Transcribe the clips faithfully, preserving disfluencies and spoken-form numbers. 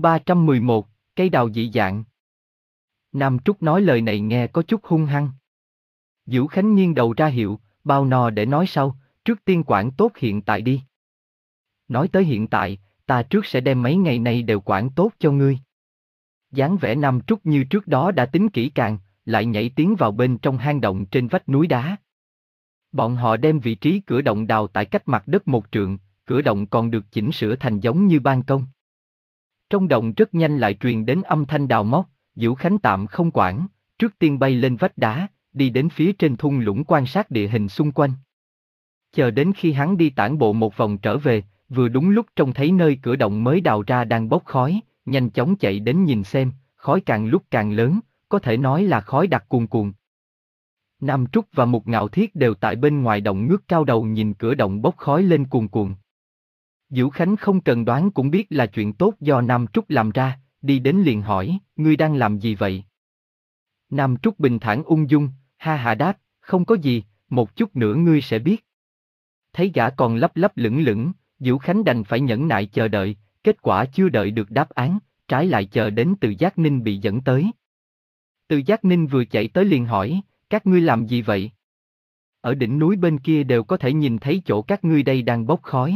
ba trăm mười một, cây đào dị dạng. Nam Trúc nói lời này nghe có chút hung hăng. Vũ Khánh nghiêng đầu ra hiệu, bao no để nói sau, trước tiên quản tốt hiện tại đi. Nói tới hiện tại, ta trước sẽ đem mấy ngày này đều quản tốt cho ngươi. Dáng vẻ Nam Trúc như trước đó đã tính kỹ càng, lại nhảy tiến vào bên trong hang động trên vách núi đá. Bọn họ đem vị trí cửa động đào tại cách mặt đất một trượng, cửa động còn được chỉnh sửa thành giống như ban công. Trong động rất nhanh lại truyền đến âm thanh đào móc, Vũ Khánh tạm không quản, trước tiên bay lên vách đá, đi đến phía trên thung lũng quan sát địa hình xung quanh. Chờ đến khi hắn đi tản bộ một vòng trở về, vừa đúng lúc trông thấy nơi cửa động mới đào ra đang bốc khói, nhanh chóng chạy đến nhìn xem, khói càng lúc càng lớn, có thể nói là khói đặc cuồn cuộn. Nam Trúc và Mục Ngạo Thiết đều tại bên ngoài động ngước cao đầu nhìn cửa động bốc khói lên cuồn cuộn. Vũ Khánh không cần đoán cũng biết là chuyện tốt do Nam Trúc làm ra, đi đến liền hỏi, ngươi đang làm gì vậy? Nam Trúc bình thản ung dung, ha hả đáp, không có gì, một chút nữa ngươi sẽ biết. Thấy gã còn lấp lấp lửng lửng, Vũ Khánh đành phải nhẫn nại chờ đợi, kết quả chưa đợi được đáp án, trái lại chờ đến Từ Giác Ninh bị dẫn tới. Từ Giác Ninh vừa chạy tới liền hỏi, các ngươi làm gì vậy? Ở đỉnh núi bên kia đều có thể nhìn thấy chỗ các ngươi đây đang bốc khói.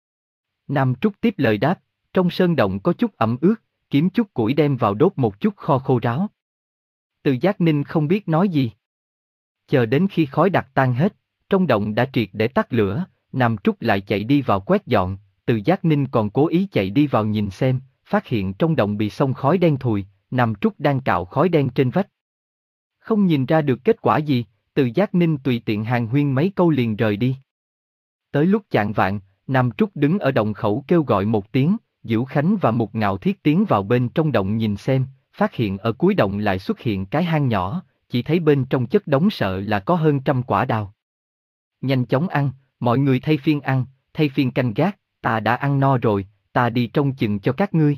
Nam Trúc tiếp lời đáp, trong sơn động có chút ẩm ướt, kiếm chút củi đem vào đốt một chút kho khô ráo. Từ Giác Ninh không biết nói gì. Chờ đến khi khói đặc tan hết, trong động đã triệt để tắt lửa, Nam Trúc lại chạy đi vào quét dọn, Từ Giác Ninh còn cố ý chạy đi vào nhìn xem, phát hiện trong động bị xông khói đen thùi, Nam Trúc đang cạo khói đen trên vách. Không nhìn ra được kết quả gì, Từ Giác Ninh tùy tiện hàn huyên mấy câu liền rời đi. Tới lúc chạng vạng, Nam Trúc đứng ở động khẩu kêu gọi một tiếng, Vũ Khánh và Mục Ngạo Thiết tiến vào bên trong động nhìn xem, phát hiện ở cuối động lại xuất hiện cái hang nhỏ, chỉ thấy bên trong chất đống sợ là có hơn trăm quả đào. Nhanh chóng ăn, mọi người thay phiên ăn, thay phiên canh gác, ta đã ăn no rồi, ta đi trông chừng cho các ngươi.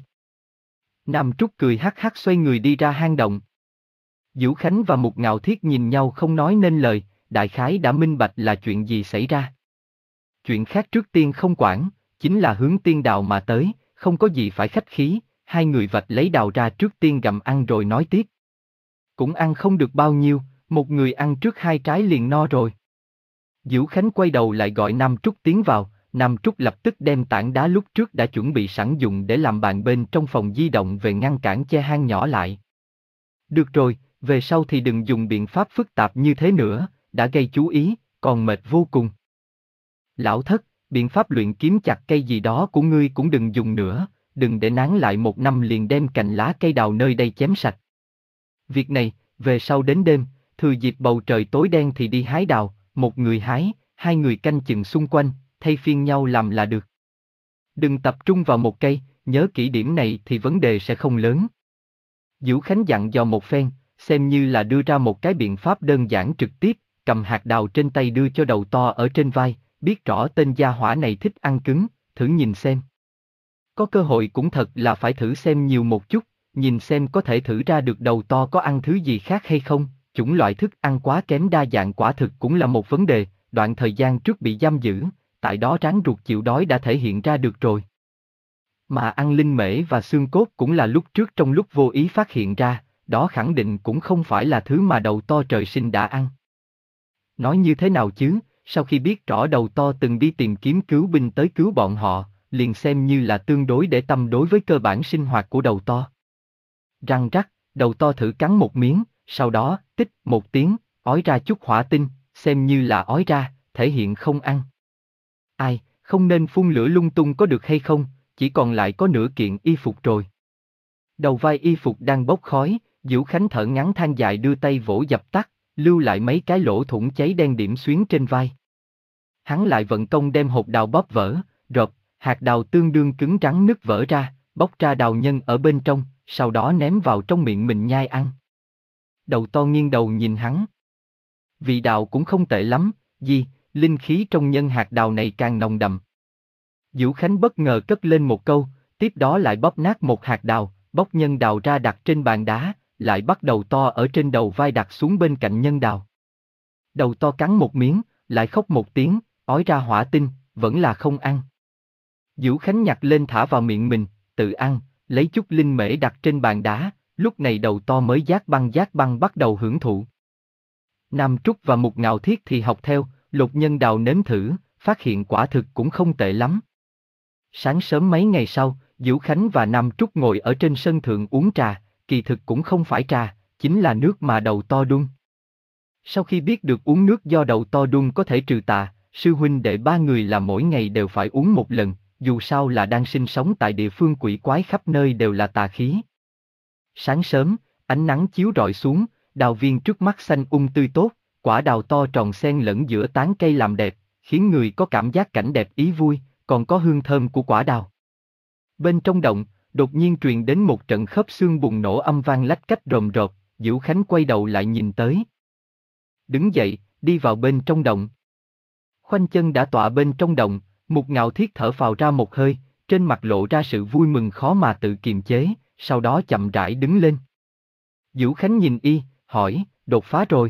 Nam Trúc cười hắc hắc xoay người đi ra hang động. Vũ Khánh và Mục Ngạo Thiết nhìn nhau không nói nên lời, đại khái đã minh bạch là chuyện gì xảy ra. Chuyện khác trước tiên không quản, chính là hướng tiên đào mà tới, không có gì phải khách khí, hai người vạch lấy đào ra trước tiên gặm ăn rồi nói tiếp. Cũng ăn không được bao nhiêu, một người ăn trước hai trái liền no rồi. Vũ Khánh quay đầu lại gọi Nam Trúc tiến vào, Nam Trúc lập tức đem tảng đá lúc trước đã chuẩn bị sẵn dùng để làm bàn bên trong phòng di động về ngăn cản che hang nhỏ lại. Được rồi, về sau thì đừng dùng biện pháp phức tạp như thế nữa, đã gây chú ý, còn mệt vô cùng. Lão Thất, biện pháp luyện kiếm chặt cây gì đó của ngươi cũng đừng dùng nữa, đừng để nán lại một năm liền đem cành lá cây đào nơi đây chém sạch. Việc này, về sau đến đêm, thừa dịp bầu trời tối đen thì đi hái đào, một người hái, hai người canh chừng xung quanh, thay phiên nhau làm là được. Đừng tập trung vào một cây, nhớ kỹ điểm này thì vấn đề sẽ không lớn. Vũ Khánh dặn dò một phen, xem như là đưa ra một cái biện pháp đơn giản trực tiếp, cầm hạt đào trên tay đưa cho đầu to ở trên vai, biết rõ tên gia hỏa này thích ăn cứng, thử nhìn xem. Có cơ hội cũng thật là phải thử xem nhiều một chút, nhìn xem có thể thử ra được đầu to có ăn thứ gì khác hay không, chủng loại thức ăn quá kém đa dạng quả thực cũng là một vấn đề, đoạn thời gian trước bị giam giữ, tại đó ráng ruột chịu đói đã thể hiện ra được rồi. Mà ăn linh mễ và xương cốt cũng là lúc trước trong lúc vô ý phát hiện ra, đó khẳng định cũng không phải là thứ mà đầu to trời sinh đã ăn. Nói như thế nào chứ, sau khi biết rõ đầu to từng đi tìm kiếm cứu binh tới cứu bọn họ, liền xem như là tương đối để tâm đối với cơ bản sinh hoạt của đầu to. Răng rắc, đầu to thử cắn một miếng, sau đó, tích một tiếng, ói ra chút hỏa tinh, xem như là ói ra, thể hiện không ăn. Ai, không nên phun lửa lung tung có được hay không, chỉ còn lại có nửa kiện y phục rồi. Đầu vai y phục đang bốc khói, Vũ Khánh thở ngắn than dài đưa tay vỗ dập tắt, lưu lại mấy cái lỗ thủng cháy đen điểm xuyến trên vai. Hắn lại vận công đem hột đào bóp vỡ, rộp, hạt đào tương đương cứng rắn nứt vỡ ra, bóc ra đào nhân ở bên trong, sau đó ném vào trong miệng mình nhai ăn. Đầu to nghiêng đầu nhìn hắn. Vị đào cũng không tệ lắm, gì, linh khí trong nhân hạt đào này càng nồng đậm. Vũ Khánh bất ngờ cất lên một câu, tiếp đó lại bóp nát một hạt đào, bóc nhân đào ra đặt trên bàn đá, lại bắt đầu to ở trên đầu vai đặt xuống bên cạnh nhân đào. Đầu to cắn một miếng, lại khóc một tiếng, ói ra hỏa tinh, vẫn là không ăn. Vũ Khánh nhặt lên thả vào miệng mình, tự ăn, lấy chút linh mễ đặt trên bàn đá, lúc này đầu to mới giác băng giác băng bắt đầu hưởng thụ. Nam Trúc và Mục Ngạo Thiết thì học theo, lột nhân đào nếm thử, phát hiện quả thực cũng không tệ lắm. Sáng sớm mấy ngày sau, Diễu Khánh và Nam Trúc ngồi ở trên sân thượng uống trà, kỳ thực cũng không phải trà, chính là nước mà đầu to đun. Sau khi biết được uống nước do đầu to đun có thể trừ tà, sư huynh đệ ba người là mỗi ngày đều phải uống một lần, dù sao là đang sinh sống tại địa phương quỷ quái khắp nơi đều là tà khí. Sáng sớm, ánh nắng chiếu rọi xuống, đào viên trước mắt xanh um tươi tốt, quả đào to tròn xen lẫn giữa tán cây làm đẹp, khiến người có cảm giác cảnh đẹp ý vui, còn có hương thơm của quả đào. Bên trong động, đột nhiên truyền đến một trận khớp xương bùng nổ âm vang lách cách rồm rộp, Diễu Khánh quay đầu lại nhìn tới. Đứng dậy, đi vào bên trong động. Khoanh chân đã tọa bên trong động, Mục Ngạo Thiết thở phào ra một hơi, trên mặt lộ ra sự vui mừng khó mà tự kiềm chế, sau đó chậm rãi đứng lên. Diễu Khánh nhìn y, hỏi, đột phá rồi.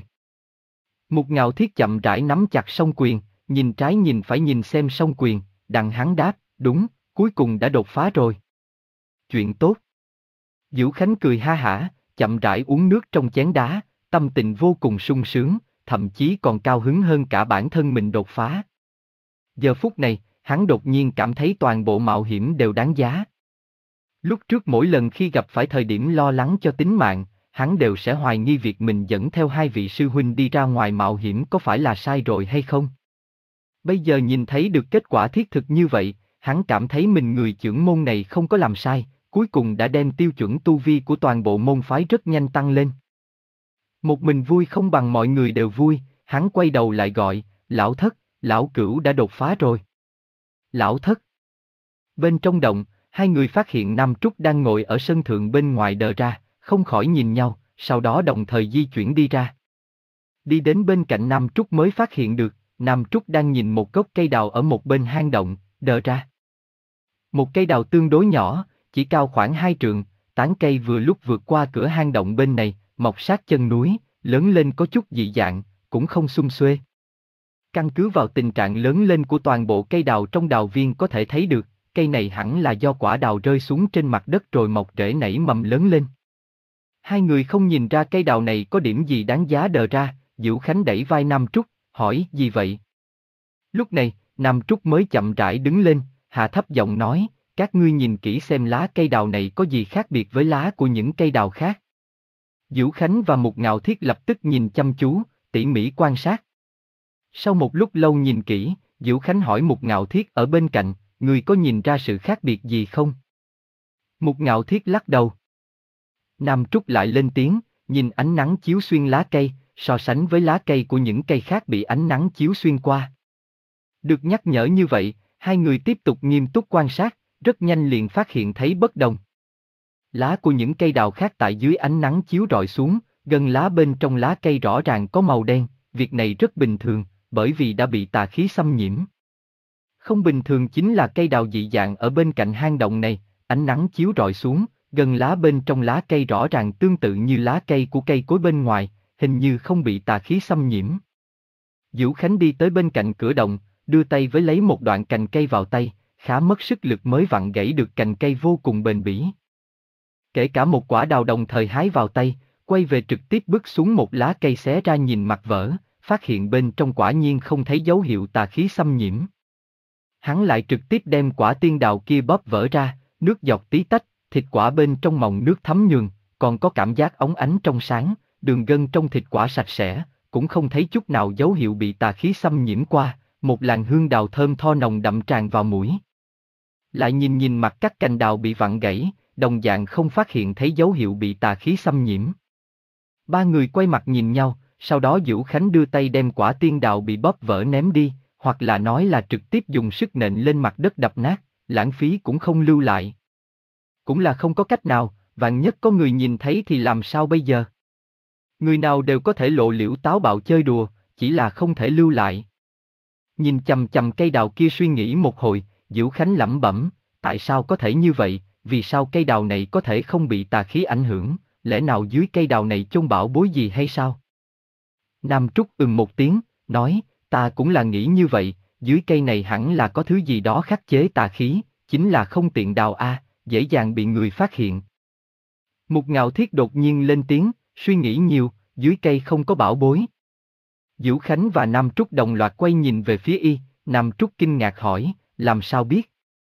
Mục Ngạo Thiết chậm rãi nắm chặt song quyền, nhìn trái nhìn phải nhìn xem song quyền, đặng hắn đáp, đúng, cuối cùng đã đột phá rồi. Chuyện tốt. Diễu Khánh cười ha hả, chậm rãi uống nước trong chén đá, tâm tình vô cùng sung sướng, thậm chí còn cao hứng hơn cả bản thân mình đột phá. Giờ phút này, hắn đột nhiên cảm thấy toàn bộ mạo hiểm đều đáng giá. Lúc trước mỗi lần khi gặp phải thời điểm lo lắng cho tính mạng, hắn đều sẽ hoài nghi việc mình dẫn theo hai vị sư huynh đi ra ngoài mạo hiểm có phải là sai rồi hay không. Bây giờ nhìn thấy được kết quả thiết thực như vậy, hắn cảm thấy mình người trưởng môn này không có làm sai, cuối cùng đã đem tiêu chuẩn tu vi của toàn bộ môn phái rất nhanh tăng lên. Một mình vui không bằng mọi người đều vui, hắn quay đầu lại gọi, lão thất, lão cửu đã đột phá rồi. Lão thất. Bên trong động, hai người phát hiện Nam Trúc đang ngồi ở sân thượng bên ngoài đờ ra, không khỏi nhìn nhau, sau đó đồng thời di chuyển đi ra. Đi đến bên cạnh Nam Trúc mới phát hiện được, Nam Trúc đang nhìn một gốc cây đào ở một bên hang động, đờ ra. Một cây đào tương đối nhỏ, chỉ cao khoảng hai trượng, tán cây vừa lúc vượt qua cửa hang động bên này, mọc sát chân núi, lớn lên có chút dị dạng, cũng không xum xuê. Căn cứ vào tình trạng lớn lên của toàn bộ cây đào trong đào viên có thể thấy được, cây này hẳn là do quả đào rơi xuống trên mặt đất rồi mọc rễ nảy mầm lớn lên. Hai người không nhìn ra cây đào này có điểm gì đáng giá đờ ra, Diễu Khánh đẩy vai Nam Trúc, hỏi gì vậy? Lúc này, Nam Trúc mới chậm rãi đứng lên, hạ thấp giọng nói, các ngươi nhìn kỹ xem lá cây đào này có gì khác biệt với lá của những cây đào khác. Diễu Khánh và Mục Ngạo Thiết lập tức nhìn chăm chú, tỉ mỉ quan sát. Sau một lúc lâu nhìn kỹ, Diễu Khánh hỏi Mục Ngạo Thiết ở bên cạnh, ngươi có nhìn ra sự khác biệt gì không? Mục Ngạo Thiết lắc đầu. Nam Trúc lại lên tiếng, nhìn ánh nắng chiếu xuyên lá cây, so sánh với lá cây của những cây khác bị ánh nắng chiếu xuyên qua. Được nhắc nhở như vậy, hai người tiếp tục nghiêm túc quan sát, rất nhanh liền phát hiện thấy bất đồng. Lá của những cây đào khác tại dưới ánh nắng chiếu rọi xuống, gần lá bên trong lá cây rõ ràng có màu đen, việc này rất bình thường, bởi vì đã bị tà khí xâm nhiễm. Không bình thường chính là cây đào dị dạng ở bên cạnh hang động này, ánh nắng chiếu rọi xuống, gần lá bên trong lá cây rõ ràng tương tự như lá cây của cây cối bên ngoài, hình như không bị tà khí xâm nhiễm. Diễu Khánh đi tới bên cạnh cửa động, đưa tay với lấy một đoạn cành cây vào tay, khá mất sức lực mới vặn gãy được cành cây vô cùng bền bỉ. Kể cả một quả đào đồng thời hái vào tay, quay về trực tiếp bước xuống một lá cây xé ra nhìn mặt vỡ, phát hiện bên trong quả nhiên không thấy dấu hiệu tà khí xâm nhiễm. Hắn lại trực tiếp đem quả tiên đào kia bóp vỡ ra, nước giọt tí tách, thịt quả bên trong mọng nước thấm nhuần, còn có cảm giác óng ánh trong sáng, đường gân trong thịt quả sạch sẽ, cũng không thấy chút nào dấu hiệu bị tà khí xâm nhiễm qua, một làn hương đào thơm tho nồng đậm tràn vào mũi. Lại nhìn nhìn mặt các cành đào bị vặn gãy, đồng dạng không phát hiện thấy dấu hiệu bị tà khí xâm nhiễm. Ba người quay mặt nhìn nhau, sau đó Diễu Khánh đưa tay đem quả tiên đào bị bóp vỡ ném đi, hoặc là nói là trực tiếp dùng sức nện lên mặt đất đập nát, lãng phí cũng không lưu lại. Cũng là không có cách nào, vạn nhất có người nhìn thấy thì làm sao bây giờ? Người nào đều có thể lộ liễu táo bạo chơi đùa, chỉ là không thể lưu lại. Nhìn chằm chằm cây đào kia suy nghĩ một hồi, Diễu Khánh lẩm bẩm, tại sao có thể như vậy, vì sao cây đào này có thể không bị tà khí ảnh hưởng, lẽ nào dưới cây đào này chôn bảo bối gì hay sao? Nam Trúc ừm một tiếng, nói, ta cũng là nghĩ như vậy, dưới cây này hẳn là có thứ gì đó khắc chế tà khí, chính là không tiện đào a, dễ dàng bị người phát hiện. Mục Ngạo Thiết đột nhiên lên tiếng, suy nghĩ nhiều, dưới cây không có bảo bối. Diễu Khánh và Nam Trúc đồng loạt quay nhìn về phía y, Nam Trúc kinh ngạc hỏi, làm sao biết?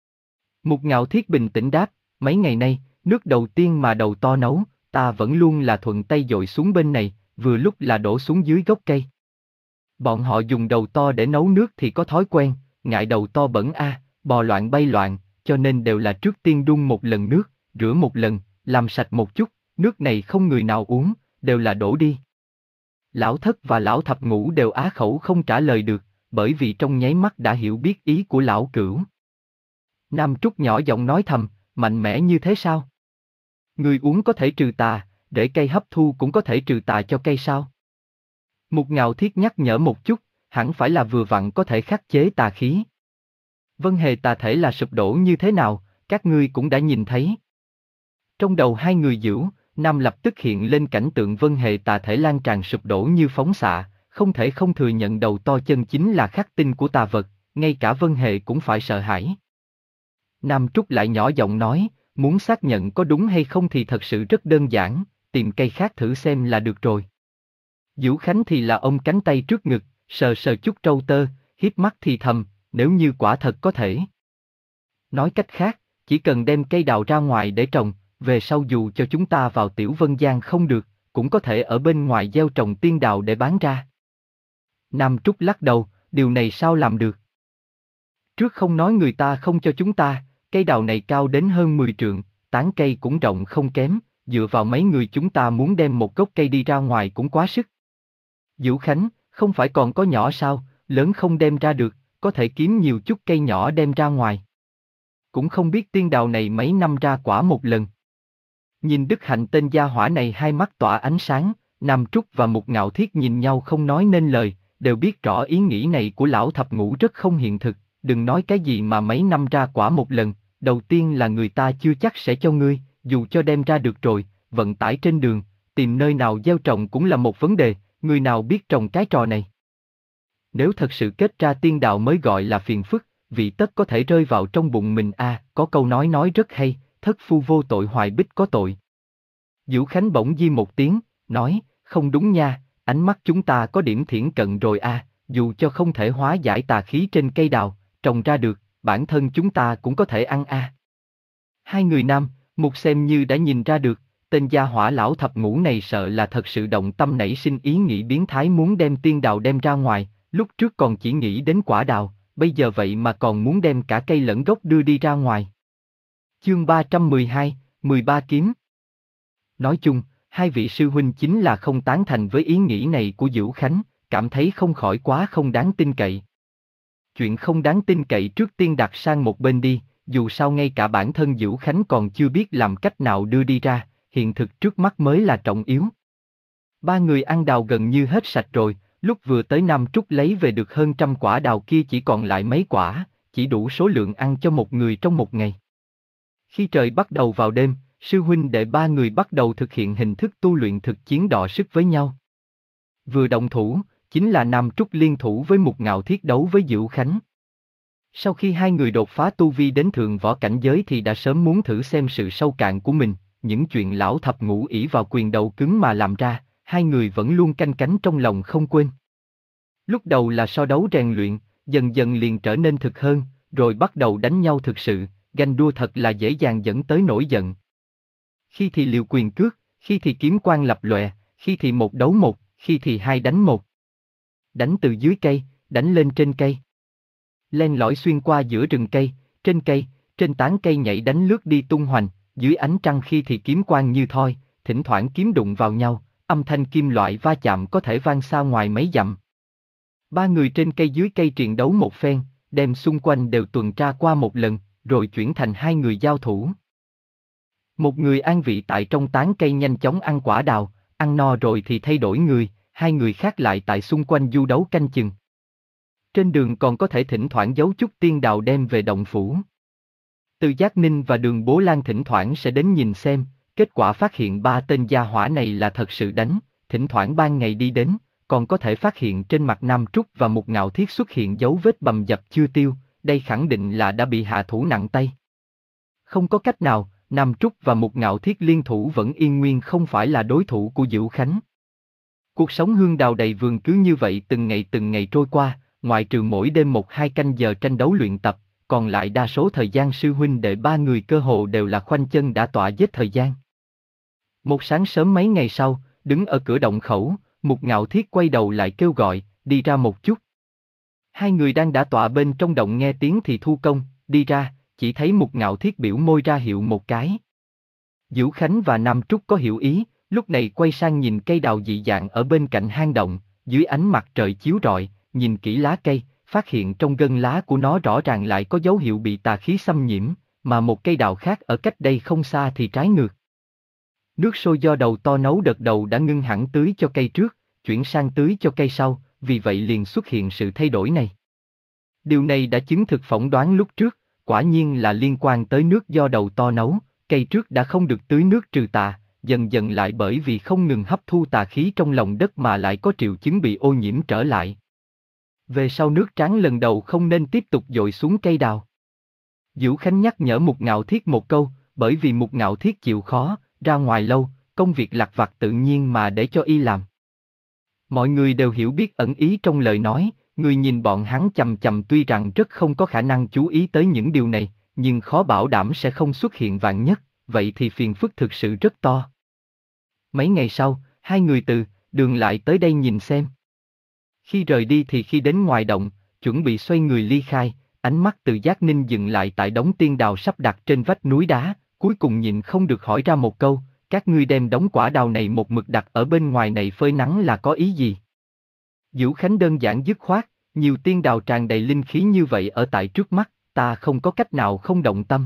Mục Ngạo Thiết bình tĩnh đáp, mấy ngày nay, nước đầu tiên mà đầu to nấu, ta vẫn luôn là thuận tay dội xuống bên này, vừa lúc là đổ xuống dưới gốc cây. Bọn họ dùng đầu to để nấu nước thì có thói quen, ngại đầu to bẩn a, bò loạn bay loạn, cho nên đều là trước tiên đun một lần nước, rửa một lần, làm sạch một chút, nước này không người nào uống, đều là đổ đi. Lão Thất và Lão Thập Ngũ đều á khẩu không trả lời được, bởi vì trong nháy mắt đã hiểu biết ý của Lão Cửu. Nam Trúc nhỏ giọng nói thầm, mạnh mẽ như thế sao? Người uống có thể trừ tà, để cây hấp thu cũng có thể trừ tà cho cây sao? Mục Ngạo Thiết nhắc nhở một chút, hẳn phải là vừa vặn có thể khắc chế tà khí. Vân Hề tà thể là sụp đổ như thế nào, các ngươi cũng đã nhìn thấy. Trong đầu hai người Dữu, Nam lập tức hiện lên cảnh tượng Vân Hề tà thể lan tràn sụp đổ như phóng xạ, không thể không thừa nhận đầu to chân chính là khắc tinh của tà vật, ngay cả Vân Hề cũng phải sợ hãi. Nam Trúc lại nhỏ giọng nói, muốn xác nhận có đúng hay không thì thật sự rất đơn giản, tìm cây khác thử xem là được rồi. Dữu Khánh thì là ôm cánh tay trước ngực, sờ sờ chút trâu tơ, híp mắt thì thầm, nếu như quả thật có thể. Nói cách khác, chỉ cần đem cây đào ra ngoài để trồng, về sau dù cho chúng ta vào Tiểu Vân Giang không được, cũng có thể ở bên ngoài gieo trồng tiên đào để bán ra. Nam Trúc lắc đầu, điều này sao làm được? Trước không nói người ta không cho chúng ta, cây đào này cao đến hơn mười trượng, tán cây cũng rộng không kém, dựa vào mấy người chúng ta muốn đem một gốc cây đi ra ngoài cũng quá sức. Dữu Khánh, không phải còn có nhỏ sao, lớn không đem ra được, có thể kiếm nhiều chút cây nhỏ đem ra ngoài. Cũng không biết tiên đào này mấy năm ra quả một lần. Nhìn Đức Hạnh tên gia hỏa này hai mắt tỏa ánh sáng, Nam Trúc và Mục Ngạo Thiết nhìn nhau không nói nên lời, đều biết rõ ý nghĩ này của Lão Thập Ngũ rất không hiện thực, đừng nói cái gì mà mấy năm ra quả một lần, đầu tiên là người ta chưa chắc sẽ cho ngươi, dù cho đem ra được rồi, vận tải trên đường, tìm nơi nào gieo trồng cũng là một vấn đề, người nào biết trồng cái trò này. Nếu thật sự kết ra tiên đạo mới gọi là phiền phức, vị tất có thể rơi vào trong bụng mình a. À, có câu nói nói rất hay, thất phu vô tội hoài bích có tội. Dữu Khánh bỗng di một tiếng, nói, không đúng nha, ánh mắt chúng ta có điểm thiển cận rồi a. À, dù cho không thể hóa giải tà khí trên cây đào, trồng ra được, bản thân chúng ta cũng có thể ăn a. À. Hai người nam, Mục xem như đã nhìn ra được, tên gia hỏa Lão Thập Ngũ này sợ là thật sự động tâm nảy sinh ý nghĩ biến thái muốn đem tiên đào đem ra ngoài, lúc trước còn chỉ nghĩ đến quả đào, bây giờ vậy mà còn muốn đem cả cây lẫn gốc đưa đi ra ngoài. Chương ba trăm mười hai, mười ba kiếm. Nói chung, hai vị sư huynh chính là không tán thành với ý nghĩ này của Dữu Khánh, cảm thấy không khỏi quá không đáng tin cậy. Chuyện không đáng tin cậy trước tiên đặt sang một bên đi, dù sao ngay cả bản thân Dữu Khánh còn chưa biết làm cách nào đưa đi ra, hiện thực trước mắt mới là trọng yếu. Ba người ăn đào gần như hết sạch rồi, lúc vừa tới Nam Trúc lấy về được hơn trăm quả đào kia chỉ còn lại mấy quả, chỉ đủ số lượng ăn cho một người trong một ngày. Khi trời bắt đầu vào đêm, sư huynh đệ ba người bắt đầu thực hiện hình thức tu luyện thực chiến đọ sức với nhau. Vừa động thủ, chính là Nam Trúc liên thủ với Mục Ngạo Thiết đấu với Dữu Khánh. Sau khi hai người đột phá tu vi đến thượng võ cảnh giới thì đã sớm muốn thử xem sự sâu cạn của mình, những chuyện Lão Thập Ngũ ỷ vào quyền đầu cứng mà làm ra, hai người vẫn luôn canh cánh trong lòng không quên. Lúc đầu là so đấu rèn luyện, dần dần liền trở nên thực hơn, rồi bắt đầu đánh nhau thực sự, ganh đua thật là dễ dàng dẫn tới nổi giận. Khi thì liều quyền cước, khi thì kiếm quang lập lòe, khi thì một đấu một, khi thì hai đánh một. Đánh từ dưới cây, đánh lên trên cây. Len lỏi xuyên qua giữa rừng cây, trên cây, trên tán cây nhảy đánh lướt đi tung hoành, dưới ánh trăng khi thì kiếm quang như thoi, thỉnh thoảng kiếm đụng vào nhau, âm thanh kim loại va chạm có thể vang xa ngoài mấy dặm. Ba người trên cây dưới cây triền đấu một phen, đem xung quanh đều tuần tra qua một lần, rồi chuyển thành hai người giao thủ. Một người an vị tại trong tán cây nhanh chóng ăn quả đào, ăn no rồi thì thay đổi người, hai người khác lại tại xung quanh du đấu canh chừng. Trên đường còn có thể thỉnh thoảng giấu chút tiên đào đem về động phủ. Từ Giác Ninh và Đường Bố Lan thỉnh thoảng sẽ đến nhìn xem, kết quả phát hiện ba tên gia hỏa này là thật sự đánh, thỉnh thoảng ban ngày đi đến, còn có thể phát hiện trên mặt Nam Trúc và Mục Ngạo Thiết xuất hiện dấu vết bầm dập chưa tiêu, đây khẳng định là đã bị hạ thủ nặng tay. Không có cách nào, Nam Trúc và Mục Ngạo Thiết liên thủ vẫn yên nguyên không phải là đối thủ của Dữu Khánh. Cuộc sống hương đào đầy vườn cứ như vậy từng ngày từng ngày trôi qua, ngoại trừ mỗi đêm một hai canh giờ tranh đấu luyện tập, còn lại đa số thời gian sư huynh đệ ba người cơ hồ đều là khoanh chân đã tọa giết thời gian. Một sáng sớm mấy ngày sau, đứng ở cửa động khẩu, Mục Ngạo Thiết quay đầu lại kêu gọi, đi ra một chút. Hai người đang đã tọa bên trong động nghe tiếng thì thu công, đi ra, chỉ thấy Mục Ngạo Thiết biểu môi ra hiệu một cái. Dữu Khánh và Nam Trúc có hiểu ý, lúc này quay sang nhìn cây đào dị dạng ở bên cạnh hang động, dưới ánh mặt trời chiếu rọi, nhìn kỹ lá cây, phát hiện trong gân lá của nó rõ ràng lại có dấu hiệu bị tà khí xâm nhiễm, mà một cây đào khác ở cách đây không xa thì trái ngược. Nước sôi do đầu to nấu đợt đầu đã ngưng hẳn tưới cho cây trước, chuyển sang tưới cho cây sau, vì vậy liền xuất hiện sự thay đổi này. Điều này đã chứng thực phỏng đoán lúc trước, quả nhiên là liên quan tới nước do đầu to nấu, cây trước đã không được tưới nước trừ tà, dần dần lại bởi vì không ngừng hấp thu tà khí trong lòng đất mà lại có triệu chứng bị ô nhiễm trở lại. Về sau nước tráng lần đầu không nên tiếp tục dội xuống cây đào. Dữu Khánh nhắc nhở Mục Ngạo Thiết một câu, bởi vì Mục Ngạo Thiết chịu khó, ra ngoài lâu, công việc lặt vặt tự nhiên mà để cho y làm. Mọi người đều hiểu biết ẩn ý trong lời nói, người nhìn bọn hắn chằm chằm tuy rằng rất không có khả năng chú ý tới những điều này, nhưng khó bảo đảm sẽ không xuất hiện vạn nhất, vậy thì phiền phức thực sự rất to. Mấy ngày sau, hai người từ đường lại tới đây nhìn xem. Khi rời đi thì khi đến ngoài động, chuẩn bị xoay người ly khai, ánh mắt Từ Giác Ninh dừng lại tại đống tiên đào sắp đặt trên vách núi đá, cuối cùng nhịn không được hỏi ra một câu, các ngươi đem đống quả đào này một mực đặt ở bên ngoài này phơi nắng là có ý gì? Dữu Khánh đơn giản dứt khoát, nhiều tiên đào tràn đầy linh khí như vậy ở tại trước mắt, ta không có cách nào không động tâm.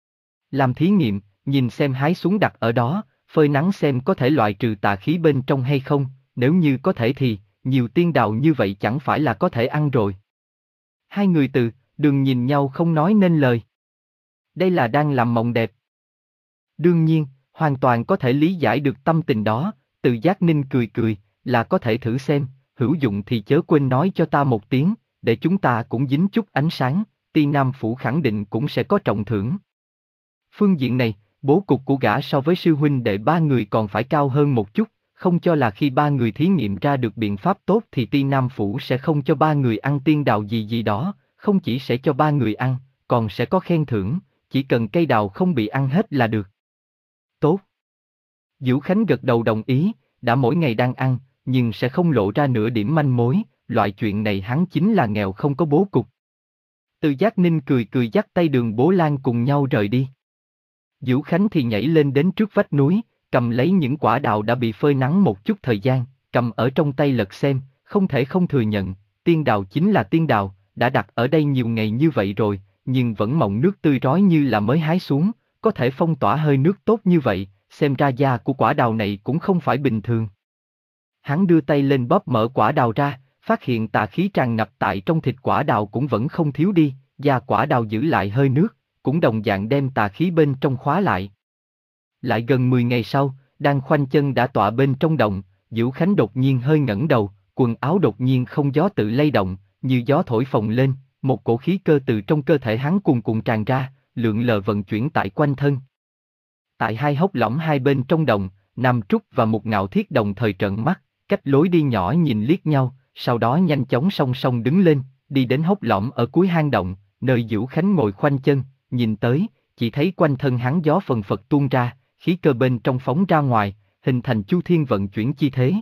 Làm thí nghiệm, nhìn xem hái xuống đặt ở đó, phơi nắng xem có thể loại trừ tà khí bên trong hay không, nếu như có thể thì, nhiều tiên đào như vậy chẳng phải là có thể ăn rồi. Hai người từ đường nhìn nhau không nói nên lời. Đây là đang làm mộng đẹp. Đương nhiên, hoàn toàn có thể lý giải được tâm tình đó, Từ Giác Ninh cười cười, là có thể thử xem, hữu dụng thì chớ quên nói cho ta một tiếng, để chúng ta cũng dính chút ánh sáng, Ti Nam Phủ khẳng định cũng sẽ có trọng thưởng. Phương diện này, bố cục của gã so với sư huynh đệ ba người còn phải cao hơn một chút, không cho là khi ba người thí nghiệm ra được biện pháp tốt thì Ti Nam Phủ sẽ không cho ba người ăn tiên đào gì gì đó, không chỉ sẽ cho ba người ăn, còn sẽ có khen thưởng, chỉ cần cây đào không bị ăn hết là được. Tốt. Dữu Khánh gật đầu đồng ý, đã mỗi ngày đang ăn, nhưng sẽ không lộ ra nửa điểm manh mối, loại chuyện này hắn chính là nghèo không có bố cục. Từ Giác Ninh cười cười dắt tay Đường Bố Lan cùng nhau rời đi. Dữu Khánh thì nhảy lên đến trước vách núi, cầm lấy những quả đào đã bị phơi nắng một chút thời gian, cầm ở trong tay lật xem, không thể không thừa nhận, tiên đào chính là tiên đào, đã đặt ở đây nhiều ngày như vậy rồi, nhưng vẫn mọng nước tươi rói như là mới hái xuống, có thể phong tỏa hơi nước tốt như vậy, xem ra da của quả đào này cũng không phải bình thường. Hắn đưa tay lên bóp mở quả đào ra, phát hiện tà khí tràn ngập tại trong thịt quả đào cũng vẫn không thiếu đi, da quả đào giữ lại hơi nước, cũng đồng dạng đem tà khí bên trong khóa lại. Lại gần mười ngày sau, đang khoanh chân đã tọa bên trong động, Dữu Khánh đột nhiên hơi ngẩng đầu, quần áo đột nhiên không gió tự lay động, như gió thổi phồng lên, một cổ khí cơ từ trong cơ thể hắn cuồn cuộn tràn ra, lượn lờ vận chuyển tại quanh thân. Tại hai hốc lõm hai bên trong đồng, Nam Trúc và Mục Ngạo Thiết đồng thời trợn mắt, cách lối đi nhỏ nhìn liếc nhau, sau đó nhanh chóng song song đứng lên, đi đến hốc lõm ở cuối hang động, nơi Dữu Khánh ngồi khoanh chân, nhìn tới, chỉ thấy quanh thân hắn gió phần phật tuôn ra, khí cơ bên trong phóng ra ngoài, hình thành chu thiên vận chuyển chi thế.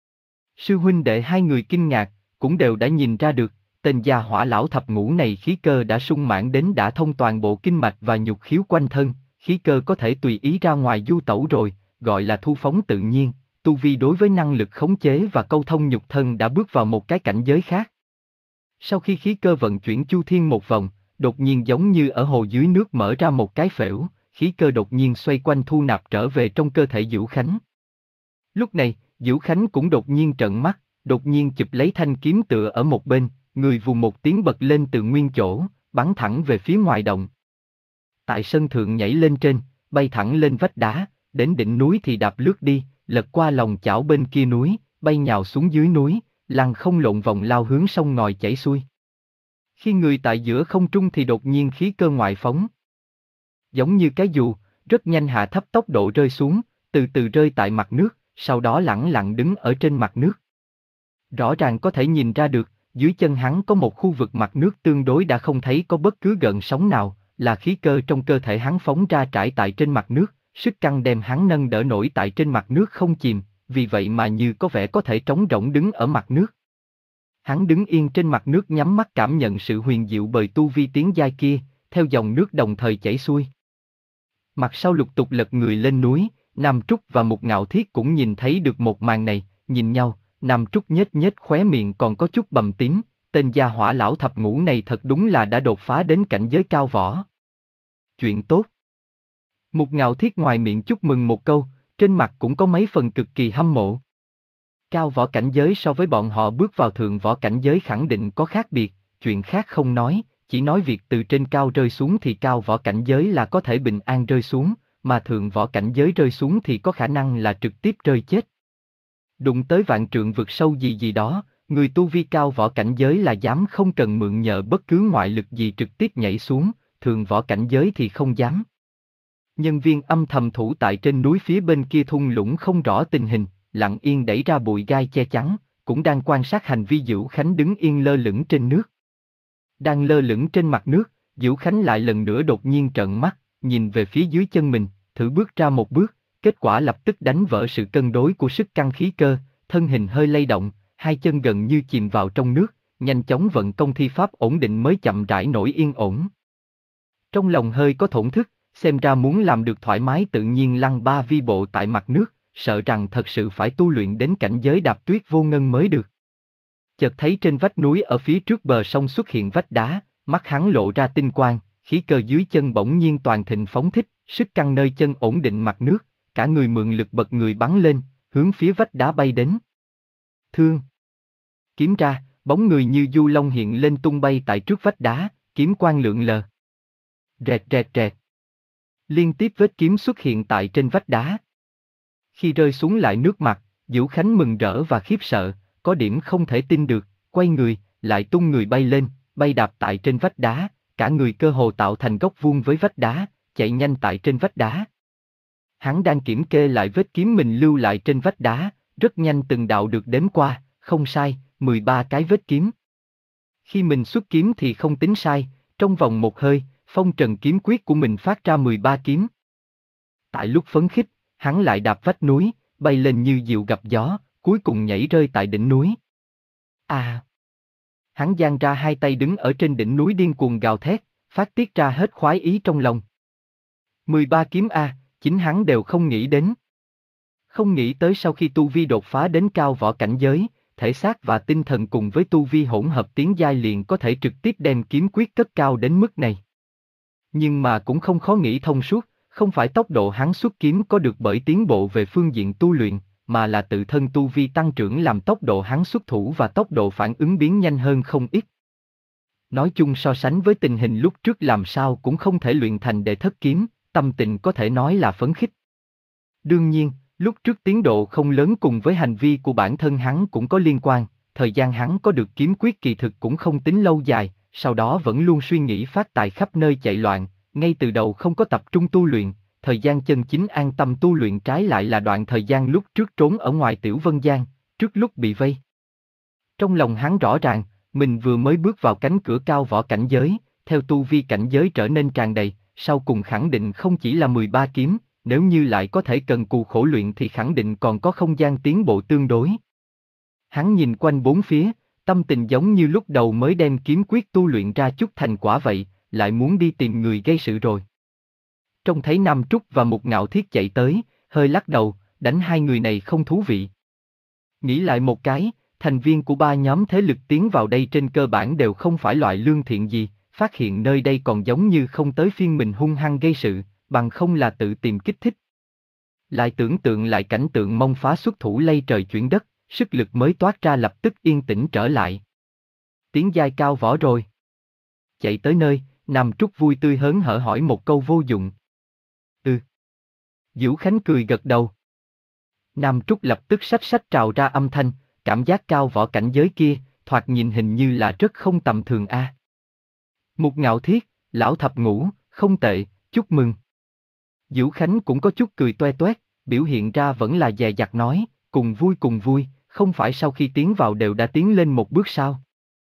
Sư huynh đệ hai người kinh ngạc, cũng đều đã nhìn ra được, tên gia hỏa lão thập ngũ này khí cơ đã sung mãn đến đã thông toàn bộ kinh mạch và nhục khiếu quanh thân, khí cơ có thể tùy ý ra ngoài du tẩu rồi, gọi là thu phóng tự nhiên, tu vi đối với năng lực khống chế và câu thông nhục thân đã bước vào một cái cảnh giới khác. Sau khi khí cơ vận chuyển chu thiên một vòng, đột nhiên giống như ở hồ dưới nước mở ra một cái phễu, khí cơ đột nhiên xoay quanh thu nạp trở về trong cơ thể Dữu Khánh. Lúc này, Dữu Khánh cũng đột nhiên trợn mắt, đột nhiên chụp lấy thanh kiếm tựa ở một bên, người vù một tiếng bật lên từ nguyên chỗ, bắn thẳng về phía ngoài động. Tại sân thượng nhảy lên trên, bay thẳng lên vách đá, đến đỉnh núi thì đạp lướt đi, lật qua lòng chảo bên kia núi, bay nhào xuống dưới núi, lăn không lộn vòng lao hướng sông ngòi chảy xuôi. Khi người tại giữa không trung thì đột nhiên khí cơ ngoại phóng. giống như cái dù, rất nhanh hạ thấp tốc độ rơi xuống, từ từ rơi tại mặt nước, sau đó lẳng lặng đứng ở trên mặt nước. Rõ ràng có thể nhìn ra được, dưới chân hắn có một khu vực mặt nước tương đối đã không thấy có bất cứ gợn sóng nào, là khí cơ trong cơ thể hắn phóng ra trải tại trên mặt nước, sức căng đem hắn nâng đỡ nổi tại trên mặt nước không chìm, vì vậy mà như có vẻ có thể trống rỗng đứng ở mặt nước. Hắn đứng yên trên mặt nước nhắm mắt cảm nhận sự huyền diệu bời tu vi tiến giai kia, theo dòng nước đồng thời chảy xuôi. Mặt sau lục tục lật người lên núi, Nam Trúc và Mục Ngạo Thiết cũng nhìn thấy được một màn này, nhìn nhau, Nam Trúc nhếch nhếch khóe miệng còn có chút bầm tím, tên gia hỏa lão thập ngũ này thật đúng là đã đột phá đến cảnh giới cao võ. Chuyện tốt. Mục Ngạo Thiết ngoài miệng chúc mừng một câu, trên mặt cũng có mấy phần cực kỳ hâm mộ. Cao võ cảnh giới so với bọn họ bước vào thượng võ cảnh giới khẳng định có khác biệt, chuyện khác không nói, chỉ nói việc từ trên cao rơi xuống thì cao võ cảnh giới là có thể bình an rơi xuống, mà thượng võ cảnh giới rơi xuống thì có khả năng là trực tiếp rơi chết. Đụng tới vạn trượng vực sâu gì gì đó, người tu vi cao võ cảnh giới là dám không cần mượn nhờ bất cứ ngoại lực gì trực tiếp nhảy xuống, thượng võ cảnh giới thì không dám. Nhân viên âm thầm thủ tại trên núi phía bên kia thung lũng không rõ tình hình, lặng yên đẩy ra bụi gai che chắn, cũng đang quan sát hành vi Dữu Khánh đứng yên lơ lửng trên nước. Đang lơ lửng trên mặt nước, Dữu Khánh lại lần nữa đột nhiên trợn mắt, nhìn về phía dưới chân mình, thử bước ra một bước, kết quả lập tức đánh vỡ sự cân đối của sức căng khí cơ, thân hình hơi lay động, hai chân gần như chìm vào trong nước, nhanh chóng vận công thi pháp ổn định mới chậm rãi nổi yên ổn. Trong lòng hơi có thổn thức, xem ra muốn làm được thoải mái tự nhiên lăng ba vi bộ tại mặt nước, sợ rằng thật sự phải tu luyện đến cảnh giới đạp tuyết vô ngân mới được. Chợt thấy trên vách núi ở phía trước bờ sông xuất hiện vách đá, mắt hắn lộ ra tinh quang, khí cơ dưới chân bỗng nhiên toàn thịnh phóng thích, sức căng nơi chân ổn định mặt nước, cả người mượn lực bật người bắn lên, hướng phía vách đá bay đến. Thương. Kiếm ra, bóng người như du long hiện lên tung bay tại trước vách đá, kiếm quang lượn lờ. Rẹt rẹt rẹt. Liên tiếp vết kiếm xuất hiện tại trên vách đá. Khi rơi xuống lại nước mặt, Dữu Khánh mừng rỡ và khiếp sợ, có điểm không thể tin được, quay người, lại tung người bay lên, bay đạp tại trên vách đá, cả người cơ hồ tạo thành góc vuông với vách đá, chạy nhanh tại trên vách đá. Hắn đang kiểm kê lại vết kiếm mình lưu lại trên vách đá, rất nhanh từng đạo được đếm qua, không sai, mười ba cái vết kiếm. Khi mình xuất kiếm thì không tính sai, trong vòng một hơi, phong trần kiếm quyết của mình phát ra mười ba kiếm. Tại lúc phấn khích, hắn lại đạp vách núi, bay lên như diều gặp gió, cuối cùng nhảy rơi tại đỉnh núi. À! Hắn giang ra hai tay đứng ở trên đỉnh núi điên cuồng gào thét, phát tiết ra hết khoái ý trong lòng. mười ba kiếm A, chính hắn đều không nghĩ đến. Không nghĩ tới sau khi tu vi đột phá đến cao võ cảnh giới, thể xác và tinh thần cùng với tu vi hỗn hợp tiến giai liền có thể trực tiếp đem kiếm quyết cất cao đến mức này. Nhưng mà cũng không khó nghĩ thông suốt, không phải tốc độ hắn xuất kiếm có được bởi tiến bộ về phương diện tu luyện, mà là tự thân tu vi tăng trưởng làm tốc độ hắn xuất thủ và tốc độ phản ứng biến nhanh hơn không ít. Nói chung so sánh với tình hình lúc trước làm sao cũng không thể luyện thành đệ thất kiếm, tâm tình có thể nói là phấn khích. Đương nhiên, lúc trước tiến độ không lớn cùng với hành vi của bản thân hắn cũng có liên quan, thời gian hắn có được kiếm quyết kỳ thực cũng không tính lâu dài, sau đó vẫn luôn suy nghĩ phát tài khắp nơi chạy loạn, ngay từ đầu không có tập trung tu luyện, thời gian chân chính an tâm tu luyện trái lại là đoạn thời gian lúc trước trốn ở ngoài Tiểu Vân Giang, trước lúc bị vây. Trong lòng hắn rõ ràng, mình vừa mới bước vào cánh cửa cao võ cảnh giới, theo tu vi cảnh giới trở nên tràn đầy, sau cùng khẳng định không chỉ là mười ba kiếm, nếu như lại có thể cần cù khổ luyện thì khẳng định còn có không gian tiến bộ tương đối. Hắn nhìn quanh bốn phía, tâm tình giống như lúc đầu mới đem kiếm quyết tu luyện ra chút thành quả vậy, lại muốn đi tìm người gây sự rồi. Trông thấy Nam Trúc và Mục Ngạo Thiết chạy tới, hơi lắc đầu, đánh hai người này không thú vị. Nghĩ lại một cái, thành viên của ba nhóm thế lực tiến vào đây trên cơ bản đều không phải loại lương thiện gì, phát hiện nơi đây còn giống như không tới phiên mình hung hăng gây sự, bằng không là tự tìm kích thích. Lại tưởng tượng lại cảnh tượng mông phá xuất thủ lay trời chuyển đất, sức lực mới toát ra lập tức yên tĩnh trở lại. Tiến giai cao võ rồi. Chạy tới nơi, Nam Trúc vui tươi hớn hở hỏi một câu vô dụng. Ừ. Dữu Khánh cười gật đầu. Nam Trúc lập tức xách xách trào ra âm thanh, cảm giác cao võ cảnh giới kia, thoạt nhìn hình như là rất không tầm thường a. Mục Ngạo Thiết, lão thập ngũ, không tệ, chúc mừng. Diễu Khánh cũng có chút cười toe toét, biểu hiện ra vẫn là dè dặt nói, cùng vui cùng vui, không phải sau khi tiến vào đều đã tiến lên một bước sao.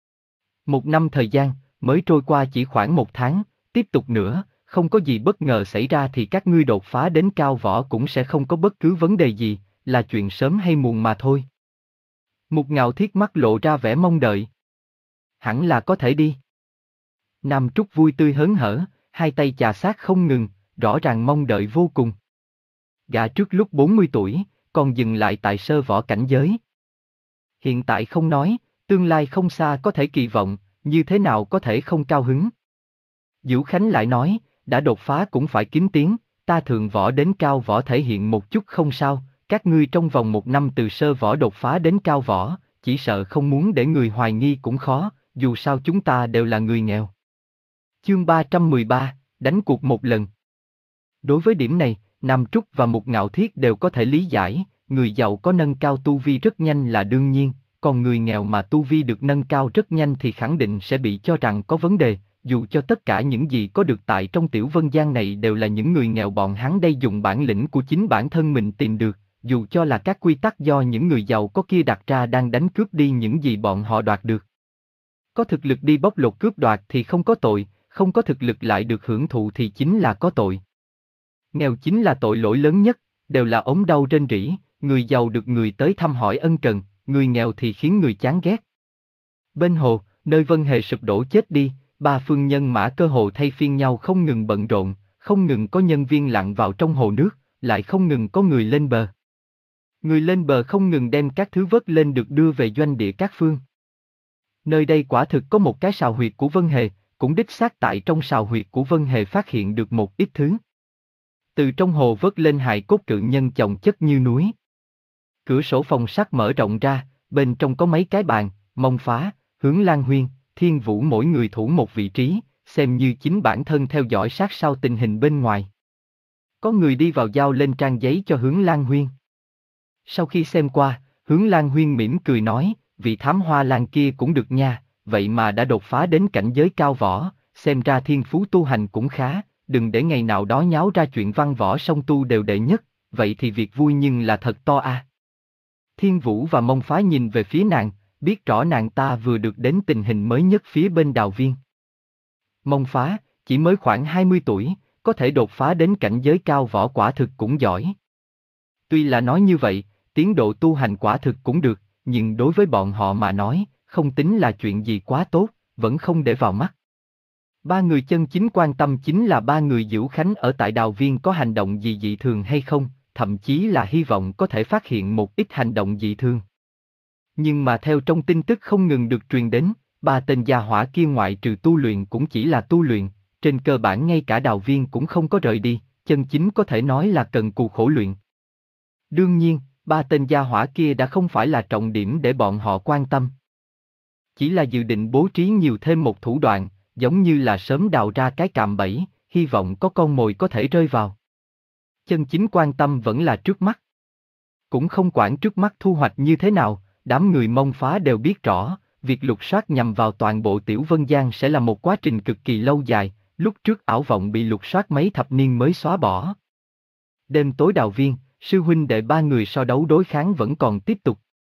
Một năm thời gian, mới trôi qua chỉ khoảng một tháng, tiếp tục nữa, không có gì bất ngờ xảy ra thì các ngươi đột phá đến cao võ cũng sẽ không có bất cứ vấn đề gì, là chuyện sớm hay muộn mà thôi. Mục Ngạo Thiết mắt lộ ra vẻ mong đợi. Hẳn là có thể đi. Nam Trúc vui tươi hớn hở, hai tay chà sát không ngừng, rõ ràng mong đợi vô cùng. Gã trước lúc bốn mươi tuổi, còn dừng lại tại sơ võ cảnh giới. Hiện tại không nói, tương lai không xa có thể kỳ vọng, như thế nào có thể không cao hứng. Diễu Khánh lại nói, đã đột phá cũng phải kiếm tiếng, ta thượng võ đến cao võ thể hiện một chút không sao, các ngươi trong vòng một năm từ sơ võ đột phá đến cao võ, chỉ sợ không muốn để người hoài nghi cũng khó, dù sao chúng ta đều là người nghèo. Chương ba trăm mười ba, đánh cuộc một lần. Đối với điểm này, Nam Trúc và Mục Ngạo Thiết đều có thể lý giải, người giàu có nâng cao tu vi rất nhanh là đương nhiên, còn người nghèo mà tu vi được nâng cao rất nhanh thì khẳng định sẽ bị cho rằng có vấn đề, dù cho tất cả những gì có được tại trong tiểu vân gian này đều là những người nghèo bọn hắn đây dùng bản lĩnh của chính bản thân mình tìm được, dù cho là các quy tắc do những người giàu có kia đặt ra đang đánh cướp đi những gì bọn họ đoạt được. Có thực lực đi bóc lột cướp đoạt thì không có tội, không có thực lực lại được hưởng thụ thì chính là có tội. Nghèo chính là tội lỗi lớn nhất, đều là ốm đau rên rỉ, người giàu được người tới thăm hỏi ân cần, người nghèo thì khiến người chán ghét. Bên hồ, nơi Vân Hề sụp đổ chết đi, ba phương nhân mã cơ hồ thay phiên nhau không ngừng bận rộn, không ngừng có nhân viên lặn vào trong hồ nước, lại không ngừng có người lên bờ. Người lên bờ không ngừng đem các thứ vớt lên được đưa về doanh địa các phương. Nơi đây quả thực có một cái sào huyệt của Vân Hề, cũng đích xác tại trong sào huyệt của Vân Hề phát hiện được một ít thứ. Từ trong hồ vớt lên hài cốt cự nhân chồng chất như núi. Cửa sổ phòng sắt mở rộng ra, bên trong có mấy cái bàn, Mông Phá, Hướng Lan Huyên, Thiên Vũ mỗi người thủ một vị trí, xem như chính bản thân theo dõi sát sao tình hình bên ngoài. Có người đi vào giao lên trang giấy cho Hướng Lan Huyên. Sau khi xem qua, Hướng Lan Huyên mỉm cười nói, vị thám hoa lan kia cũng được nha, vậy mà đã đột phá đến cảnh giới cao võ, xem ra thiên phú tu hành cũng khá, đừng để ngày nào đó nháo ra chuyện văn võ song tu đều đệ nhất, vậy thì việc vui nhưng là thật to a. Thiên Vũ và Mông Phá nhìn về phía nàng, biết rõ nàng ta vừa được đến tình hình mới nhất phía bên Đào Viên. Mông Phá, chỉ mới khoảng hai mươi tuổi, có thể đột phá đến cảnh giới cao võ quả thực cũng giỏi. Tuy là nói như vậy, tiến độ tu hành quả thực cũng được, nhưng đối với bọn họ mà nói, không tính là chuyện gì quá tốt, vẫn không để vào mắt. Ba người chân chính quan tâm chính là ba người Diễu Khánh ở tại Đào Viên có hành động gì dị thường hay không, thậm chí là hy vọng có thể phát hiện một ít hành động dị thường. Nhưng mà theo trong tin tức không ngừng được truyền đến, ba tên gia hỏa kia ngoại trừ tu luyện cũng chỉ là tu luyện, trên cơ bản ngay cả Đào Viên cũng không có rời đi, chân chính có thể nói là cần cù khổ luyện. Đương nhiên, ba tên gia hỏa kia đã không phải là trọng điểm để bọn họ quan tâm. Chỉ là dự định bố trí nhiều thêm một thủ đoạn, giống như là sớm đào ra cái cạm bẫy, hy vọng có con mồi có thể rơi vào. Chân chính quan tâm vẫn là trước mắt. Cũng không quản trước mắt thu hoạch như thế nào, đám người Mông Phá đều biết rõ, việc lục soát nhằm vào toàn bộ Tiểu Vân Giang sẽ là một quá trình cực kỳ lâu dài, lúc trước ảo vọng bị lục soát mấy thập niên mới xóa bỏ. Đêm tối Đào Viên, sư huynh đệ ba người so đấu đối kháng vẫn còn tiếp tục.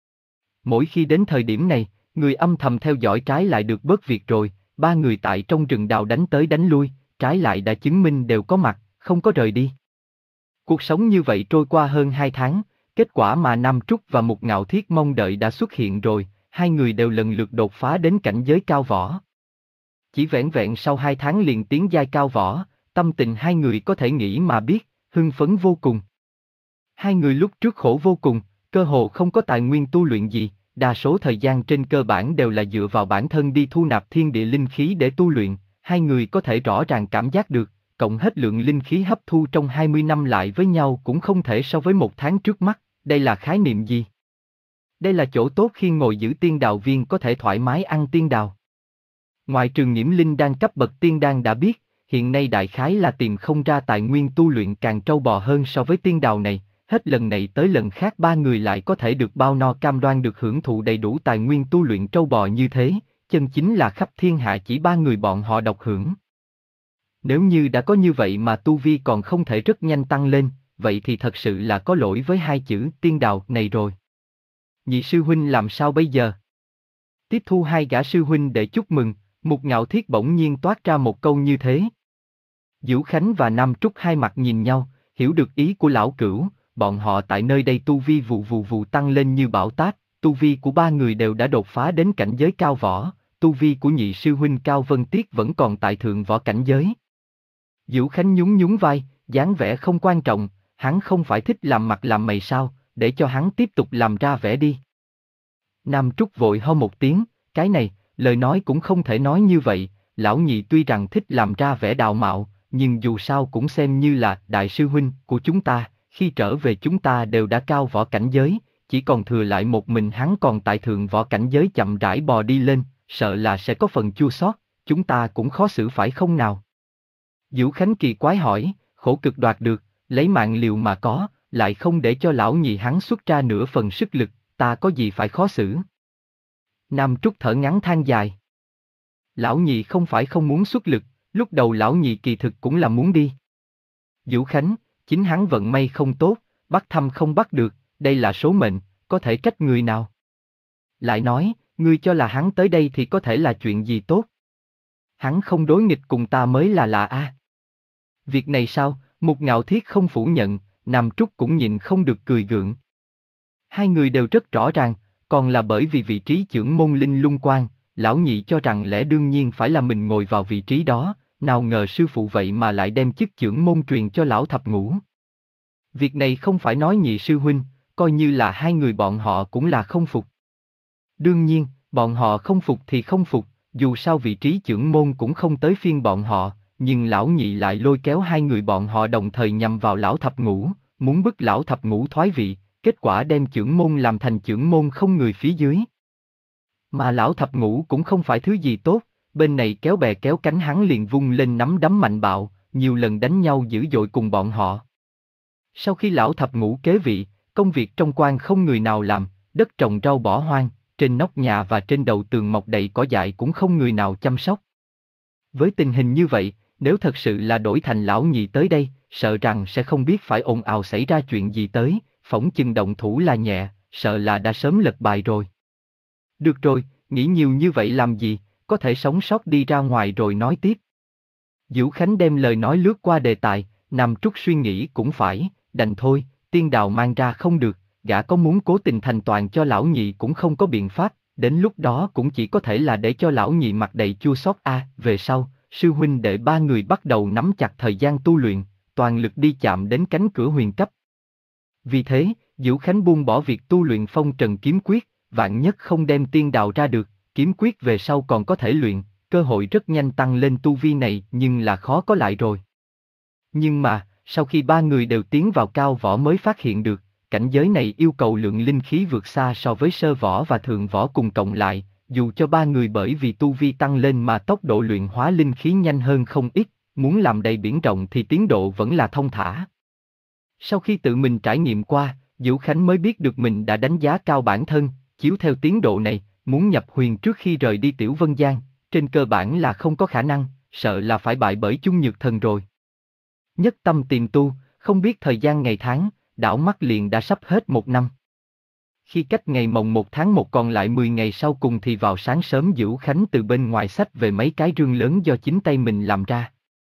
Mỗi khi đến thời điểm này, người âm thầm theo dõi trái lại được bớt việc rồi, ba người tại trong rừng đào đánh tới đánh lui, trái lại đã chứng minh đều có mặt, không có rời đi. Cuộc sống như vậy trôi qua hơn hai tháng, kết quả mà Nam Trúc và Mục Ngạo Thiết mong đợi đã xuất hiện rồi, hai người đều lần lượt đột phá đến cảnh giới cao võ. Chỉ vẻn vẹn sau hai tháng liền tiến giai cao võ, tâm tình hai người có thể nghĩ mà biết, hưng phấn vô cùng. Hai người lúc trước khổ vô cùng, cơ hồ không có tài nguyên tu luyện gì, đa số thời gian trên cơ bản đều là dựa vào bản thân đi thu nạp thiên địa linh khí để tu luyện, hai người có thể rõ ràng cảm giác được, cộng hết lượng linh khí hấp thu trong hai mươi năm lại với nhau cũng không thể so với một tháng trước mắt, đây là khái niệm gì? Đây là chỗ tốt khi ngồi giữ tiên đào viên có thể thoải mái ăn tiên đào. Ngoại trừ Nghiễm Linh đan cấp bậc tiên đan đã biết, hiện nay đại khái là tìm không ra tài nguyên tu luyện càng trâu bò hơn so với tiên đào này, hết lần này tới lần khác ba người lại có thể được bao no cam đoan được hưởng thụ đầy đủ tài nguyên tu luyện trâu bò như thế, chân chính là khắp thiên hạ chỉ ba người bọn họ độc hưởng. Nếu như đã có như vậy mà tu vi còn không thể rất nhanh tăng lên, vậy thì thật sự là có lỗi với hai chữ tiên đào này rồi. Nhị sư huynh làm sao bây giờ? Tiếp thu hai gã sư huynh để chúc mừng, Mục Ngạo Thiết bỗng nhiên toát ra một câu như thế. Dữu Khánh và Nam Trúc hai mặt nhìn nhau, hiểu được ý của lão cửu, bọn họ tại nơi đây tu vi vù vù vù tăng lên như bão táp, tu vi của ba người đều đã đột phá đến cảnh giới cao võ, tu vi của nhị sư huynh Cao Vân Tiết vẫn còn tại thượng võ cảnh giới. Dữu Khánh nhún nhún vai, dáng vẻ không quan trọng, hắn không phải thích làm mặt làm mày sao, để cho hắn tiếp tục làm ra vẻ đi. Nam Trúc vội ho một tiếng, cái này, lời nói cũng không thể nói như vậy, lão nhị tuy rằng thích làm ra vẻ đạo mạo, nhưng dù sao cũng xem như là đại sư huynh của chúng ta, khi trở về chúng ta đều đã cao võ cảnh giới, chỉ còn thừa lại một mình hắn còn tại thượng võ cảnh giới chậm rãi bò đi lên, sợ là sẽ có phần chua xót, chúng ta cũng khó xử phải không nào? Dữu Khánh kỳ quái hỏi, khổ cực đoạt được, lấy mạng liều mà có, lại không để cho lão nhị hắn xuất ra nửa phần sức lực, ta có gì phải khó xử? Nam Trúc thở ngắn than dài. Lão nhị không phải không muốn xuất lực, lúc đầu lão nhị kỳ thực cũng là muốn đi. Dữu Khánh, chính hắn vận may không tốt, bắt thăm không bắt được, đây là số mệnh, có thể trách người nào? Lại nói, ngươi cho là hắn tới đây thì có thể là chuyện gì tốt? Hắn không đối nghịch cùng ta mới là lạ a. Việc này sao? Mục Ngạo Thiết không phủ nhận, Nam Trúc cũng nhìn không được cười gượng. Hai người đều rất rõ ràng, còn là bởi vì vị trí chưởng môn linh lung quan, lão nhị cho rằng lẽ đương nhiên phải là mình ngồi vào vị trí đó, nào ngờ sư phụ vậy mà lại đem chức chưởng môn truyền cho lão thập ngũ. Việc này không phải nói nhị sư huynh, coi như là hai người bọn họ cũng là không phục. Đương nhiên, bọn họ không phục thì không phục, dù sao vị trí chưởng môn cũng không tới phiên bọn họ, nhưng lão nhị lại lôi kéo hai người bọn họ đồng thời nhằm vào lão thập ngũ, muốn bức lão thập ngũ thoái vị, kết quả đem chưởng môn làm thành chưởng môn không người phía dưới. Mà lão thập ngũ cũng không phải thứ gì tốt, bên này kéo bè kéo cánh hắn liền vung lên nắm đấm mạnh bạo, nhiều lần đánh nhau dữ dội cùng bọn họ. Sau khi lão thập ngũ kế vị, công việc trong quan không người nào làm, đất trồng rau bỏ hoang, trên nóc nhà và trên đầu tường mọc đầy cỏ dại cũng không người nào chăm sóc. Với tình hình như vậy, nếu thật sự là đổi thành lão nhị tới đây, sợ rằng sẽ không biết phải ồn ào xảy ra chuyện gì tới, phỏng chừng động thủ là nhẹ, sợ là đã sớm lật bài rồi. Được rồi, nghĩ nhiều như vậy làm gì, có thể sống sót đi ra ngoài rồi nói tiếp. Dữu Khánh đem lời nói lướt qua đề tài, Nam Trúc suy nghĩ cũng phải, đành thôi, tiên đào mang ra không được, gã có muốn cố tình thành toàn cho lão nhị cũng không có biện pháp, đến lúc đó cũng chỉ có thể là để cho lão nhị mặt đầy chua xót a. À, về sau, sư huynh đệ ba người bắt đầu nắm chặt thời gian tu luyện, toàn lực đi chạm đến cánh cửa huyền cấp. Vì thế, Dữu Khánh buông bỏ việc tu luyện phong trần kiếm quyết, vạn nhất không đem tiên đào ra được, kiếm quyết về sau còn có thể luyện, cơ hội rất nhanh tăng lên tu vi này nhưng là khó có lại rồi. Nhưng mà, sau khi ba người đều tiến vào cao võ mới phát hiện được, cảnh giới này yêu cầu lượng linh khí vượt xa so với sơ võ và thượng võ cùng cộng lại, dù cho ba người bởi vì tu vi tăng lên mà tốc độ luyện hóa linh khí nhanh hơn không ít, muốn làm đầy biển rộng thì tiến độ vẫn là thông thả. Sau khi tự mình trải nghiệm qua, Dữu Khánh mới biết được mình đã đánh giá cao bản thân, chiếu theo tiến độ này, muốn nhập huyền trước khi rời đi Tiểu Vân Giang, trên cơ bản là không có khả năng, sợ là phải bại bởi Chung Nhược Thần rồi. Nhất tâm tìm tu, không biết thời gian ngày tháng, đảo mắt liền đã sắp hết một năm. Khi cách ngày mồng một tháng một còn lại mười ngày sau cùng thì vào sáng sớm Dữu Khánh từ bên ngoài xách về mấy cái rương lớn do chính tay mình làm ra.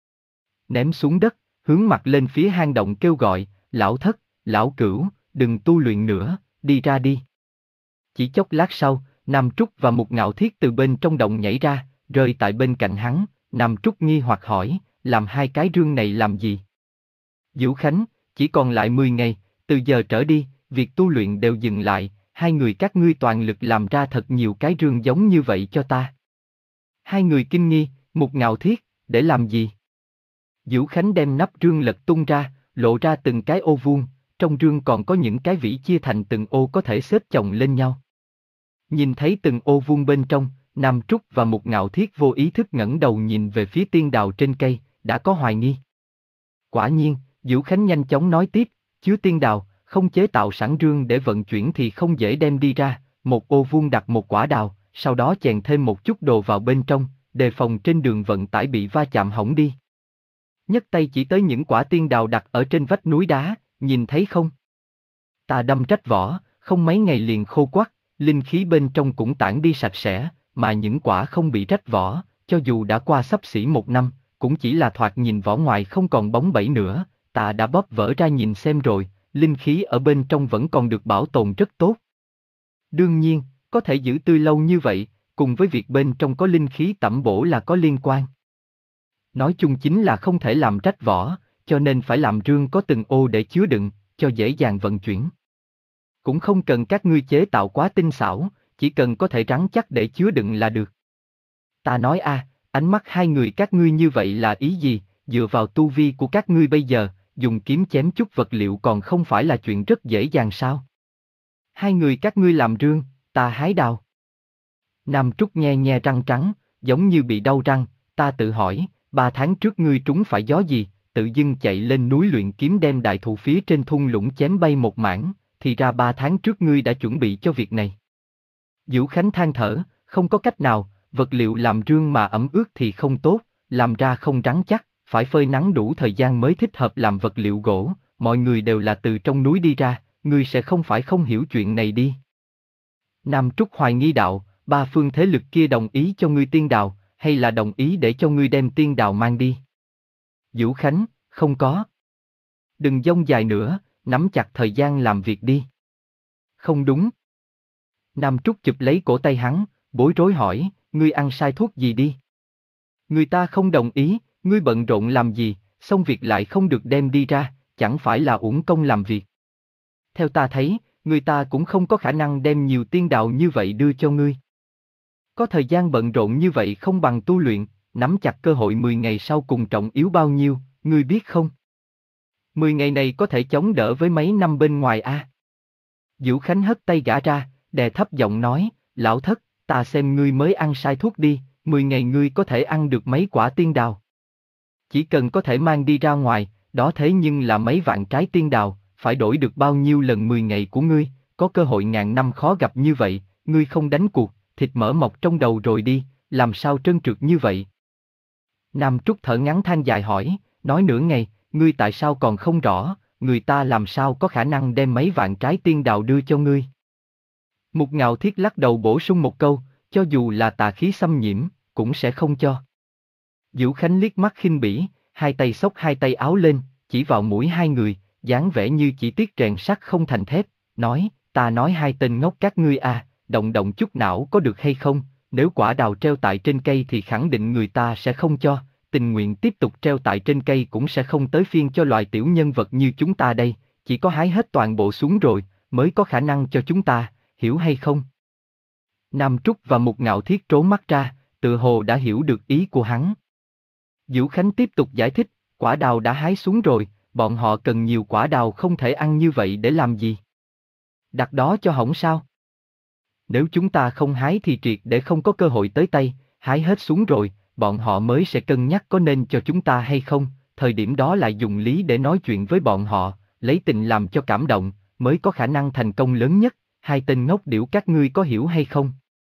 Ném xuống đất, hướng mặt lên phía hang động kêu gọi, lão thất, lão cửu, đừng tu luyện nữa, đi ra đi. Chỉ chốc lát sau, Nam Trúc và Mục Ngạo Thiết từ bên trong động nhảy ra, rơi tại bên cạnh hắn, Nam Trúc nghi hoặc hỏi, làm hai cái rương này làm gì? Dữu Khánh, chỉ còn lại mười ngày, từ giờ trở đi, việc tu luyện đều dừng lại, hai người các ngươi toàn lực làm ra thật nhiều cái rương giống như vậy cho ta. Hai người kinh nghi, Mục Ngạo Thiết, để làm gì? Dữu Khánh đem nắp rương lật tung ra, lộ ra từng cái ô vuông, trong rương còn có những cái vỉ chia thành từng ô có thể xếp chồng lên nhau. Nhìn thấy từng ô vuông bên trong, Nam Trúc và Mục Ngạo Thiết vô ý thức ngẩng đầu nhìn về phía tiên đào trên cây, đã có hoài nghi. Quả nhiên, Dữu Khánh nhanh chóng nói tiếp, chứa tiên đào, không chế tạo sẵn rương để vận chuyển thì không dễ đem đi ra, một ô vuông đặt một quả đào, sau đó chèn thêm một chút đồ vào bên trong, đề phòng trên đường vận tải bị va chạm hỏng đi. nhấc tay chỉ tới những quả tiên đào đặt ở trên vách núi đá, nhìn thấy không? Ta đâm rách vỏ, không mấy ngày liền khô quắt, linh khí bên trong cũng tản đi sạch sẽ, mà những quả không bị rách vỏ, cho dù đã qua xấp xỉ một năm, cũng chỉ là thoạt nhìn vỏ ngoài không còn bóng bẩy nữa, ta đã bóp vỡ ra nhìn xem rồi, linh khí ở bên trong vẫn còn được bảo tồn rất tốt. Đương nhiên, có thể giữ tươi lâu như vậy, cùng với việc bên trong có linh khí tẩm bổ là có liên quan. Nói chung chính là không thể làm rách vỏ, cho nên phải làm rương có từng ô để chứa đựng, cho dễ dàng vận chuyển. Cũng không cần các ngươi chế tạo quá tinh xảo, chỉ cần có thể rắn chắc để chứa đựng là được. Ta nói a, ánh mắt hai người các ngươi như vậy là ý gì, dựa vào tu vi của các ngươi bây giờ, dùng kiếm chém chút vật liệu còn không phải là chuyện rất dễ dàng sao? Hai người các ngươi làm rương, ta hái đào. Nam Trúc nhe nhe răng trắng, giống như bị đau răng, ta tự hỏi, ba tháng trước ngươi trúng phải gió gì, tự dưng chạy lên núi luyện kiếm đem đại thụ phía trên thung lũng chém bay một mảng, thì ra ba tháng trước ngươi đã chuẩn bị cho việc này. Vũ Khánh than thở, không có cách nào, vật liệu làm rương mà ẩm ướt thì không tốt, làm ra không rắn chắc, phải phơi nắng đủ thời gian mới thích hợp làm vật liệu gỗ, mọi người đều là từ trong núi đi ra, ngươi sẽ không phải không hiểu chuyện này đi. Nam Trúc hoài nghi đạo, ba phương thế lực kia đồng ý cho ngươi tiên đào, hay là đồng ý để cho ngươi đem tiên đào mang đi? Vũ Khánh, không có. Đừng dông dài nữa, nắm chặt thời gian làm việc đi. Không đúng. Nam Trúc chụp lấy cổ tay hắn, bối rối hỏi, ngươi ăn sai thuốc gì đi? Người ta không đồng ý, ngươi bận rộn làm gì, xong việc lại không được đem đi ra, chẳng phải là uổng công làm việc. Theo ta thấy, người ta cũng không có khả năng đem nhiều tiên đào như vậy đưa cho ngươi. Có thời gian bận rộn như vậy không bằng tu luyện, nắm chặt cơ hội mười ngày sau cùng trọng yếu bao nhiêu, ngươi biết không? mười ngày này có thể chống đỡ với mấy năm bên ngoài a. À? Vũ Khánh hất tay gã ra, đè thấp giọng nói, lão thất, ta xem ngươi mới ăn sai thuốc đi, mười ngày ngươi có thể ăn được mấy quả tiên đào. Chỉ cần có thể mang đi ra ngoài, đó thế nhưng là mấy vạn trái tiên đào, phải đổi được bao nhiêu lần mười ngày của ngươi, có cơ hội ngàn năm khó gặp như vậy, ngươi không đánh cuộc, thịt mỡ mọc trong đầu rồi đi, làm sao trơn trượt như vậy? Nam Trúc thở ngắn than dài hỏi, nói nửa ngày, ngươi tại sao còn không rõ, người ta làm sao có khả năng đem mấy vạn trái tiên đào đưa cho ngươi? Mục Ngạo Thiết lắc đầu bổ sung một câu, cho dù là tà khí xâm nhiễm, cũng sẽ không cho. Vũ Khánh liếc mắt khinh bỉ, hai tay xốc hai tay áo lên, chỉ vào mũi hai người, dáng vẻ như chỉ tiếc rèn sắt không thành thép, nói, ta nói hai tên ngốc các ngươi à, động động chút não có được hay không, nếu quả đào treo tại trên cây thì khẳng định người ta sẽ không cho, tình nguyện tiếp tục treo tại trên cây cũng sẽ không tới phiên cho loài tiểu nhân vật như chúng ta đây, chỉ có hái hết toàn bộ xuống rồi, mới có khả năng cho chúng ta, hiểu hay không? Nam Trúc và Mục Ngạo Thiết trố mắt ra, tự hồ đã hiểu được ý của hắn. Vũ Khánh tiếp tục giải thích, quả đào đã hái xuống rồi, bọn họ cần nhiều quả đào không thể ăn như vậy để làm gì? Đặt đó cho hỏng sao? Nếu chúng ta không hái thì triệt để không có cơ hội tới tay, hái hết xuống rồi, bọn họ mới sẽ cân nhắc có nên cho chúng ta hay không, thời điểm đó lại dùng lý để nói chuyện với bọn họ, lấy tình làm cho cảm động, mới có khả năng thành công lớn nhất, hai tên ngốc điểu các ngươi có hiểu hay không?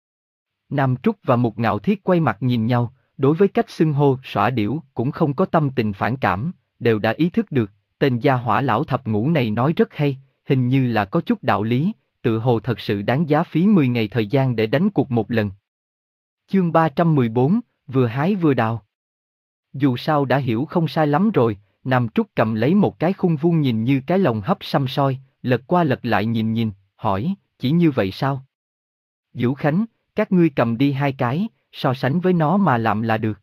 Nam Trúc và Mục Ngạo Thiết quay mặt nhìn nhau, đối với cách xưng hô xõa điểu cũng không có tâm tình phản cảm, đều đã ý thức được, tên gia hỏa lão thập ngũ này nói rất hay, hình như là có chút đạo lý, tự hồ thật sự đáng giá phí mười ngày thời gian để đánh cuộc một lần. Chương ba trăm mười bốn, vừa hái vừa đào. Dù sao đã hiểu không sai lắm rồi, Nam Trúc cầm lấy một cái khung vuông nhìn như cái lồng hấp xăm soi, lật qua lật lại nhìn nhìn, hỏi, chỉ như vậy sao? Vũ Khánh, các ngươi cầm đi hai cái, so sánh với nó mà làm là được.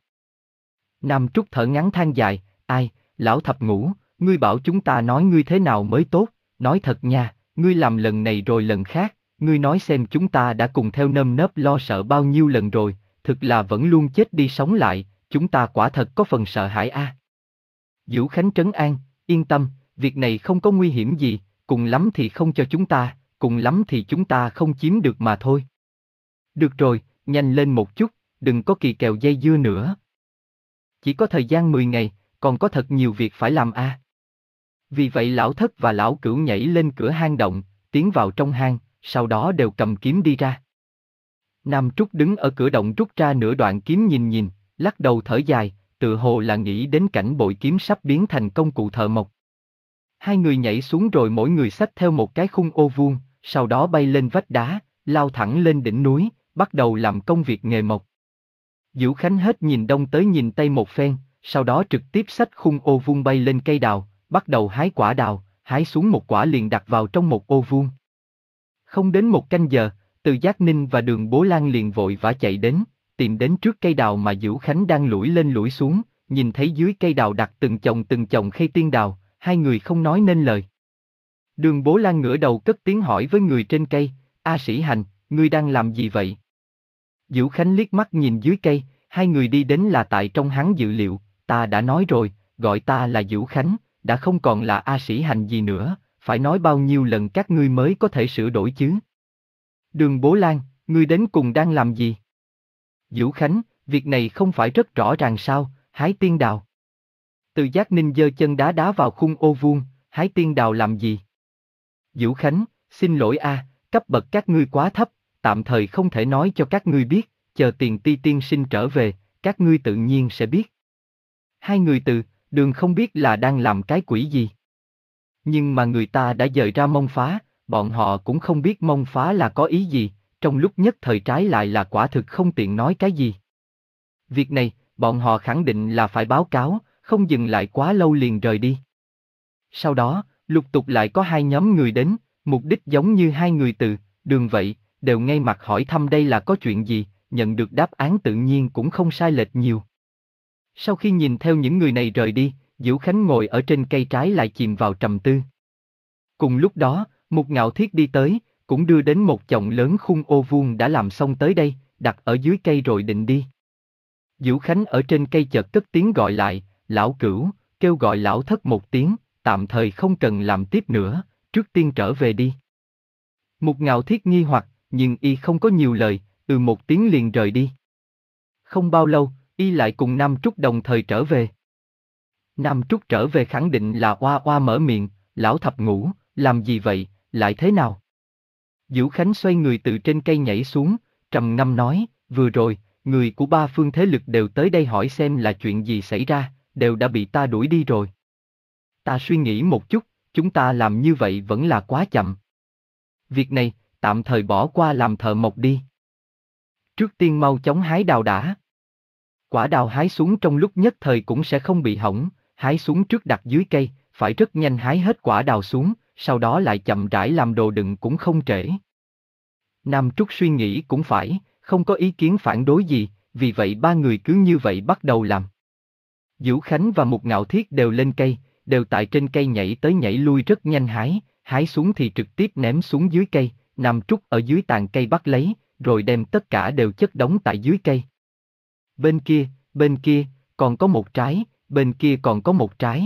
Nam Trúc thở ngắn than dài, ai, lão thập ngũ, ngươi bảo chúng ta nói ngươi thế nào mới tốt, nói thật nha, ngươi làm lần này rồi lần khác, ngươi nói xem chúng ta đã cùng theo nơm nớp lo sợ bao nhiêu lần rồi, thực là vẫn luôn chết đi sống lại, chúng ta quả thật có phần sợ hãi a. À. Vũ Khánh trấn an, yên tâm, việc này không có nguy hiểm gì, cùng lắm thì không cho chúng ta, cùng lắm thì chúng ta không chiếm được mà thôi. Được rồi, nhanh lên một chút, đừng có kỳ kèo dây dưa nữa. Chỉ có thời gian mười ngày, còn có thật nhiều việc phải làm a. À. Vì vậy lão thất và lão cửu nhảy lên cửa hang động, tiến vào trong hang, sau đó đều cầm kiếm đi ra. Nam Trúc đứng ở cửa động rút ra nửa đoạn kiếm nhìn nhìn, lắc đầu thở dài, tự hồ là nghĩ đến cảnh bội kiếm sắp biến thành công cụ thợ mộc. Hai người nhảy xuống rồi mỗi người xách theo một cái khung ô vuông, sau đó bay lên vách đá, lao thẳng lên đỉnh núi, bắt đầu làm công việc nghề mộc. Vũ Khánh hết nhìn đông tới nhìn tây một phen, sau đó trực tiếp xách khung ô vuông bay lên cây đào, bắt đầu hái quả đào, hái xuống một quả liền đặt vào trong một ô vuông. Không đến một canh giờ, Từ Giác Ninh và Đường Bố Lan liền vội vã chạy đến, tìm đến trước cây đào mà Vũ Khánh đang lủi lên lủi xuống, nhìn thấy dưới cây đào đặt từng chồng từng chồng khay tiên đào, hai người không nói nên lời. Đường Bố Lan ngửa đầu cất tiếng hỏi với người trên cây, A Sĩ Hành, ngươi đang làm gì vậy? Vũ Khánh liếc mắt nhìn dưới cây, hai người đi đến là tại trong hắn dự liệu, ta đã nói rồi, gọi ta là Vũ Khánh, đã không còn là A Sĩ Hành gì nữa, phải nói bao nhiêu lần các ngươi mới có thể sửa đổi chứ? Đường Bố Lan, ngươi đến cùng đang làm gì? Vũ Khánh, việc này không phải rất rõ ràng sao, hái tiên đào. Từ Giác Ninh giơ chân đá đá vào khung ô vuông, hái tiên đào làm gì? Vũ Khánh, xin lỗi a, cấp bậc các ngươi quá thấp, tạm thời không thể nói cho các ngươi biết, chờ Tiền Ti tiên sinh trở về, các ngươi tự nhiên sẽ biết. Hai người Từ, Đường không biết là đang làm cái quỷ gì. Nhưng mà người ta đã dời ra mông phá, bọn họ cũng không biết mông phá là có ý gì, trong lúc nhất thời trái lại là quả thực không tiện nói cái gì. Việc này, bọn họ khẳng định là phải báo cáo, không dừng lại quá lâu liền rời đi. Sau đó, lục tục lại có hai nhóm người đến, mục đích giống như hai người Từ, Đường vậy, đều ngay mặt hỏi thăm đây là có chuyện gì, nhận được đáp án tự nhiên cũng không sai lệch nhiều. Sau khi nhìn theo những người này rời đi, Vũ Khánh ngồi ở trên cây trái lại chìm vào trầm tư. Cùng lúc đó, Mục Ngạo Thiết đi tới, cũng đưa đến một chồng lớn khung ô vuông đã làm xong tới đây, đặt ở dưới cây rồi định đi. Vũ Khánh ở trên cây chợt cất tiếng gọi lại, lão Cửu, kêu gọi lão Thất một tiếng, tạm thời không cần làm tiếp nữa, trước tiên trở về đi. Mục Ngạo Thiết nghi hoặc, nhưng y không có nhiều lời, ừ một tiếng liền rời đi. Không bao lâu, y lại cùng Nam Trúc đồng thời trở về. Nam Trúc trở về khẳng định là oa oa mở miệng, lão thập ngũ, làm gì vậy, lại thế nào? Vũ Khánh xoay người từ trên cây nhảy xuống, trầm ngâm nói, vừa rồi, người của ba phương thế lực đều tới đây hỏi xem là chuyện gì xảy ra, đều đã bị ta đuổi đi rồi. Ta suy nghĩ một chút, chúng ta làm như vậy vẫn là quá chậm. Việc này, tạm thời bỏ qua làm thợ mộc đi. Trước tiên mau chóng hái đào đã. Quả đào hái xuống trong lúc nhất thời cũng sẽ không bị hỏng, hái xuống trước đặt dưới cây, phải rất nhanh hái hết quả đào xuống, sau đó lại chậm rãi làm đồ đựng cũng không trễ. Nam Trúc suy nghĩ cũng phải, không có ý kiến phản đối gì, vì vậy ba người cứ như vậy bắt đầu làm. Vũ Khánh và Mục Ngạo Thiết đều lên cây, đều tại trên cây nhảy tới nhảy lui rất nhanh hái, hái xuống thì trực tiếp ném xuống dưới cây, Nam Trúc ở dưới tàn cây bắt lấy, rồi đem tất cả đều chất đống tại dưới cây. Bên kia, bên kia, còn có một trái, bên kia còn có một trái.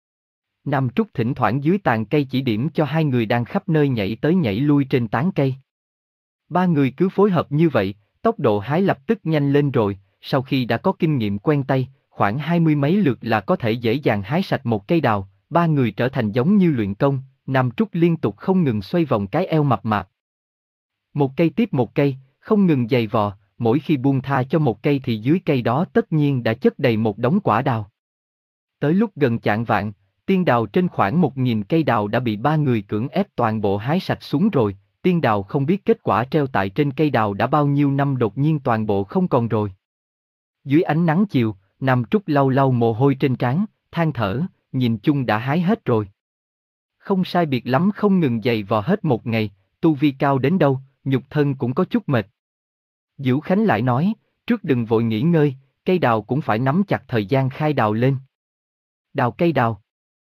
Nam Trúc thỉnh thoảng dưới tàn cây chỉ điểm cho hai người đang khắp nơi nhảy tới nhảy lui trên tán cây. Ba người cứ phối hợp như vậy, tốc độ hái lập tức nhanh lên rồi, sau khi đã có kinh nghiệm quen tay, khoảng hai mươi mấy lượt là có thể dễ dàng hái sạch một cây đào, ba người trở thành giống như luyện công, Nam Trúc liên tục không ngừng xoay vòng cái eo mập mạp. Một cây tiếp một cây, không ngừng giày vò, mỗi khi buông tha cho một cây thì dưới cây đó tất nhiên đã chất đầy một đống quả đào. Tới lúc gần chạng vạng, tiên đào trên khoảng một nghìn cây đào đã bị ba người cưỡng ép toàn bộ hái sạch xuống rồi, tiên đào không biết kết quả treo tại trên cây đào đã bao nhiêu năm đột nhiên toàn bộ không còn rồi. Dưới ánh nắng chiều, Nam Trúc lau lau mồ hôi trên trán, than thở, nhìn chung đã hái hết rồi. Không sai biệt lắm không ngừng giày vò hết một ngày, tu vi cao đến đâu, nhục thân cũng có chút mệt. Vũ Khánh lại nói, trước đừng vội nghỉ ngơi, cây đào cũng phải nắm chặt thời gian khai đào lên. Đào cây đào.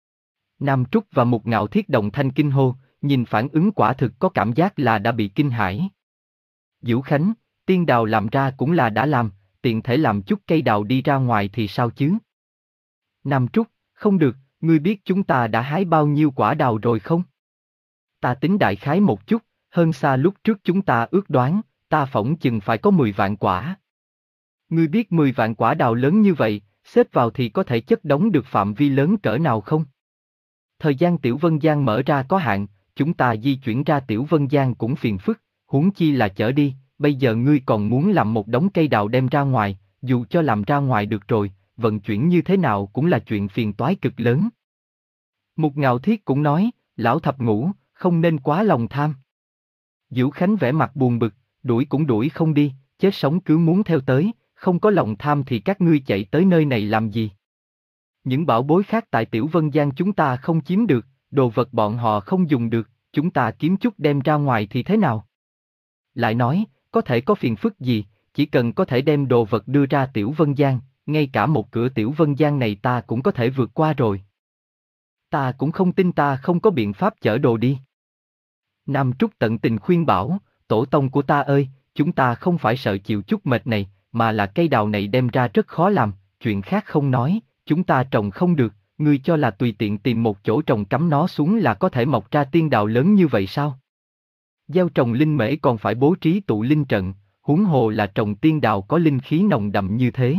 Nam Trúc và Mục Ngạo Thiết đồng thanh kinh hô, nhìn phản ứng quả thực có cảm giác là đã bị kinh hãi. Vũ Khánh, tiên đào làm ra cũng là đã làm, tiện thể làm chút cây đào đi ra ngoài thì sao chứ? Nam Trúc, không được, ngươi biết chúng ta đã hái bao nhiêu quả đào rồi không? Ta tính đại khái một chút, hơn xa lúc trước chúng ta ước đoán, ta phỏng chừng phải có mười vạn quả. Ngươi biết mười vạn quả đào lớn như vậy, xếp vào thì có thể chất đống được phạm vi lớn cỡ nào không? Thời gian Tiểu Vân Giang mở ra có hạn, chúng ta di chuyển ra Tiểu Vân Giang cũng phiền phức, huống chi là chở đi, bây giờ ngươi còn muốn làm một đống cây đào đem ra ngoài, dù cho làm ra ngoài được rồi, vận chuyển như thế nào cũng là chuyện phiền toái cực lớn. Mục Ngạo Thiết cũng nói, lão thập ngũ, không nên quá lòng tham. Diễu Khánh vẻ mặt buồn bực, đuổi cũng đuổi không đi, chết sống cứ muốn theo tới, không có lòng tham thì các ngươi chạy tới nơi này làm gì? Những bảo bối khác tại Tiểu Vân Giang chúng ta không chiếm được, đồ vật bọn họ không dùng được, chúng ta kiếm chút đem ra ngoài thì thế nào? Lại nói, có thể có phiền phức gì, chỉ cần có thể đem đồ vật đưa ra Tiểu Vân Giang, ngay cả một cửa Tiểu Vân Giang này ta cũng có thể vượt qua rồi. Ta cũng không tin ta không có biện pháp chở đồ đi. Nam Trúc tận tình khuyên bảo, tổ tông của ta ơi, chúng ta không phải sợ chịu chút mệt này, mà là cây đào này đem ra rất khó làm, chuyện khác không nói, chúng ta trồng không được, ngươi cho là tùy tiện tìm một chỗ trồng cắm nó xuống là có thể mọc ra tiên đào lớn như vậy sao? Gieo trồng linh mễ còn phải bố trí tụ linh trận, huống hồ là trồng tiên đào có linh khí nồng đậm như thế.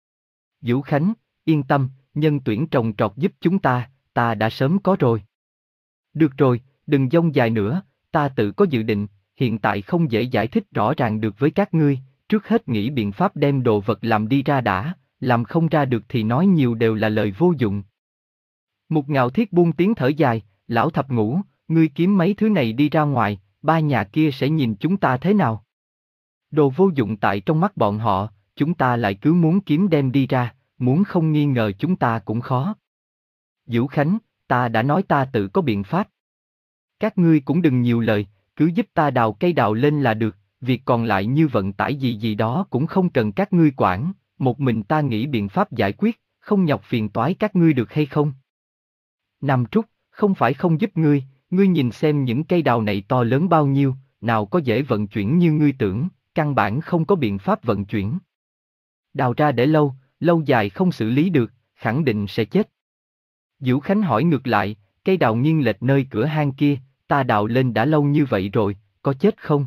Vũ Khánh, yên tâm, nhân tuyển trồng trọt giúp chúng ta, ta đã sớm có rồi. Được rồi, đừng dông dài nữa, ta tự có dự định, hiện tại không dễ giải thích rõ ràng được với các ngươi, trước hết nghĩ biện pháp đem đồ vật làm đi ra đã, làm không ra được thì nói nhiều đều là lời vô dụng. Mục Ngạo Thiết buông tiếng thở dài, lão thập ngũ, ngươi kiếm mấy thứ này đi ra ngoài, ba nhà kia sẽ nhìn chúng ta thế nào? Đồ vô dụng tại trong mắt bọn họ, chúng ta lại cứ muốn kiếm đem đi ra, muốn không nghi ngờ chúng ta cũng khó. Vũ Khánh, ta đã nói ta tự có biện pháp. Các ngươi cũng đừng nhiều lời, cứ giúp ta đào cây đào lên là được, việc còn lại như vận tải gì gì đó cũng không cần các ngươi quản, một mình ta nghĩ biện pháp giải quyết, không nhọc phiền toái các ngươi được hay không? Nam Trúc, không phải không giúp ngươi, ngươi nhìn xem những cây đào này to lớn bao nhiêu, nào có dễ vận chuyển như ngươi tưởng, căn bản không có biện pháp vận chuyển. Đào ra để lâu, lâu dài không xử lý được, khẳng định sẽ chết. Vũ Khánh hỏi ngược lại, cây đào nghiêng lệch nơi cửa hang kia, ta đào lên đã lâu như vậy rồi, có chết không?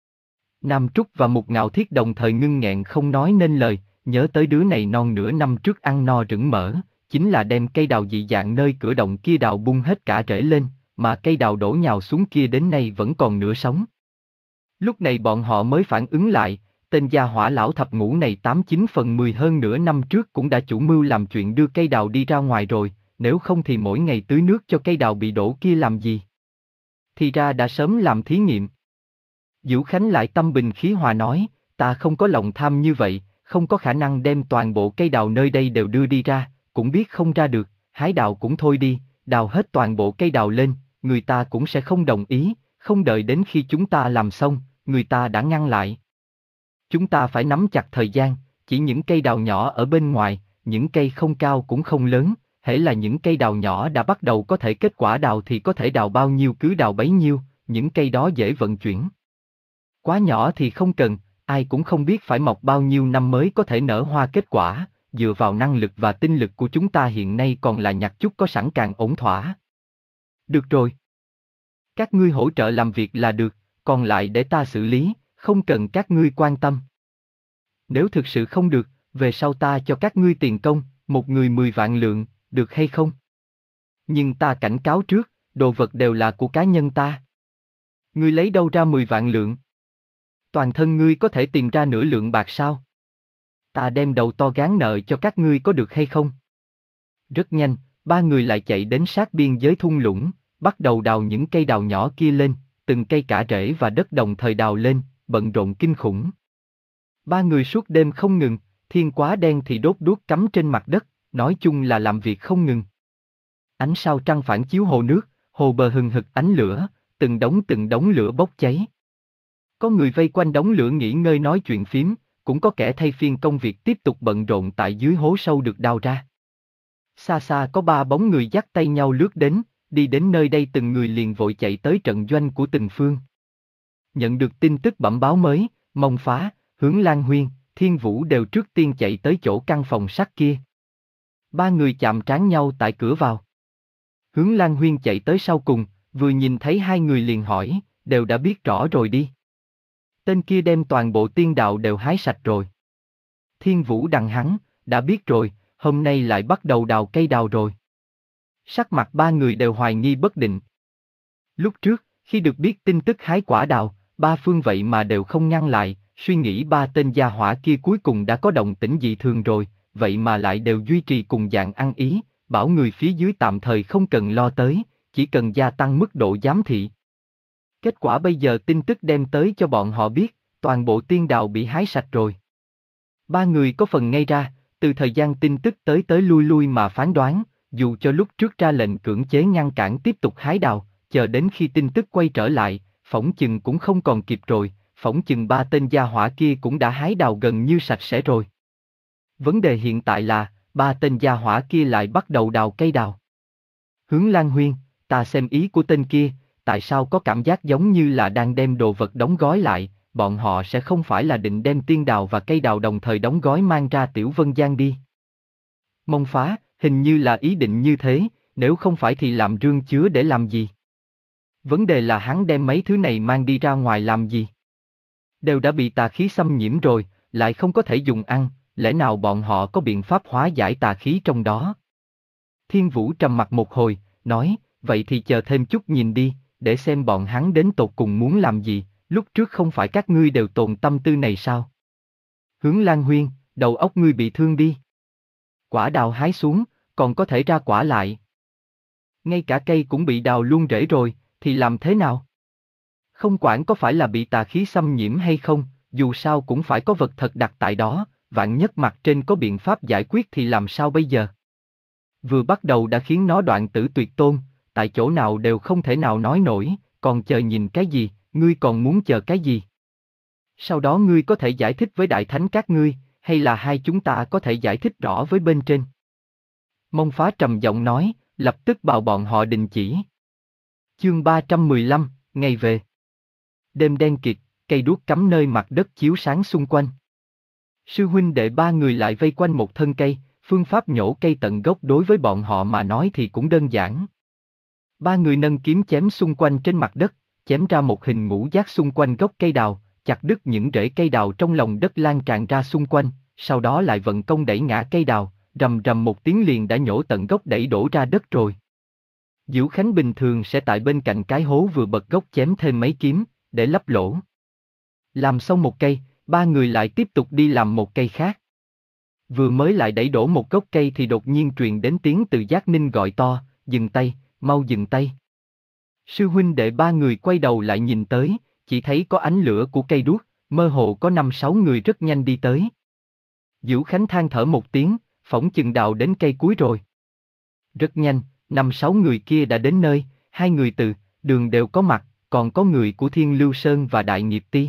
Nam Trúc và Mục Ngạo Thiết đồng thời ngưng nghẹn không nói nên lời, nhớ tới đứa này non nửa năm trước ăn no rửng mỡ, chính là đem cây đào dị dạng nơi cửa động kia đào bung hết cả rễ lên, mà cây đào đổ nhào xuống kia đến nay vẫn còn nửa sống. Lúc này bọn họ mới phản ứng lại, tên gia hỏa lão thập ngũ này tám chín phần mười hơn nửa năm trước cũng đã chủ mưu làm chuyện đưa cây đào đi ra ngoài rồi, nếu không thì mỗi ngày tưới nước cho cây đào bị đổ kia làm gì? Thì ra đã sớm làm thí nghiệm. Vũ Khánh lại tâm bình khí hòa nói, ta không có lòng tham như vậy, không có khả năng đem toàn bộ cây đào nơi đây đều đưa đi ra, cũng biết không ra được, hái đào cũng thôi đi, đào hết toàn bộ cây đào lên, người ta cũng sẽ không đồng ý, không đợi đến khi chúng ta làm xong, người ta đã ngăn lại. Chúng ta phải nắm chặt thời gian, chỉ những cây đào nhỏ ở bên ngoài, những cây không cao cũng không lớn, hễ là những cây đào nhỏ đã bắt đầu có thể kết quả đào thì có thể đào bao nhiêu cứ đào bấy nhiêu, những cây đó dễ vận chuyển. Quá nhỏ thì không cần, ai cũng không biết phải mọc bao nhiêu năm mới có thể nở hoa kết quả, dựa vào năng lực và tinh lực của chúng ta hiện nay còn là nhặt chút có sẵn càng ổn thỏa. Được rồi. Các ngươi hỗ trợ làm việc là được, còn lại để ta xử lý, không cần các ngươi quan tâm. Nếu thực sự không được, về sau ta cho các ngươi tiền công, một người mười vạn lượng, được hay không? Nhưng ta cảnh cáo trước, đồ vật đều là của cá nhân ta. Ngươi lấy đâu ra mười vạn lượng? Toàn thân ngươi có thể tìm ra nửa lượng bạc sao? Ta đem đầu to gán nợ cho các ngươi có được hay không? Rất nhanh, ba người lại chạy đến sát biên giới thung lũng, bắt đầu đào những cây đào nhỏ kia lên, từng cây cả rễ và đất đồng thời đào lên, bận rộn kinh khủng. Ba người suốt đêm không ngừng, thiên quá đen thì đốt đuốc cắm trên mặt đất, nói chung là làm việc không ngừng. Ánh sao trăng phản chiếu hồ nước, hồ bờ hừng hực ánh lửa, từng đống từng đống lửa bốc cháy. Có người vây quanh đống lửa nghỉ ngơi nói chuyện phím, cũng có kẻ thay phiên công việc tiếp tục bận rộn tại dưới hố sâu được đào ra. Xa xa có ba bóng người dắt tay nhau lướt đến, đi đến nơi đây từng người liền vội chạy tới trận doanh của từng phương. Nhận được tin tức bẩm báo mới, Mông Phá, Hướng Lan Huyên, Thiên Vũ đều trước tiên chạy tới chỗ căn phòng sắt kia. Ba người chạm trán nhau tại cửa vào. Hướng Lan Huyên chạy tới sau cùng, vừa nhìn thấy hai người liền hỏi, đều đã biết rõ rồi đi. Tên kia đem toàn bộ tiên đạo đều hái sạch rồi. Thiên Vũ đằng hắn, đã biết rồi, hôm nay lại bắt đầu đào cây đào rồi. Sắc mặt ba người đều hoài nghi bất định. Lúc trước, khi được biết tin tức hái quả đào, ba phương vậy mà đều không ngăn lại, suy nghĩ ba tên gia hỏa kia cuối cùng đã có động tĩnh dị thường rồi, vậy mà lại đều duy trì cùng dạng ăn ý, bảo người phía dưới tạm thời không cần lo tới, chỉ cần gia tăng mức độ giám thị. Kết quả bây giờ tin tức đem tới cho bọn họ biết, toàn bộ tiên đào bị hái sạch rồi. Ba người có phần ngây ra, từ thời gian tin tức tới tới lui lui mà phán đoán, dù cho lúc trước ra lệnh cưỡng chế ngăn cản tiếp tục hái đào, chờ đến khi tin tức quay trở lại, phỏng chừng cũng không còn kịp rồi, phỏng chừng ba tên gia hỏa kia cũng đã hái đào gần như sạch sẽ rồi. Vấn đề hiện tại là, ba tên gia hỏa kia lại bắt đầu đào cây đào. Hướng Lan Huyên, ta xem ý của tên kia, tại sao có cảm giác giống như là đang đem đồ vật đóng gói lại, bọn họ sẽ không phải là định đem tiên đào và cây đào đồng thời đóng gói mang ra Tiểu Vân Giang đi. Mông Phá, hình như là ý định như thế, nếu không phải thì làm rương chứa để làm gì? Vấn đề là hắn đem mấy thứ này mang đi ra ngoài làm gì? Đều đã bị tà khí xâm nhiễm rồi, lại không có thể dùng ăn, lẽ nào bọn họ có biện pháp hóa giải tà khí trong đó? Thiên Vũ trầm mặt một hồi, nói, vậy thì chờ thêm chút nhìn đi, để xem bọn hắn đến tột cùng muốn làm gì, lúc trước không phải các ngươi đều tồn tâm tư này sao? Hướng Lan Huyên, đầu óc ngươi bị thương đi. Quả đào hái xuống, còn có thể ra quả lại. Ngay cả cây cũng bị đào luôn rễ rồi, thì làm thế nào? Không quản có phải là bị tà khí xâm nhiễm hay không, dù sao cũng phải có vật thật đặt tại đó, vạn nhất mặt trên có biện pháp giải quyết thì làm sao bây giờ? Vừa bắt đầu đã khiến nó đoạn tử tuyệt tôn, tại chỗ nào đều không thể nào nói nổi, còn chờ nhìn cái gì, ngươi còn muốn chờ cái gì? Sau đó ngươi có thể giải thích với đại thánh các ngươi, hay là hai chúng ta có thể giải thích rõ với bên trên? Mông Phá trầm giọng nói, lập tức bảo bọn họ đình chỉ. Chương ba trăm mười lăm, ngày về. Đêm đen kịt, cây đuốc cắm nơi mặt đất chiếu sáng xung quanh. Sư huynh đệ ba người lại vây quanh một thân cây, phương pháp nhổ cây tận gốc đối với bọn họ mà nói thì cũng đơn giản. Ba người nâng kiếm chém xung quanh trên mặt đất, chém ra một hình ngũ giác xung quanh gốc cây đào, chặt đứt những rễ cây đào trong lòng đất lan tràn ra xung quanh, sau đó lại vận công đẩy ngã cây đào, rầm rầm một tiếng liền đã nhổ tận gốc đẩy đổ ra đất rồi. Diễu Khánh bình thường sẽ tại bên cạnh cái hố vừa bật gốc chém thêm mấy kiếm, để lấp lỗ. Làm xong một cây, ba người lại tiếp tục đi làm một cây khác. Vừa mới lại đẩy đổ một gốc cây thì đột nhiên truyền đến tiếng từ Giác Ninh gọi to, dừng tay, mau dừng tay. Sư huynh đệ ba người quay đầu lại nhìn tới, chỉ thấy có ánh lửa của cây đuốc, mơ hồ có năm sáu người rất nhanh đi tới. Diễu Khánh than thở một tiếng, phỏng chừng đào đến cây cuối rồi. Rất nhanh, năm sáu người kia đã đến nơi, hai người từ đường đều có mặt, còn có người của Thiên Lưu Sơn và Đại Nghiệp Ti.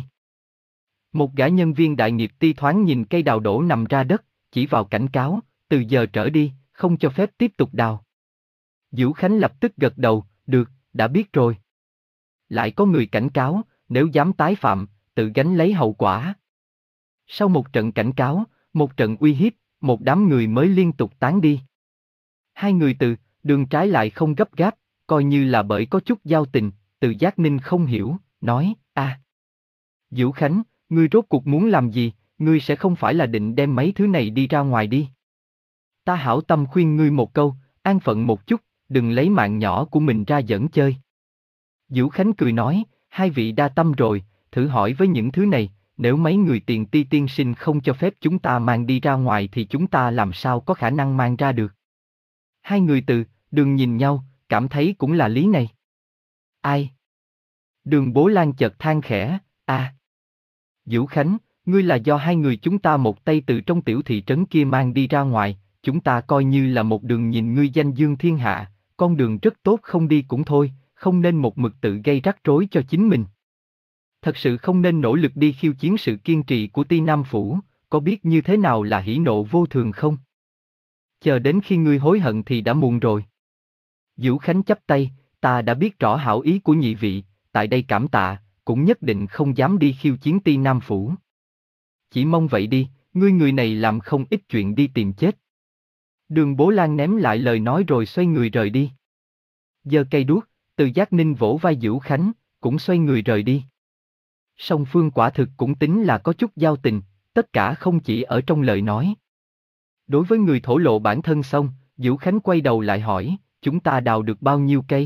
Một gã nhân viên Đại Nghiệp Ti thoáng nhìn cây đào đổ nằm ra đất, chỉ vào cảnh cáo, từ giờ trở đi, không cho phép tiếp tục đào. Diễu Khánh lập tức gật đầu, được, đã biết rồi. Lại có người cảnh cáo, nếu dám tái phạm, tự gánh lấy hậu quả. Sau một trận cảnh cáo, một trận uy hiếp, một đám người mới liên tục tán đi. Hai người từ đường trái lại không gấp gáp, coi như là bởi có chút giao tình, Từ Giác Ninh không hiểu, nói, a, à, Diễu Khánh, ngươi rốt cuộc muốn làm gì, ngươi sẽ không phải là định đem mấy thứ này đi ra ngoài đi. Ta hảo tâm khuyên ngươi một câu, an phận một chút, đừng lấy mạng nhỏ của mình ra giỡn chơi. Diễu Khánh cười nói, hai vị đa tâm rồi, thử hỏi với những thứ này, nếu mấy người Tiền Ti tiên sinh không cho phép chúng ta mang đi ra ngoài thì chúng ta làm sao có khả năng mang ra được. Hai người từ đường nhìn nhau, cảm thấy cũng là lý này. Ai? Đường Bố Lan chợt than khẽ, a, à. Diễu Khánh, ngươi là do hai người chúng ta một tay từ trong tiểu thị trấn kia mang đi ra ngoài, chúng ta coi như là một đường nhìn ngươi danh dương thiên hạ, con đường rất tốt không đi cũng thôi, không nên một mực tự gây rắc rối cho chính mình. Thật sự không nên nỗ lực đi khiêu chiến sự kiên trì của Ti Nam Phủ, có biết như thế nào là hỉ nộ vô thường không? Chờ đến khi ngươi hối hận thì đã muộn rồi. Diễu Khánh chắp tay, ta đã biết rõ hảo ý của nhị vị, tại đây cảm tạ, cũng nhất định không dám đi khiêu chiến Ti Nam Phủ. Chỉ mong vậy đi, ngươi người này làm không ít chuyện đi tìm chết. Đường Bố Lan ném lại lời nói rồi xoay người rời đi. Giơ cây đuốc, Từ Giác Ninh vỗ vai Diễu Khánh, cũng xoay người rời đi. Song phương quả thực cũng tính là có chút giao tình, tất cả không chỉ ở trong lời nói. Đối với người thổ lộ bản thân xong, Diễu Khánh quay đầu lại hỏi, chúng ta đào được bao nhiêu cây?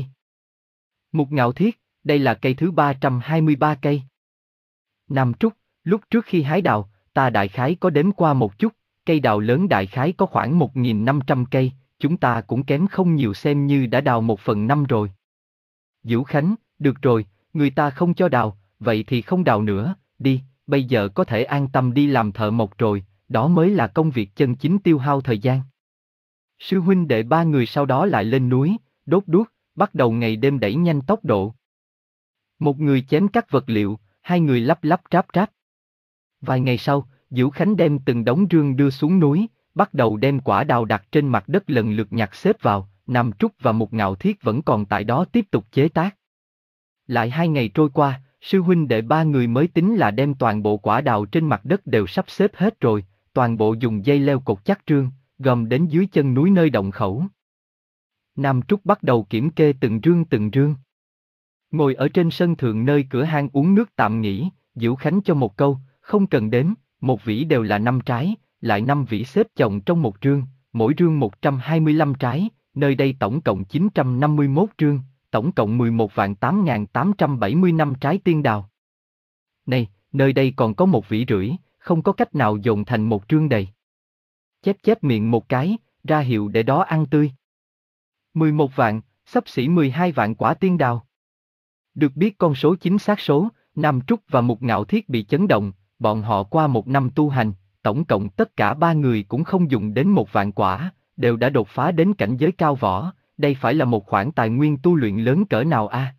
Mục Ngạo Thiết, đây là cây thứ ba trăm hai mươi ba cây. Nam Trúc, lúc trước khi hái đào, ta đại khái có đếm qua một chút, cây đào lớn đại khái có khoảng một nghìn năm trăm cây, chúng ta cũng kém không nhiều xem như đã đào một phần năm rồi. Vũ Khánh, được rồi, người ta không cho đào, vậy thì không đào nữa, đi, bây giờ có thể an tâm đi làm thợ mộc rồi, đó mới là công việc chân chính tiêu hao thời gian. Sư huynh đệ ba người sau đó lại lên núi, đốt đuốc, bắt đầu ngày đêm đẩy nhanh tốc độ. Một người chém cắt vật liệu, hai người lắp lắp ráp ráp. Vài ngày sau, Vũ Khánh đem từng đống rương đưa xuống núi, bắt đầu đem quả đào đặt trên mặt đất lần lượt nhặt xếp vào, Nam Trúc và Mục Ngạo Thiết vẫn còn tại đó tiếp tục chế tác. Lại hai ngày trôi qua, sư huynh đệ ba người mới tính là đem toàn bộ quả đào trên mặt đất đều sắp xếp hết rồi, toàn bộ dùng dây leo cột chắc rương, gom đến dưới chân núi nơi động khẩu. Nam Trúc bắt đầu kiểm kê từng rương từng rương. Ngồi ở trên sân thượng nơi cửa hang uống nước tạm nghỉ, Vũ Khánh cho một câu, không cần đếm, một vỉ đều là năm trái, lại năm vỉ xếp chồng trong một rương, mỗi rương một trăm hai mươi lăm trái, nơi đây tổng cộng chín trăm năm mươi mốt rương, tổng cộng mười một vạn tám nghìn tám trăm bảy mươi lăm trái tiên đào. Này, nơi đây còn có một vỉ rưỡi, không có cách nào dồn thành một rương đầy. Chép chép miệng một cái, ra hiệu để đó ăn tươi. mười một vạn, xấp xỉ mười hai vạn quả tiên đào. Được biết con số chính xác số, Nam Trúc và Mục Ngạo Thiết bị chấn động, bọn họ qua một năm tu hành, tổng cộng tất cả ba người cũng không dùng đến một vạn quả, đều đã đột phá đến cảnh giới cao võ, đây phải là một khoản tài nguyên tu luyện lớn cỡ nào a? À?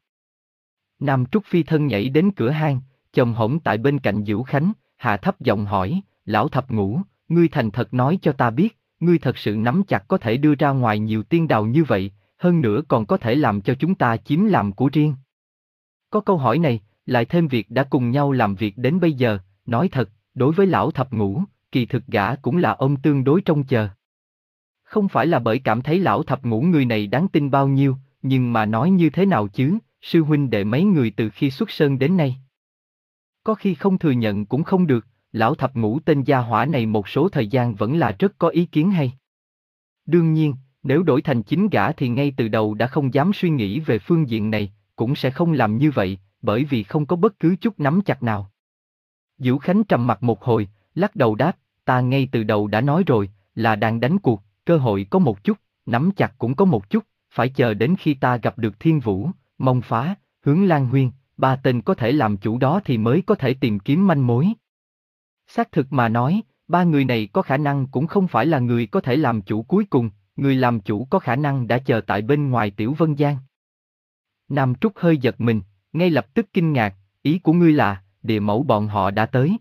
Nam Trúc phi thân nhảy đến cửa hang, chồng hổm tại bên cạnh Vũ Khánh, hạ thấp giọng hỏi, lão thập ngũ, ngươi thành thật nói cho ta biết, ngươi thật sự nắm chặt có thể đưa ra ngoài nhiều tiên đào như vậy, hơn nữa còn có thể làm cho chúng ta chiếm làm của riêng. Có câu hỏi này, lại thêm việc đã cùng nhau làm việc đến bây giờ, nói thật, đối với lão thập ngũ, kỳ thực gã cũng là ông tương đối trông chờ. Không phải là bởi cảm thấy lão thập ngũ người này đáng tin bao nhiêu, nhưng mà nói như thế nào chứ, sư huynh đệ mấy người từ khi xuất sơn đến nay. Có khi không thừa nhận cũng không được, lão thập ngũ tên gia hỏa này một số thời gian vẫn là rất có ý kiến hay. Đương nhiên, nếu đổi thành chính gã thì ngay từ đầu đã không dám suy nghĩ về phương diện này, cũng sẽ không làm như vậy, bởi vì không có bất cứ chút nắm chặt nào. Vũ Khánh trầm mặt một hồi, lắc đầu đáp, ta ngay từ đầu đã nói rồi, là đang đánh cuộc, cơ hội có một chút, nắm chặt cũng có một chút, phải chờ đến khi ta gặp được Thiên Vũ, Mông Phá, Hướng Lan Huyên, ba tên có thể làm chủ đó thì mới có thể tìm kiếm manh mối. Xác thực mà nói, ba người này có khả năng cũng không phải là người có thể làm chủ cuối cùng, người làm chủ có khả năng đã chờ tại bên ngoài Tiểu Vân Giang. Nam Trúc hơi giật mình, ngay lập tức kinh ngạc, ý của ngươi là, địa mẫu bọn họ đã tới.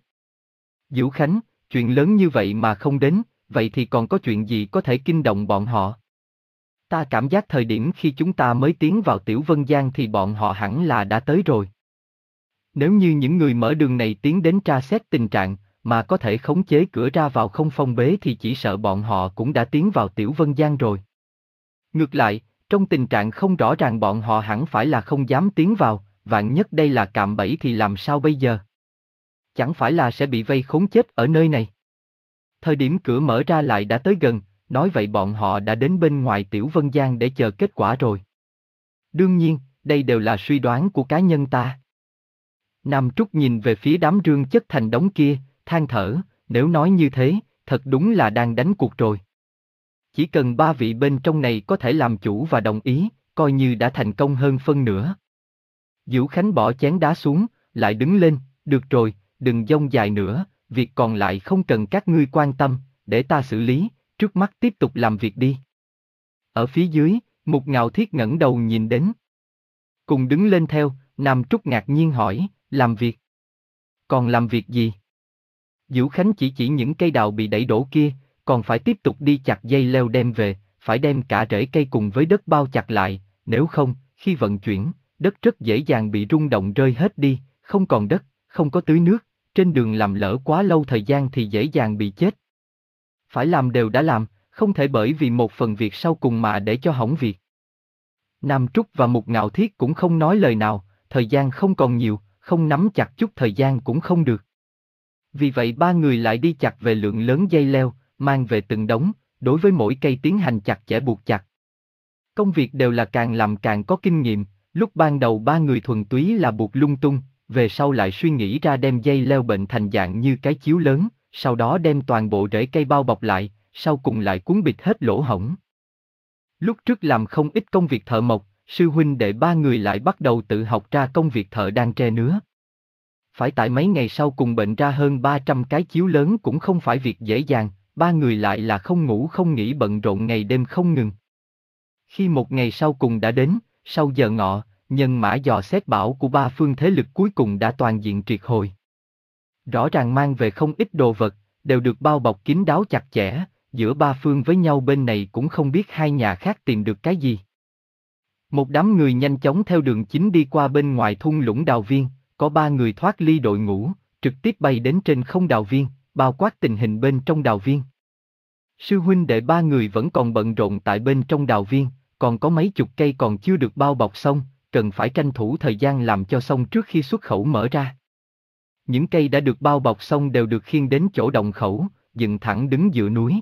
Vũ Khánh, chuyện lớn như vậy mà không đến, vậy thì còn có chuyện gì có thể kinh động bọn họ? Ta cảm giác thời điểm khi chúng ta mới tiến vào Tiểu Vân Giang thì bọn họ hẳn là đã tới rồi. Nếu như những người mở đường này tiến đến tra xét tình trạng, mà có thể khống chế cửa ra vào không phong bế thì chỉ sợ bọn họ cũng đã tiến vào Tiểu Vân Giang rồi. Ngược lại, trong tình trạng không rõ ràng bọn họ hẳn phải là không dám tiến vào, vạn nhất đây là cạm bẫy thì làm sao bây giờ? Chẳng phải là sẽ bị vây khốn chết ở nơi này? Thời điểm cửa mở ra lại đã tới gần, nói vậy bọn họ đã đến bên ngoài Tiểu Vân Giang để chờ kết quả rồi. Đương nhiên, đây đều là suy đoán của cá nhân ta. Nam Trúc nhìn về phía đám rương chất thành đống kia, than thở, nếu nói như thế, thật đúng là đang đánh cuộc rồi. Chỉ cần ba vị bên trong này có thể làm chủ và đồng ý, coi như đã thành công hơn phân nửa. Vũ Khánh bỏ chén đá xuống, lại đứng lên, được rồi, đừng dông dài nữa, việc còn lại không cần các ngươi quan tâm, để ta xử lý, trước mắt tiếp tục làm việc đi. Ở phía dưới, Mục Ngạo Thiết ngẩng đầu nhìn đến. Cùng đứng lên theo, Nam Trúc ngạc nhiên hỏi, làm việc? Còn làm việc gì? Vũ Khánh chỉ chỉ những cây đào bị đẩy đổ kia, còn phải tiếp tục đi chặt dây leo đem về, phải đem cả rễ cây cùng với đất bao chặt lại, nếu không, khi vận chuyển, đất rất dễ dàng bị rung động rơi hết đi, không còn đất, không có tưới nước, trên đường làm lỡ quá lâu thời gian thì dễ dàng bị chết. Phải làm đều đã làm, không thể bởi vì một phần việc sau cùng mà để cho hỏng việc. Nam Trúc và Mục Ngạo Thiết cũng không nói lời nào, thời gian không còn nhiều, không nắm chặt chút thời gian cũng không được. Vì vậy ba người lại đi chặt về lượng lớn dây leo, mang về từng đống, đối với mỗi cây tiến hành chặt chẽ buộc chặt. Công việc đều là càng làm càng có kinh nghiệm, lúc ban đầu ba người thuần túy là buộc lung tung, về sau lại suy nghĩ ra đem dây leo bệnh thành dạng như cái chiếu lớn, sau đó đem toàn bộ rễ cây bao bọc lại, sau cùng lại cuốn bịt hết lỗ hổng. Lúc trước làm không ít công việc thợ mộc, sư huynh đệ ba người lại bắt đầu tự học ra công việc thợ đan tre nứa. Phải tại mấy ngày sau cùng bệnh ra hơn ba trăm cái chiếu lớn cũng không phải việc dễ dàng, ba người lại là không ngủ không nghỉ bận rộn ngày đêm không ngừng. Khi một ngày sau cùng đã đến, sau giờ ngọ, nhân mã dò xét bảo của ba phương thế lực cuối cùng đã toàn diện triệt hồi. Rõ ràng mang về không ít đồ vật, đều được bao bọc kín đáo chặt chẽ, giữa ba phương với nhau bên này cũng không biết hai nhà khác tìm được cái gì. Một đám người nhanh chóng theo đường chính đi qua bên ngoài thung lũng đào viên, có ba người thoát ly đội ngũ, trực tiếp bay đến trên không đào viên, bao quát tình hình bên trong đào viên. Sư huynh đệ ba người vẫn còn bận rộn tại bên trong đào viên, còn có mấy chục cây còn chưa được bao bọc xong, cần phải tranh thủ thời gian làm cho xong trước khi xuất khẩu mở ra. Những cây đã được bao bọc xong đều được khiêng đến chỗ động khẩu, dựng thẳng đứng giữa núi.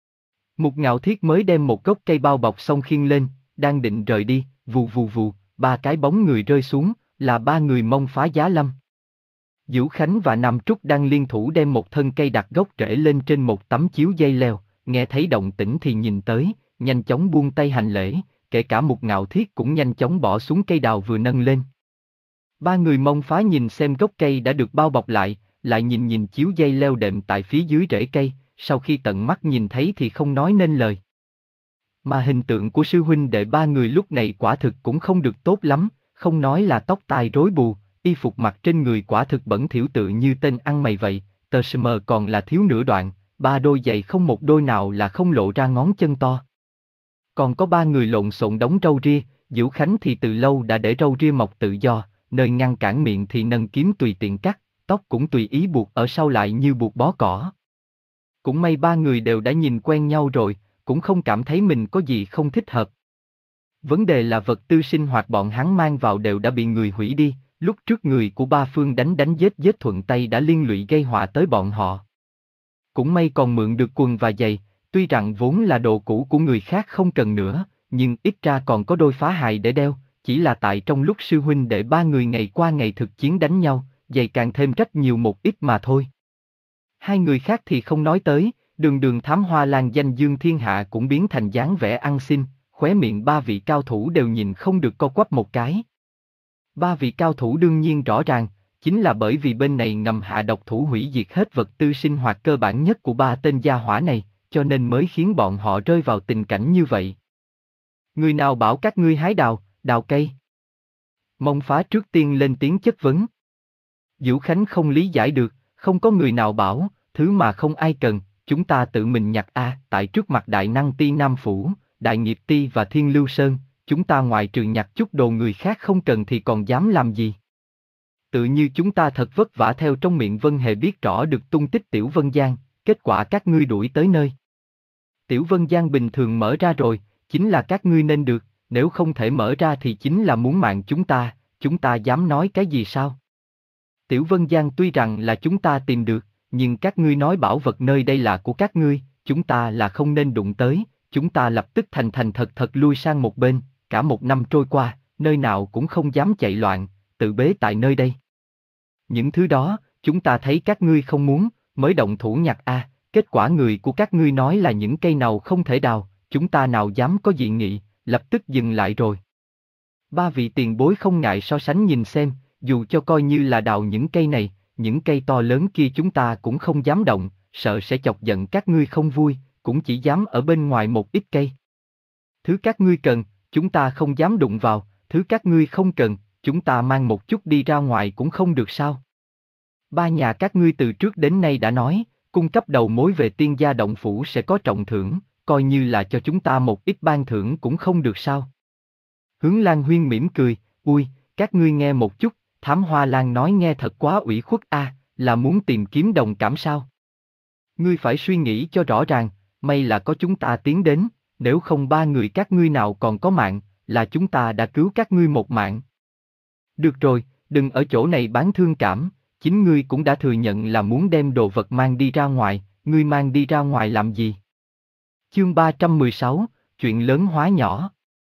Mục Ngạo Thiết mới đem một gốc cây bao bọc xong khiêng lên, đang định rời đi, vù vù vù, ba cái bóng người rơi xuống, là ba người Mông Phá Giá Lâm. Dữu Khánh và Nam Trúc đang liên thủ đem một thân cây đặt gốc rễ lên trên một tấm chiếu dây leo, nghe thấy động tĩnh thì nhìn tới, nhanh chóng buông tay hành lễ, kể cả Mục Ngạo Thiết cũng nhanh chóng bỏ xuống cây đào vừa nâng lên. Ba người Mông Phá nhìn xem gốc cây đã được bao bọc lại, lại nhìn nhìn chiếu dây leo đệm tại phía dưới rễ cây, sau khi tận mắt nhìn thấy thì không nói nên lời. Mà hình tượng của sư huynh đệ ba người lúc này quả thực cũng không được tốt lắm, không nói là tóc tai rối bù, y phục mặc trên người quả thực bẩn thỉu tự như tên ăn mày vậy, tờ sờ còn là thiếu nửa đoạn, ba đôi giày không một đôi nào là không lộ ra ngón chân to. Còn có ba người lộn xộn đống râu ria, Dữu Khánh thì từ lâu đã để râu ria mọc tự do, nơi ngăn cản miệng thì nâng kiếm tùy tiện cắt, tóc cũng tùy ý buộc ở sau lại như buộc bó cỏ. Cũng may ba người đều đã nhìn quen nhau rồi, cũng không cảm thấy mình có gì không thích hợp. Vấn đề là vật tư sinh hoạt bọn hắn mang vào đều đã bị người hủy đi, lúc trước người của ba phương đánh đánh giết giết thuận tay đã liên lụy gây họa tới bọn họ. Cũng may còn mượn được quần và giày, tuy rằng vốn là đồ cũ của người khác không cần nữa, nhưng ít ra còn có đôi phá hài để đeo, chỉ là tại trong lúc sư huynh đệ ba người ngày qua ngày thực chiến đánh nhau, giày càng thêm rách nhiều một ít mà thôi. Hai người khác thì không nói tới, đường đường Thám Hoa Lan danh dương thiên hạ cũng biến thành dáng vẻ ăn xin, khóe miệng ba vị cao thủ đều nhìn không được co quắp một cái. Ba vị cao thủ đương nhiên rõ ràng, chính là bởi vì bên này ngầm hạ độc thủ hủy diệt hết vật tư sinh hoạt cơ bản nhất của ba tên gia hỏa này, cho nên mới khiến bọn họ rơi vào tình cảnh như vậy. Người nào bảo các ngươi hái đào, đào cây? Mông Phá trước tiên lên tiếng chất vấn. Dữu Khánh không lý giải được, không có người nào bảo, thứ mà không ai cần, chúng ta tự mình nhặt a. À, tại trước mặt Đại Năng Ti Nam Phủ, Đại Nghiệp Ti và Thiên Lưu Sơn, chúng ta ngoài trừ nhặt chút đồ người khác không cần thì còn dám làm gì? Tự như chúng ta thật vất vả theo trong miệng Vân Hề biết rõ được tung tích Tiểu Vân Giang, kết quả các ngươi đuổi tới nơi. Tiểu Vân Giang bình thường mở ra rồi, chính là các ngươi nên được, nếu không thể mở ra thì chính là muốn mạng chúng ta, chúng ta dám nói cái gì sao? Tiểu Vân Giang tuy rằng là chúng ta tìm được, nhưng các ngươi nói bảo vật nơi đây là của các ngươi, chúng ta là không nên đụng tới, chúng ta lập tức thành thành thật thật lui sang một bên, cả một năm trôi qua, nơi nào cũng không dám chạy loạn, tự bế tại nơi đây. Những thứ đó, chúng ta thấy các ngươi không muốn, mới động thủ nhặt a. À, kết quả người của các ngươi nói là những cây nào không thể đào, chúng ta nào dám có dị nghị, lập tức dừng lại rồi. Ba vị tiền bối không ngại so sánh nhìn xem, dù cho coi như là đào những cây này, những cây to lớn kia chúng ta cũng không dám động, sợ sẽ chọc giận các ngươi không vui, cũng chỉ dám ở bên ngoài một ít cây. Thứ các ngươi cần, chúng ta không dám đụng vào, thứ các ngươi không cần, chúng ta mang một chút đi ra ngoài cũng không được sao? Ba nhà các ngươi từ trước đến nay đã nói, cung cấp đầu mối về tiên gia động phủ sẽ có trọng thưởng, coi như là cho chúng ta một ít ban thưởng cũng không được sao? Hướng Lan Huyên mỉm cười, ui, các ngươi nghe một chút, Thám Hoa Lan nói nghe thật quá ủy khuất a, à, là muốn tìm kiếm đồng cảm sao? Ngươi phải suy nghĩ cho rõ ràng, may là có chúng ta tiến đến, nếu không ba người các ngươi nào còn có mạng, là chúng ta đã cứu các ngươi một mạng. Được rồi, đừng ở chỗ này bán thương cảm, chính ngươi cũng đã thừa nhận là muốn đem đồ vật mang đi ra ngoài, ngươi mang đi ra ngoài làm gì? Chương ba trăm mười sáu, chuyện lớn hóa nhỏ.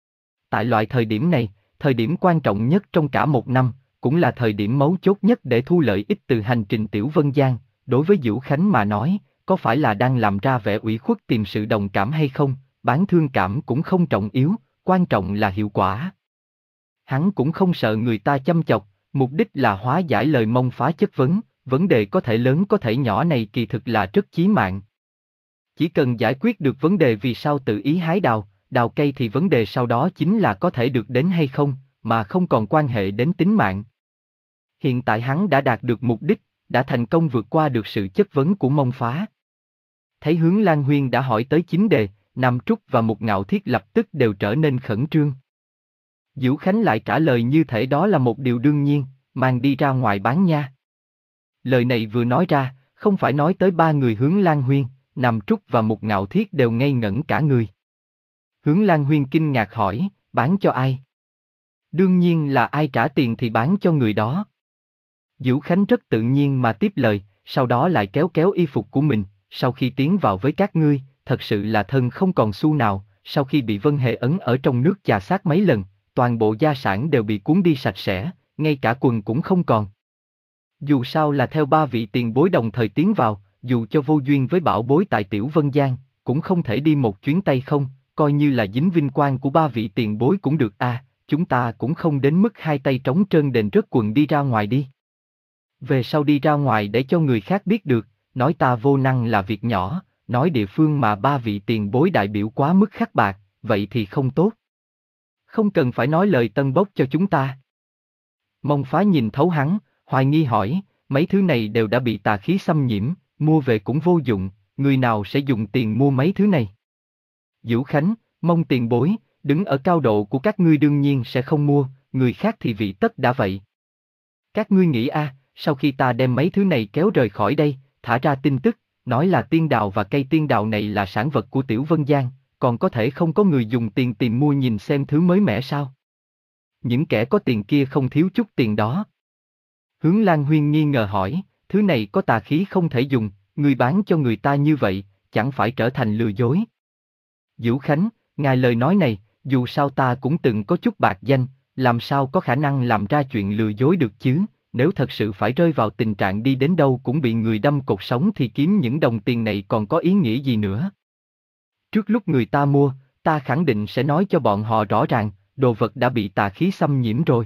Tại loại thời điểm này, thời điểm quan trọng nhất trong cả một năm, cũng là thời điểm mấu chốt nhất để thu lợi ích từ hành trình Tiểu Vân Giang, đối với Dữu Khánh mà nói, có phải là đang làm ra vẻ ủy khuất tìm sự đồng cảm hay không, bán thương cảm cũng không trọng yếu, quan trọng là hiệu quả. Hắn cũng không sợ người ta châm chọc, mục đích là hóa giải lời Mông Phá chất vấn, vấn đề có thể lớn có thể nhỏ này kỳ thực là rất chí mạng. Chỉ cần giải quyết được vấn đề vì sao tự ý hái đào, đào cây thì vấn đề sau đó chính là có thể được đến hay không, mà không còn quan hệ đến tính mạng. Hiện tại hắn đã đạt được mục đích, đã thành công vượt qua được sự chất vấn của Mông Phá. Thấy Hướng Lan Huyên đã hỏi tới chính đề, Nam Trúc và Mục Ngạo Thiết lập tức đều trở nên khẩn trương. Dữu Khánh lại trả lời như thể đó là một điều đương nhiên, mang đi ra ngoài bán nha. Lời này vừa nói ra, không phải nói tới ba người Hướng Lan Huyên, Nam Trúc và Mục Ngạo Thiết đều ngây ngẩn cả người. Hướng Lan Huyên kinh ngạc hỏi, bán cho ai? Đương nhiên là ai trả tiền thì bán cho người đó. Dữu Khánh rất tự nhiên mà tiếp lời, sau đó lại kéo kéo y phục của mình, sau khi tiến vào với các ngươi, thật sự là thân không còn xu nào, sau khi bị Vân Hề ấn ở trong nước chà sát mấy lần, toàn bộ gia sản đều bị cuốn đi sạch sẽ, ngay cả quần cũng không còn. Dù sao là theo ba vị tiền bối đồng thời tiến vào, dù cho vô duyên với bảo bối tại Tiểu Vân Giang, cũng không thể đi một chuyến tay không, coi như là dính vinh quang của ba vị tiền bối cũng được à, chúng ta cũng không đến mức hai tay trống trơn đền rớt quần đi ra ngoài đi. Về sau đi ra ngoài để cho người khác biết được, nói ta vô năng là việc nhỏ, nói địa phương mà ba vị tiền bối đại biểu quá mức khắc bạc, vậy thì không tốt. Không cần phải nói lời tân bốc cho chúng ta. Mông Phá nhìn thấu hắn, hoài nghi hỏi, mấy thứ này đều đã bị tà khí xâm nhiễm, mua về cũng vô dụng, người nào sẽ dùng tiền mua mấy thứ này? Dữu Khánh, Mông tiền bối, đứng ở cao độ của các ngươi đương nhiên sẽ không mua, người khác thì vị tất đã vậy. Các ngươi nghĩ a, à, sau khi ta đem mấy thứ này kéo rời khỏi đây, thả ra tin tức, nói là tiên đào và cây tiên đào này là sản vật của Tiểu Vân Giang, còn có thể không có người dùng tiền tìm mua nhìn xem thứ mới mẻ sao? Những kẻ có tiền kia không thiếu chút tiền đó. Hướng Lan Huyên nghi ngờ hỏi, thứ này có tà khí không thể dùng, người bán cho người ta như vậy, chẳng phải trở thành lừa dối. Dữu Khánh, ngài lời nói này, dù sao ta cũng từng có chút bạc danh, làm sao có khả năng làm ra chuyện lừa dối được chứ, nếu thật sự phải rơi vào tình trạng đi đến đâu cũng bị người đâm cột sống thì kiếm những đồng tiền này còn có ý nghĩa gì nữa. Trước lúc người ta mua, ta khẳng định sẽ nói cho bọn họ rõ ràng, đồ vật đã bị tà khí xâm nhiễm rồi.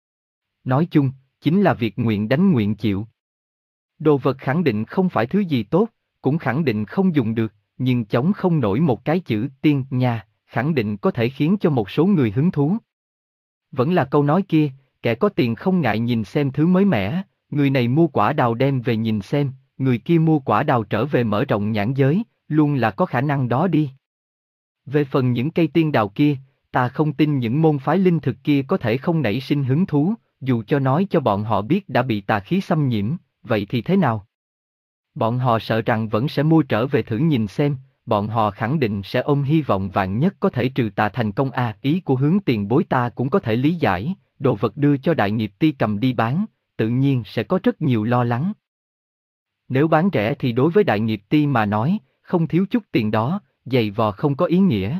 Nói chung, chính là việc nguyện đánh nguyện chịu. Đồ vật khẳng định không phải thứ gì tốt, cũng khẳng định không dùng được, nhưng chống không nổi một cái chữ tiên nha, khẳng định có thể khiến cho một số người hứng thú. Vẫn là câu nói kia, kẻ có tiền không ngại nhìn xem thứ mới mẻ, người này mua quả đào đem về nhìn xem, người kia mua quả đào trở về mở rộng nhãn giới, luôn là có khả năng đó đi. Về phần những cây tiên đào kia, ta không tin những môn phái linh thực kia có thể không nảy sinh hứng thú, dù cho nói cho bọn họ biết đã bị tà khí xâm nhiễm, vậy thì thế nào? Bọn họ sợ rằng vẫn sẽ mua trở về thử nhìn xem, bọn họ khẳng định sẽ ôm hy vọng vạn nhất có thể trừ tà thành công a, à, ý của Hướng tiền bối ta cũng có thể lý giải, đồ vật đưa cho đại nghiệp ti cầm đi bán, tự nhiên sẽ có rất nhiều lo lắng. Nếu bán rẻ thì đối với đại nghiệp ti mà nói, không thiếu chút tiền đó, giày vò không có ý nghĩa.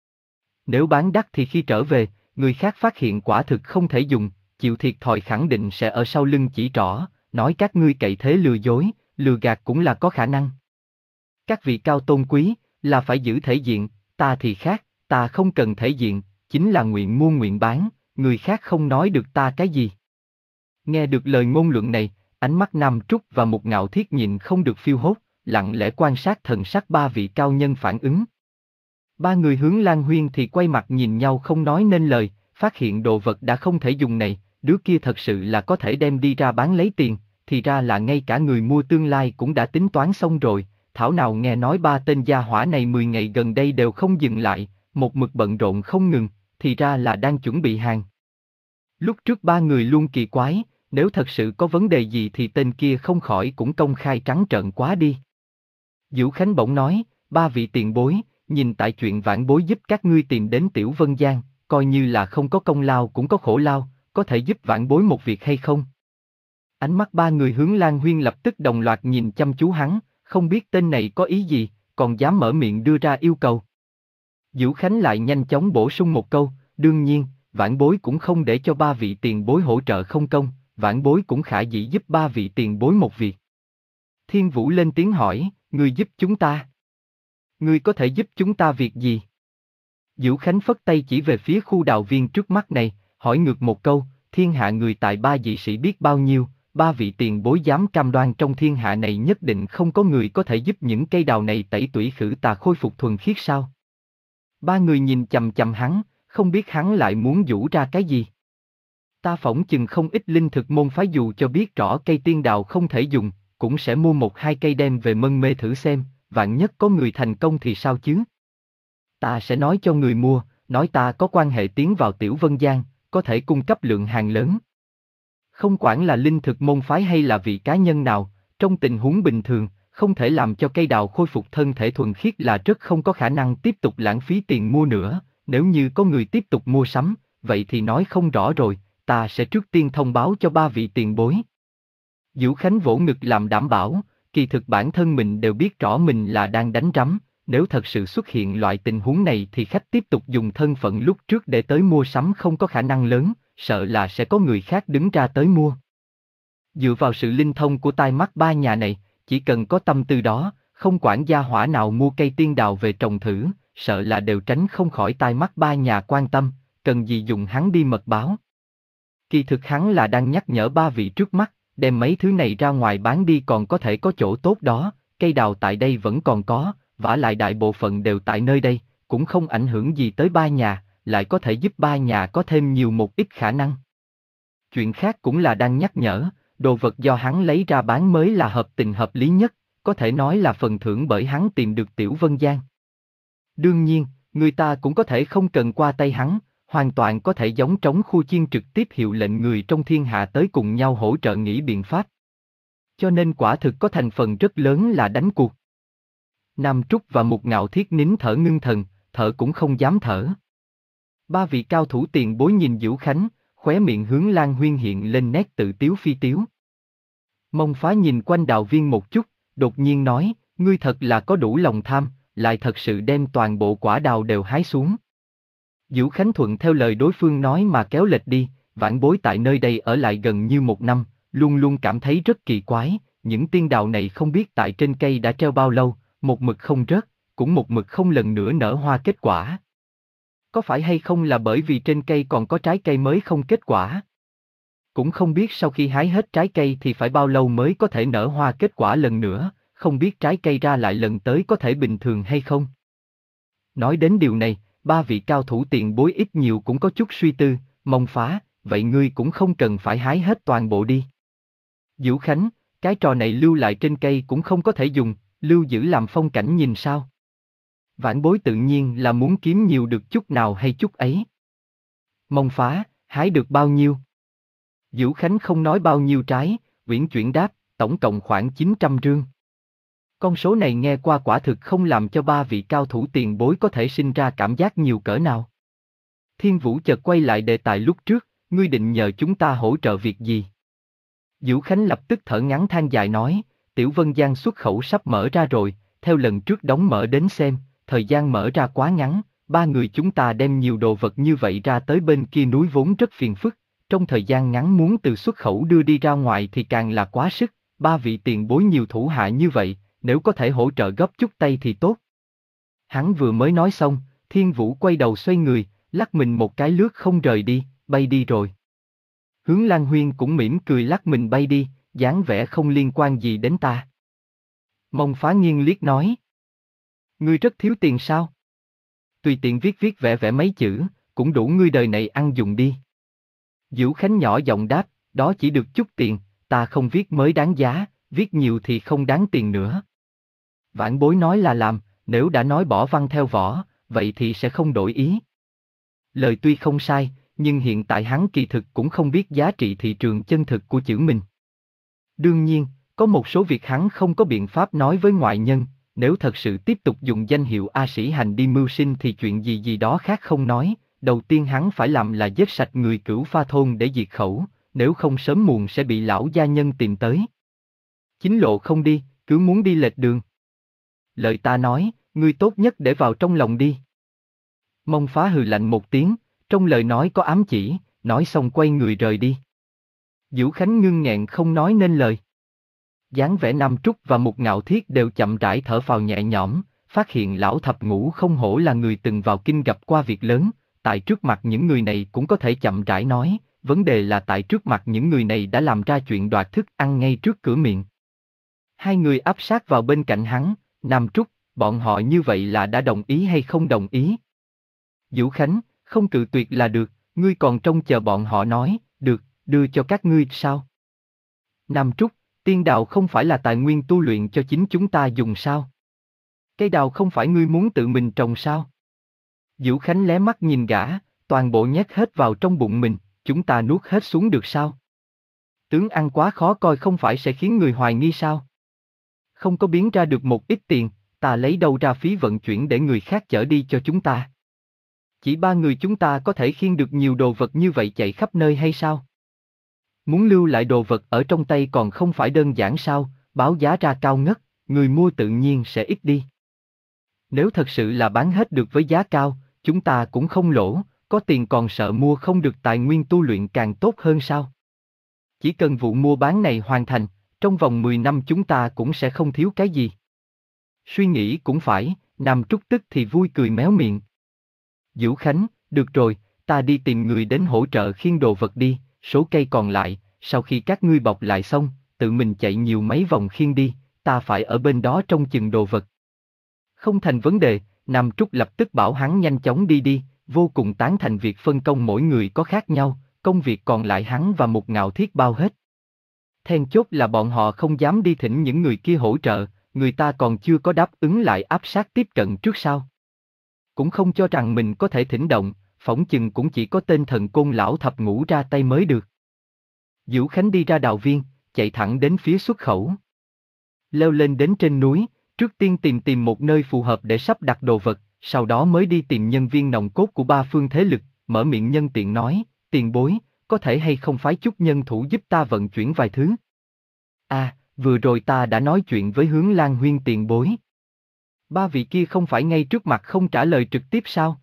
Nếu bán đắt thì khi trở về, người khác phát hiện quả thực không thể dùng, chịu thiệt thòi khẳng định sẽ ở sau lưng chỉ trỏ, nói các ngươi cậy thế lừa dối, lừa gạt cũng là có khả năng. Các vị cao tôn quý, là phải giữ thể diện, ta thì khác, ta không cần thể diện, chính là nguyện mua nguyện bán, người khác không nói được ta cái gì. Nghe được lời ngôn luận này, ánh mắt Nam Trúc và Mục Ngạo Thiết nhịn không được phiêu hốt, lặng lẽ quan sát thần sắc ba vị cao nhân phản ứng. Ba người Hướng Lan Huyên thì quay mặt nhìn nhau không nói nên lời, phát hiện đồ vật đã không thể dùng này, đứa kia thật sự là có thể đem đi ra bán lấy tiền, thì ra là ngay cả người mua tương lai cũng đã tính toán xong rồi, thảo nào nghe nói ba tên gia hỏa này mười ngày gần đây đều không dừng lại, một mực bận rộn không ngừng, thì ra là đang chuẩn bị hàng. Lúc trước ba người luôn kỳ quái, nếu thật sự có vấn đề gì thì tên kia không khỏi cũng công khai trắng trợn quá đi. Dữu Khánh bỗng nói, ba vị tiền bối, nhìn tại chuyện vãn bối giúp các ngươi tìm đến Tiểu Vân Giang, coi như là không có công lao cũng có khổ lao, có thể giúp vãn bối một việc hay không? Ánh mắt ba người Hướng Lan Huyên lập tức đồng loạt nhìn chăm chú hắn, không biết tên này có ý gì, còn dám mở miệng đưa ra yêu cầu. Dữu Khánh lại nhanh chóng bổ sung một câu, đương nhiên, vãn bối cũng không để cho ba vị tiền bối hỗ trợ không công, vãn bối cũng khả dĩ giúp ba vị tiền bối một việc. Thiên Vũ lên tiếng hỏi, ngươi giúp chúng ta. Ngươi có thể giúp chúng ta việc gì? Diễu Khánh phất tay chỉ về phía khu đào viên trước mắt này, hỏi ngược một câu, thiên hạ người tại ba dị sĩ biết bao nhiêu, ba vị tiền bối dám cam đoan trong thiên hạ này nhất định không có người có thể giúp những cây đào này tẩy tủy khử tà khôi phục thuần khiết sao? Ba người nhìn chằm chằm hắn, không biết hắn lại muốn giũ ra cái gì. Ta phỏng chừng không ít linh thực môn phái dù cho biết rõ cây tiên đào không thể dùng, cũng sẽ mua một hai cây đem về mân mê thử xem, vạn nhất có người thành công thì sao chứ? Ta sẽ nói cho người mua, nói ta có quan hệ tiến vào Tiểu Vân Giang, có thể cung cấp lượng hàng lớn. Không quản là linh thực môn phái hay là vị cá nhân nào, trong tình huống bình thường, không thể làm cho cây đào khôi phục thân thể thuần khiết là rất không có khả năng tiếp tục lãng phí tiền mua nữa, nếu như có người tiếp tục mua sắm, vậy thì nói không rõ rồi, ta sẽ trước tiên thông báo cho ba vị tiền bối. Diễu Khánh vỗ ngực làm đảm bảo, kỳ thực bản thân mình đều biết rõ mình là đang đánh rắm, nếu thật sự xuất hiện loại tình huống này thì khách tiếp tục dùng thân phận lúc trước để tới mua sắm không có khả năng lớn, sợ là sẽ có người khác đứng ra tới mua. Dựa vào sự linh thông của tai mắt ba nhà này, chỉ cần có tâm tư đó, không quản gia hỏa nào mua cây tiên đào về trồng thử, sợ là đều tránh không khỏi tai mắt ba nhà quan tâm, cần gì dùng hắn đi mật báo. Kỳ thực hắn là đang nhắc nhở ba vị trước mắt, đem mấy thứ này ra ngoài bán đi còn có thể có chỗ tốt đó, cây đào tại đây vẫn còn có, vả lại đại bộ phận đều tại nơi đây, cũng không ảnh hưởng gì tới ba nhà, lại có thể giúp ba nhà có thêm nhiều một ít khả năng. Chuyện khác cũng là đang nhắc nhở, đồ vật do hắn lấy ra bán mới là hợp tình hợp lý nhất, có thể nói là phần thưởng bởi hắn tìm được Tiểu Vân Giang. Đương nhiên, người ta cũng có thể không cần qua tay hắn, hoàn toàn có thể giống trống khu chiên trực tiếp hiệu lệnh người trong thiên hạ tới cùng nhau hỗ trợ nghĩ biện pháp. Cho nên quả thực có thành phần rất lớn là đánh cuộc. Nam Trúc và Mục Ngạo Thiết nín thở ngưng thần, thở cũng không dám thở. Ba vị cao thủ tiền bối nhìn Diễu Khánh, khóe miệng hướng Lan Huyên hiện lên nét tự tiếu phi tiếu. Mông Phá nhìn quanh đào viên một chút, đột nhiên nói, ngươi thật là có đủ lòng tham, lại thật sự đem toàn bộ quả đào đều hái xuống. Diễu Khánh thuận theo lời đối phương nói mà kéo lệch đi, vãn bối tại nơi đây ở lại gần như một năm, luôn luôn cảm thấy rất kỳ quái, những tiên đào này không biết tại trên cây đã treo bao lâu, một mực không rớt, cũng một mực không lần nữa nở hoa kết quả. Có phải hay không là bởi vì trên cây còn có trái cây mới không kết quả? Cũng không biết sau khi hái hết trái cây thì phải bao lâu mới có thể nở hoa kết quả lần nữa, không biết trái cây ra lại lần tới có thể bình thường hay không? Nói đến điều này, ba vị cao thủ tiền bối ít nhiều cũng có chút suy tư, Mông Phá, vậy ngươi cũng không cần phải hái hết toàn bộ đi. Diễu Khánh, cái trò này lưu lại trên cây cũng không có thể dùng, lưu giữ làm phong cảnh nhìn sao? Vãn bối tự nhiên là muốn kiếm nhiều được chút nào hay chút ấy. Mông Phá, hái được bao nhiêu? Diễu Khánh không nói bao nhiêu trái, uyển chuyển đáp, tổng cộng khoảng chín trăm rương. Con số này nghe qua quả thực không làm cho ba vị cao thủ tiền bối có thể sinh ra cảm giác nhiều cỡ nào. Thiên Vũ chợt quay lại đề tài lúc trước, ngươi định nhờ chúng ta hỗ trợ việc gì? Diễu Khánh lập tức thở ngắn than dài nói, Tiểu Vân Giang xuất khẩu sắp mở ra rồi, theo lần trước đóng mở đến xem, thời gian mở ra quá ngắn, ba người chúng ta đem nhiều đồ vật như vậy ra tới bên kia núi vốn rất phiền phức, trong thời gian ngắn muốn từ xuất khẩu đưa đi ra ngoài thì càng là quá sức, ba vị tiền bối nhiều thủ hạ như vậy, nếu có thể hỗ trợ góp chút tay thì tốt. Hắn vừa mới nói xong, Thiên Vũ quay đầu xoay người, lắc mình một cái lướt không rời đi, bay đi rồi. Hướng Lan Huyên cũng mỉm cười lắc mình bay đi, dáng vẻ không liên quan gì đến ta. Mông Phá nghiêng liếc nói. Ngươi rất thiếu tiền sao? Tùy tiện viết viết vẽ vẽ mấy chữ, cũng đủ ngươi đời này ăn dùng đi. Diễu Khánh nhỏ giọng đáp, đó chỉ được chút tiền, ta không viết mới đáng giá, viết nhiều thì không đáng tiền nữa. Vãn bối nói là làm, nếu đã nói bỏ văn theo võ, vậy thì sẽ không đổi ý. Lời tuy không sai, nhưng hiện tại hắn kỳ thực cũng không biết giá trị thị trường chân thực của chữ mình. Đương nhiên, có một số việc hắn không có biện pháp nói với ngoại nhân, nếu thật sự tiếp tục dùng danh hiệu A Sĩ Hành đi mưu sinh thì chuyện gì gì đó khác không nói, đầu tiên hắn phải làm là giết sạch người Cửu Pha thôn để diệt khẩu, nếu không sớm muộn sẽ bị lão gia nhân tìm tới. Chính lộ không đi, cứ muốn đi lệch đường. Lời ta nói, ngươi tốt nhất để vào trong lòng đi. Mông Phá hừ lạnh một tiếng, trong lời nói có ám chỉ, nói xong quay người rời đi. Diễu Khánh ngưng nghẹn không nói nên lời. Dáng vẻ Nam Trúc và Mục Ngạo Thiết đều chậm rãi thở phào nhẹ nhõm, phát hiện lão thập ngũ không hổ là người từng vào kinh gặp qua việc lớn, tại trước mặt những người này cũng có thể chậm rãi nói, vấn đề là tại trước mặt những người này đã làm ra chuyện đoạt thức ăn ngay trước cửa miệng. Hai người áp sát vào bên cạnh hắn, Nam Trúc, bọn họ như vậy là đã đồng ý hay không đồng ý? Vũ Khánh, không cự tuyệt là được, ngươi còn trông chờ bọn họ nói, được, đưa cho các ngươi sao? Nam Trúc, tiên đào không phải là tài nguyên tu luyện cho chính chúng ta dùng sao? Cây đào không phải ngươi muốn tự mình trồng sao? Vũ Khánh lé mắt nhìn gã, toàn bộ nhét hết vào trong bụng mình, chúng ta nuốt hết xuống được sao? Tướng ăn quá khó coi không phải sẽ khiến người hoài nghi sao? Không có biến ra được một ít tiền, ta lấy đâu ra phí vận chuyển để người khác chở đi cho chúng ta? Chỉ ba người chúng ta có thể khiêng được nhiều đồ vật như vậy chạy khắp nơi hay sao? Muốn lưu lại đồ vật ở trong tay còn không phải đơn giản sao, báo giá ra cao ngất, người mua tự nhiên sẽ ít đi. Nếu thật sự là bán hết được với giá cao, chúng ta cũng không lỗ, có tiền còn sợ mua không được tài nguyên tu luyện càng tốt hơn sao? Chỉ cần vụ mua bán này hoàn thành, trong vòng mười năm chúng ta cũng sẽ không thiếu cái gì. Suy nghĩ cũng phải, Nam Trúc tức thì vui cười méo miệng. Vũ Khánh, được rồi, ta đi tìm người đến hỗ trợ khiêng đồ vật đi, số cây còn lại, sau khi các ngươi bọc lại xong, tự mình chạy nhiều mấy vòng khiêng đi, ta phải ở bên đó trông chừng đồ vật. Không thành vấn đề, Nam Trúc lập tức bảo hắn nhanh chóng đi đi, vô cùng tán thành việc phân công mỗi người có khác nhau, công việc còn lại hắn và Mục Ngạo Thiết bao hết. Then chốt là bọn họ không dám đi thỉnh những người kia hỗ trợ, người ta còn chưa có đáp ứng lại áp sát tiếp cận trước sau. Cũng không cho rằng mình có thể thỉnh động, phỏng chừng cũng chỉ có tên thần côn lão thập ngũ ra tay mới được. Vũ Khánh đi ra đào viên, chạy thẳng đến phía xuất khẩu. Leo lên đến trên núi, trước tiên tìm tìm một nơi phù hợp để sắp đặt đồ vật, sau đó mới đi tìm nhân viên nòng cốt của ba phương thế lực, mở miệng nhân tiện nói, tiền bối, có thể hay không phái chút nhân thủ giúp ta vận chuyển vài thứ. À, vừa rồi ta đã nói chuyện với Hướng Lan Huyên tiền bối. Ba vị kia không phải ngay trước mặt không trả lời trực tiếp sao?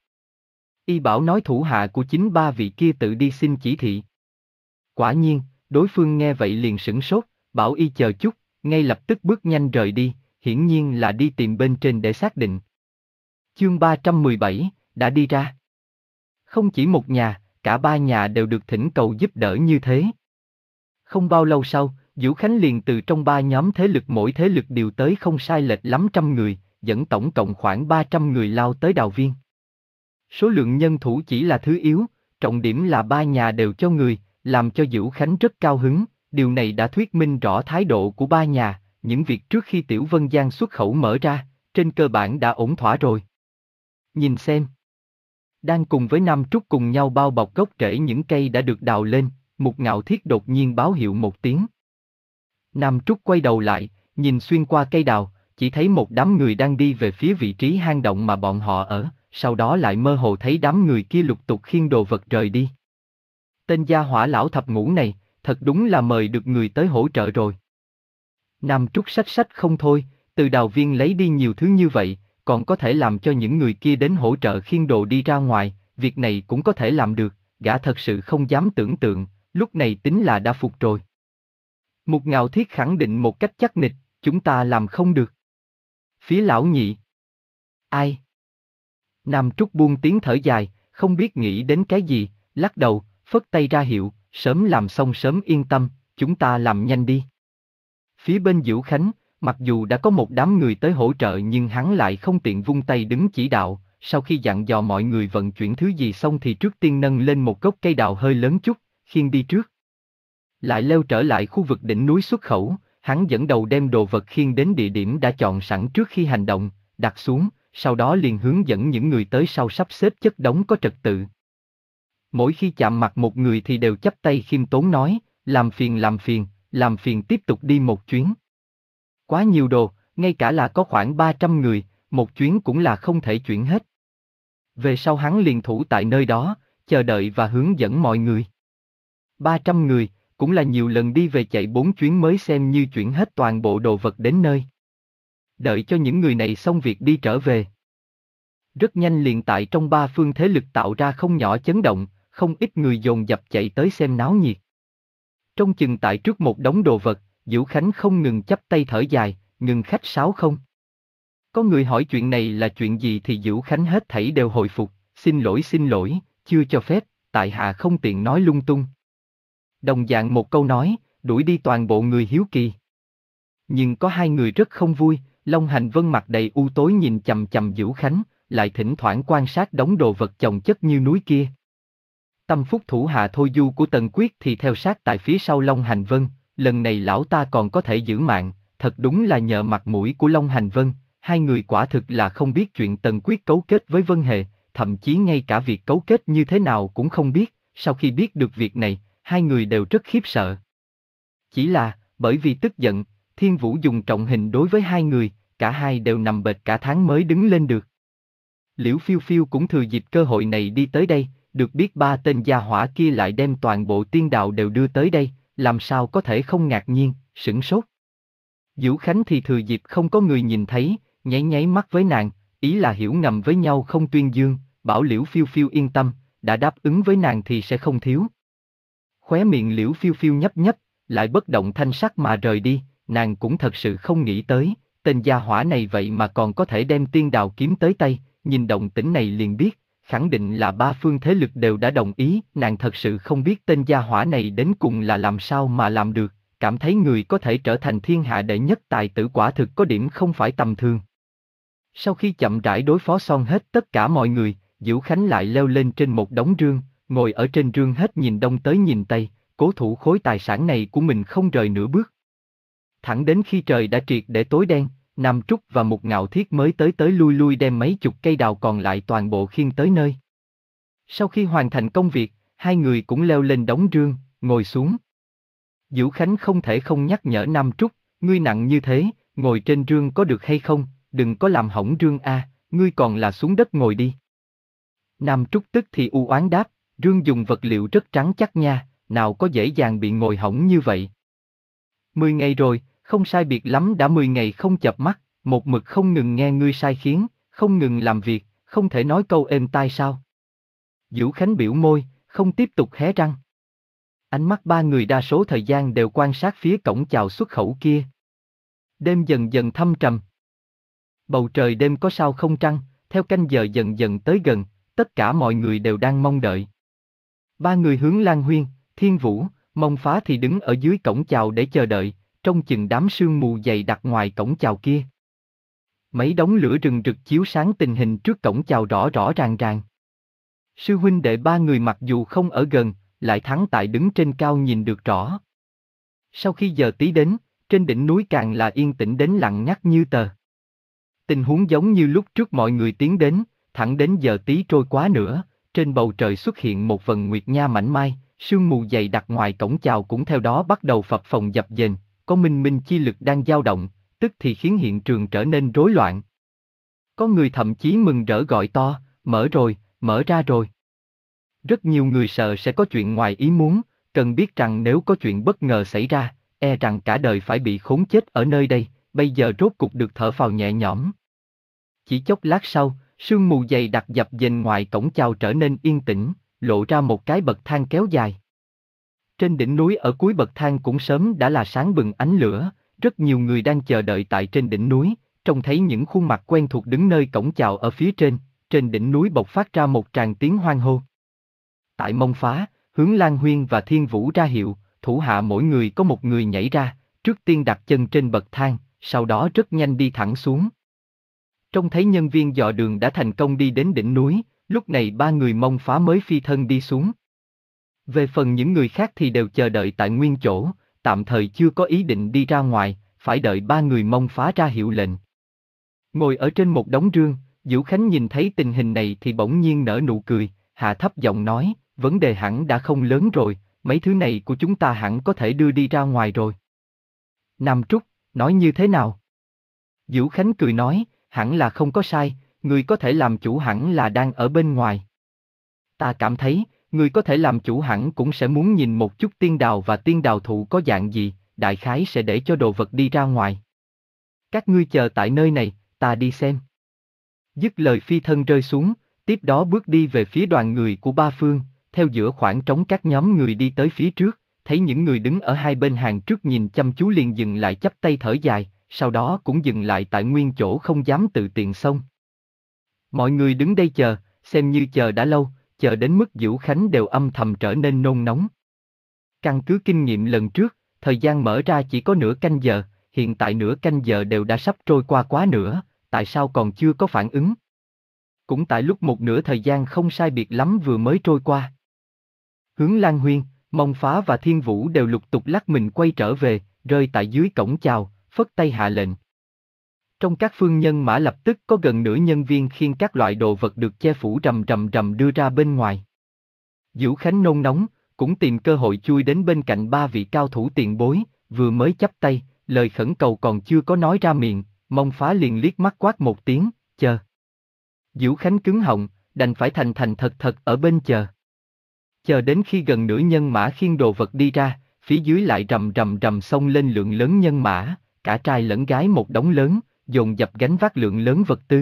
Y bảo nói thủ hạ của chính ba vị kia tự đi xin chỉ thị. Quả nhiên, đối phương nghe vậy liền sửng sốt, bảo Y chờ chút, ngay lập tức bước nhanh rời đi, hiển nhiên là đi tìm bên trên để xác định. Chương ba trăm mười bảy, đã đi ra. Không chỉ một nhà, cả ba nhà đều được thỉnh cầu giúp đỡ như thế. Không bao lâu sau, Vũ Khánh liền từ trong ba nhóm thế lực mỗi thế lực điều tới không sai lệch lắm trăm người, dẫn tổng cộng khoảng ba trăm người lao tới đào viên. Số lượng nhân thủ chỉ là thứ yếu, trọng điểm là ba nhà đều cho người, làm cho Vũ Khánh rất cao hứng, điều này đã thuyết minh rõ thái độ của ba nhà, những việc trước khi Tiểu Vân Giang xuất khẩu mở ra, trên cơ bản đã ổn thỏa rồi. Nhìn xem. Đang cùng với Nam Trúc cùng nhau bao bọc gốc rễ những cây đã được đào lên, Mục Ngạo Thiết đột nhiên báo hiệu một tiếng. Nam Trúc quay đầu lại, nhìn xuyên qua cây đào, chỉ thấy một đám người đang đi về phía vị trí hang động mà bọn họ ở, sau đó lại mơ hồ thấy đám người kia lục tục khiêng đồ vật rời đi. Tên gia hỏa lão thập ngũ này, thật đúng là mời được người tới hỗ trợ rồi. Nam Trúc sách sách không thôi, từ đào viên lấy đi nhiều thứ như vậy, còn có thể làm cho những người kia đến hỗ trợ khiêng đồ đi ra ngoài, việc này cũng có thể làm được, gã thật sự không dám tưởng tượng, lúc này tính là đã phục rồi. Mục Ngạo Thiết khẳng định một cách chắc nịch, chúng ta làm không được. Phía lão nhị. Ai? Nam Trúc buông tiếng thở dài, không biết nghĩ đến cái gì, lắc đầu, phất tay ra hiệu, sớm làm xong sớm yên tâm, chúng ta làm nhanh đi. Phía bên Vũ Khánh, mặc dù đã có một đám người tới hỗ trợ nhưng hắn lại không tiện vung tay đứng chỉ đạo, sau khi dặn dò mọi người vận chuyển thứ gì xong thì trước tiên nâng lên một gốc cây đào hơi lớn chút, khiêng đi trước. Lại leo trở lại khu vực đỉnh núi xuất khẩu, hắn dẫn đầu đem đồ vật khiêng đến địa điểm đã chọn sẵn trước khi hành động, đặt xuống, sau đó liền hướng dẫn những người tới sau sắp xếp chất đống có trật tự. Mỗi khi chạm mặt một người thì đều chắp tay khiêm tốn nói, làm phiền làm phiền, làm phiền tiếp tục đi một chuyến. Quá nhiều đồ, ngay cả là có khoảng ba trăm người, một chuyến cũng là không thể chuyển hết. Về sau hắn liền thủ tại nơi đó, chờ đợi và hướng dẫn mọi người. ba trăm người, cũng là nhiều lần đi về chạy bốn chuyến mới xem như chuyển hết toàn bộ đồ vật đến nơi. Đợi cho những người này xong việc đi trở về. Rất nhanh liền tại trong ba phương thế lực tạo ra không nhỏ chấn động, không ít người dồn dập chạy tới xem náo nhiệt. Trong chừng tại trước một đống đồ vật, Diễu Khánh không ngừng chắp tay thở dài, ngừng khách sáo không. Có người hỏi chuyện này là chuyện gì thì Diễu Khánh hết thảy đều hồi phục, xin lỗi xin lỗi, chưa cho phép, tại hạ không tiện nói lung tung. Đồng dạng một câu nói, đuổi đi toàn bộ người hiếu kỳ. Nhưng có hai người rất không vui, Long Hành Vân mặt đầy u tối nhìn chằm chằm Diễu Khánh, lại thỉnh thoảng quan sát đống đồ vật chồng chất như núi kia. Tâm phúc thủ hạ Thôi Du của Tần Quyết thì theo sát tại phía sau Long Hành Vân, lần này lão ta còn có thể giữ mạng, thật đúng là nhờ mặt mũi của Long Hành Vân, hai người quả thực là không biết chuyện Tần Quyết cấu kết với Vân Hề, thậm chí ngay cả việc cấu kết như thế nào cũng không biết, sau khi biết được việc này, hai người đều rất khiếp sợ. Chỉ là, bởi vì tức giận, Thiên Vũ dùng trọng hình đối với hai người, cả hai đều nằm bệt cả tháng mới đứng lên được. Liễu Phiêu Phiêu cũng thừa dịp cơ hội này đi tới đây, được biết ba tên gia hỏa kia lại đem toàn bộ tiên đạo đều đưa tới đây, làm sao có thể không ngạc nhiên, sửng sốt. Diễu Khánh thì thừa dịp không có người nhìn thấy, nháy nháy mắt với nàng, ý là hiểu ngầm với nhau không tuyên dương, bảo Liễu Phiêu Phiêu yên tâm, đã đáp ứng với nàng thì sẽ không thiếu. Khóe miệng Liễu Phiêu Phiêu nhấp nhấp, lại bất động thanh sắc mà rời đi, nàng cũng thật sự không nghĩ tới, tên gia hỏa này vậy mà còn có thể đem tiên đào kiếm tới tay, nhìn động tĩnh này liền biết, khẳng định là ba phương thế lực đều đã đồng ý, nàng thật sự không biết tên gia hỏa này đến cùng là làm sao mà làm được, cảm thấy người có thể trở thành thiên hạ đệ nhất tài tử quả thực có điểm không phải tầm thường. Sau khi chậm rãi đối phó xong hết tất cả mọi người, Diễu Khánh lại leo lên trên một đống rương, ngồi ở trên rương hết nhìn đông tới nhìn tây, cố thủ khối tài sản này của mình không rời nửa bước. Thẳng đến khi trời đã triệt để tối đen, Nam Trúc và Mục Ngạo Thiết mới tới tới lui lui đem mấy chục cây đào còn lại toàn bộ khiêng tới nơi. Sau khi hoàn thành công việc, hai người cũng leo lên đống rương, ngồi xuống. Diễu Khánh không thể không nhắc nhở Nam Trúc, ngươi nặng như thế, ngồi trên rương có được hay không, đừng có làm hỏng rương a, ngươi còn là xuống đất ngồi đi. Nam Trúc tức thì u oán đáp, rương dùng vật liệu rất trắng chắc nha, nào có dễ dàng bị ngồi hỏng như vậy. Mười ngày rồi, không sai biệt lắm đã mười ngày không chợp mắt, một mực không ngừng nghe ngươi sai khiến, không ngừng làm việc, không thể nói câu êm tai sao. Diễu Khánh biểu môi, không tiếp tục hé răng. Ánh mắt ba người đa số thời gian đều quan sát phía cổng chào xuất khẩu kia. Đêm dần dần thâm trầm. Bầu trời đêm có sao không trăng, theo canh giờ dần dần tới gần, tất cả mọi người đều đang mong đợi. Ba người hướng Lan Huyên, Thiên Vũ, Mông Phá thì đứng ở dưới cổng chào để chờ đợi, trông chừng đám sương mù dày đặc ngoài cổng chào kia. Mấy đống lửa rừng rực chiếu sáng tình hình trước cổng chào rõ rõ ràng ràng. Sư huynh đệ ba người mặc dù không ở gần, lại thắng tại đứng trên cao nhìn được rõ. Sau khi giờ tí đến, trên đỉnh núi càng là yên tĩnh đến lặng ngắt như tờ. Tình huống giống như lúc trước mọi người tiến đến, thẳng đến giờ tí trôi quá nữa, trên bầu trời xuất hiện một vần nguyệt nha mảnh mai, sương mù dày đặc ngoài cổng chào cũng theo đó bắt đầu phập phồng dập dềnh, có minh minh chi lực đang dao động, tức thì khiến hiện trường trở nên rối loạn. Có người thậm chí mừng rỡ gọi to, mở rồi, mở ra rồi. Rất nhiều người sợ sẽ có chuyện ngoài ý muốn, cần biết rằng nếu có chuyện bất ngờ xảy ra, e rằng cả đời phải bị khốn chết ở nơi đây, bây giờ rốt cục được thở phào nhẹ nhõm. Chỉ chốc lát sau, sương mù dày đặc dập dềnh ngoài cổng chào trở nên yên tĩnh, lộ ra một cái bậc thang kéo dài. Trên đỉnh núi ở cuối bậc thang cũng sớm đã là sáng bừng ánh lửa, rất nhiều người đang chờ đợi tại trên đỉnh núi, trông thấy những khuôn mặt quen thuộc đứng nơi cổng chào ở phía trên, trên đỉnh núi bộc phát ra một tràng tiếng hoan hô. Tại Mông Phá, hướng Lan Huyên và Thiên Vũ ra hiệu, thủ hạ mỗi người có một người nhảy ra, trước tiên đặt chân trên bậc thang, sau đó rất nhanh đi thẳng xuống. Trông thấy nhân viên dò đường đã thành công đi đến đỉnh núi, lúc này ba người Mông Phá mới phi thân đi xuống. Về phần những người khác thì đều chờ đợi tại nguyên chỗ, tạm thời chưa có ý định đi ra ngoài, phải đợi ba người Mông Phá ra hiệu lệnh. Ngồi ở trên một đống rương, Diễu Khánh nhìn thấy tình hình này thì bỗng nhiên nở nụ cười, hạ thấp giọng nói, vấn đề hẳn đã không lớn rồi, mấy thứ này của chúng ta hẳn có thể đưa đi ra ngoài rồi. Nam Trúc, nói như thế nào? Diễu Khánh cười nói, hẳn là không có sai, người có thể làm chủ hẳn là đang ở bên ngoài. Ta cảm thấy, người có thể làm chủ hẳn cũng sẽ muốn nhìn một chút tiên đào và tiên đào thụ có dạng gì, đại khái sẽ để cho đồ vật đi ra ngoài. Các ngươi chờ tại nơi này, ta đi xem. Dứt lời phi thân rơi xuống, tiếp đó bước đi về phía đoàn người của ba phương, theo giữa khoảng trống các nhóm người đi tới phía trước, thấy những người đứng ở hai bên hàng trước nhìn chăm chú liền dừng lại chắp tay thở dài, sau đó cũng dừng lại tại nguyên chỗ không dám tự tiện xông. Mọi người đứng đây chờ, xem như chờ đã lâu, chờ đến mức Vũ Khánh đều âm thầm trở nên nôn nóng. Căn cứ kinh nghiệm lần trước, thời gian mở ra chỉ có nửa canh giờ, hiện tại nửa canh giờ đều đã sắp trôi qua quá nữa, tại sao còn chưa có phản ứng? Cũng tại lúc một nửa thời gian không sai biệt lắm vừa mới trôi qua. Hướng Lan Huyên, Mông Phá và Thiên Vũ đều lục tục lắc mình quay trở về, rơi tại dưới cổng chào, phất tay hạ lệnh. Trong các phương nhân mã lập tức có gần nửa nhân viên khiêng các loại đồ vật được che phủ rầm rầm rầm đưa ra bên ngoài. Vũ Khánh nôn nóng, cũng tìm cơ hội chui đến bên cạnh ba vị cao thủ tiền bối, vừa mới chắp tay, lời khẩn cầu còn chưa có nói ra miệng, Mông Phá liền liếc mắt quát một tiếng, chờ. Vũ Khánh cứng họng, đành phải thành thành thật thật ở bên chờ. Chờ đến khi gần nửa nhân mã khiêng đồ vật đi ra, phía dưới lại rầm rầm rầm xông lên lượng lớn nhân mã, cả trai lẫn gái một đống lớn, dồn dập gánh vác lượng lớn vật tư.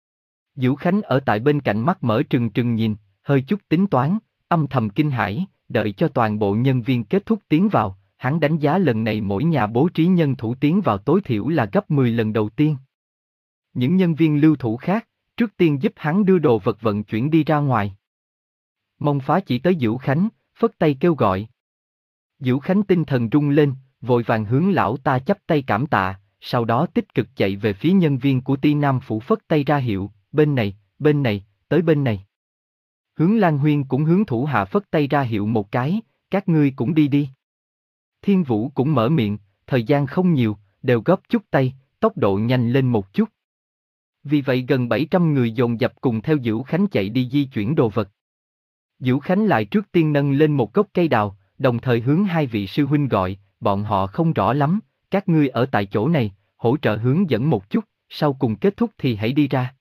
Vũ Khánh ở tại bên cạnh mắt mở trừng trừng nhìn, hơi chút tính toán, âm thầm kinh hãi, đợi cho toàn bộ nhân viên kết thúc tiến vào, hắn đánh giá lần này mỗi nhà bố trí nhân thủ tiến vào tối thiểu là gấp mười lần đầu tiên. Những nhân viên lưu thủ khác, trước tiên giúp hắn đưa đồ vật vận chuyển đi ra ngoài. Mông Phá chỉ tới Vũ Khánh, phất tay kêu gọi. Vũ Khánh tinh thần rung lên, vội vàng hướng lão ta chắp tay cảm tạ, sau đó tích cực chạy về phía nhân viên của Ti Nam Phủ phất tay ra hiệu, bên này, bên này, tới bên này. Hướng Lan Huyên cũng hướng thủ hạ phất tay ra hiệu một cái, các ngươi cũng đi đi. Thiên Vũ cũng mở miệng, thời gian không nhiều, đều góp chút tay, tốc độ nhanh lên một chút. Vì vậy gần bảy trăm người dồn dập cùng theo Vũ Khánh chạy đi di chuyển đồ vật. Vũ Khánh lại trước tiên nâng lên một gốc cây đào, đồng thời hướng hai vị sư huynh gọi, bọn họ không rõ lắm, các ngươi ở tại chỗ này, hỗ trợ hướng dẫn một chút, sau cùng kết thúc thì hãy đi ra.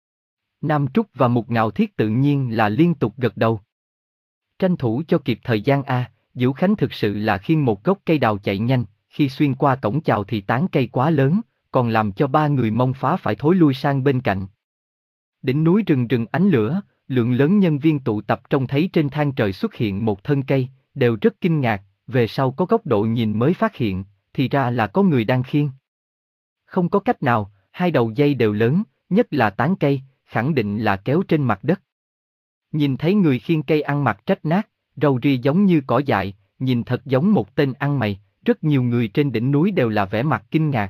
Nam Trúc và Mục Ngạo Thiết tự nhiên là liên tục gật đầu. Tranh thủ cho kịp thời gian a, Vũ Khánh thực sự là khiêng một gốc cây đào chạy nhanh, khi xuyên qua cổng chào thì tán cây quá lớn, còn làm cho ba người Mông Phá phải thối lui sang bên cạnh. Đỉnh núi rừng rừng ánh lửa, lượng lớn nhân viên tụ tập trông thấy trên thang trời xuất hiện một thân cây, đều rất kinh ngạc, về sau có góc độ nhìn mới phát hiện, thì ra là có người đang khiêng. Không có cách nào, hai đầu dây đều lớn, nhất là tán cây, khẳng định là kéo trên mặt đất. Nhìn thấy người khiêng cây ăn mặc rách nát, râu ria giống như cỏ dại, nhìn thật giống một tên ăn mày, rất nhiều người trên đỉnh núi đều là vẻ mặt kinh ngạc.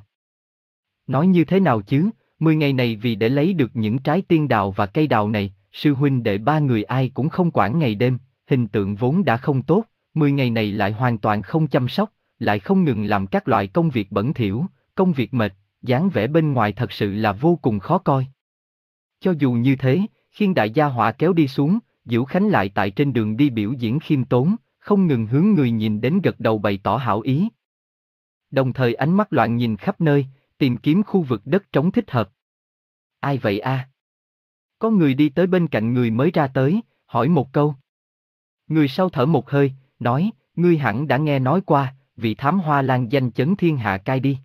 Nói như thế nào chứ, mười ngày này vì để lấy được những trái tiên đào và cây đào này, sư huynh đệ ba người ai cũng không quản ngày đêm, hình tượng vốn đã không tốt, mười ngày này lại hoàn toàn không chăm sóc, lại không ngừng làm các loại công việc bẩn thỉu, công việc mệt, dáng vẻ bên ngoài thật sự là vô cùng khó coi. Cho dù như thế, khiêng đại gia họa kéo đi xuống, Vũ Khánh lại tại trên đường đi biểu diễn khiêm tốn, không ngừng hướng người nhìn đến gật đầu bày tỏ hảo ý. Đồng thời ánh mắt loạn nhìn khắp nơi, tìm kiếm khu vực đất trống thích hợp. Ai vậy a? Có người đi tới bên cạnh người mới ra tới, hỏi một câu. Người sau thở một hơi, nói, ngươi hẳn đã nghe nói qua, vị thám hoa lan danh chấn thiên hạ cai đi.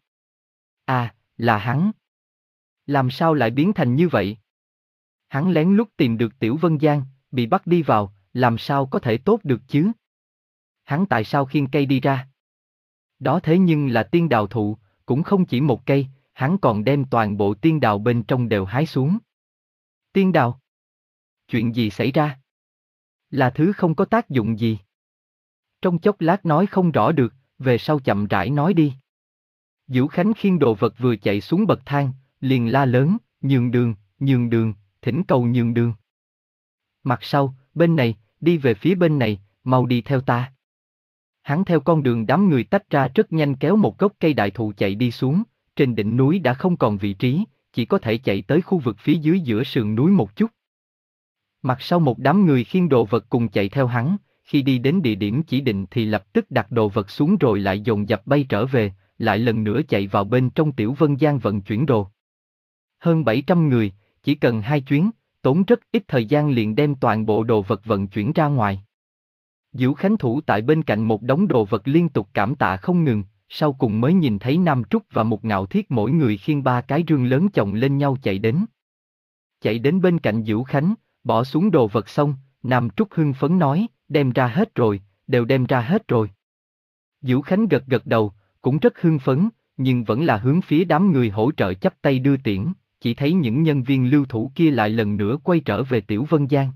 À, là hắn. Làm sao lại biến thành như vậy? Hắn lén lút tìm được Tiểu Vân Giang, bị bắt đi vào, làm sao có thể tốt được chứ? Hắn tại sao khiêng cây đi ra? Đó thế nhưng là tiên đào thụ, cũng không chỉ một cây, hắn còn đem toàn bộ tiên đào bên trong đều hái xuống. Tiên đào? Chuyện gì xảy ra? Là thứ không có tác dụng gì. Trong chốc lát nói không rõ được, về sau chậm rãi nói đi. Vũ Khánh khiêng đồ vật vừa chạy xuống bậc thang, liền la lớn, nhường đường, nhường đường, thỉnh cầu nhường đường. Mặt sau, bên này, đi về phía bên này, mau đi theo ta. Hắn theo con đường đám người tách ra rất nhanh kéo một gốc cây đại thụ chạy đi xuống, trên đỉnh núi đã không còn vị trí, chỉ có thể chạy tới khu vực phía dưới giữa sườn núi một chút. Mặt sau một đám người khiêng đồ vật cùng chạy theo hắn, khi đi đến địa điểm chỉ định thì lập tức đặt đồ vật xuống rồi lại dồn dập bay trở về, lại lần nữa chạy vào bên trong Tiểu Vân Giang vận chuyển đồ. Hơn bảy trăm người, chỉ cần hai chuyến, tốn rất ít thời gian liền đem toàn bộ đồ vật vận chuyển ra ngoài. Vũ Khánh thủ tại bên cạnh một đống đồ vật liên tục cảm tạ không ngừng, sau cùng mới nhìn thấy Nam Trúc và Mục Ngạo Thiết mỗi người khiêng ba cái rương lớn chồng lên nhau chạy đến. Chạy đến bên cạnh Vũ Khánh, bỏ xuống đồ vật xong, Nam Trúc hưng phấn nói, đem ra hết rồi, đều đem ra hết rồi. Diễu Khánh gật gật đầu, cũng rất hưng phấn, nhưng vẫn là hướng phía đám người hỗ trợ chắp tay đưa tiễn, chỉ thấy những nhân viên lưu thủ kia lại lần nữa quay trở về Tiểu Vân Giang.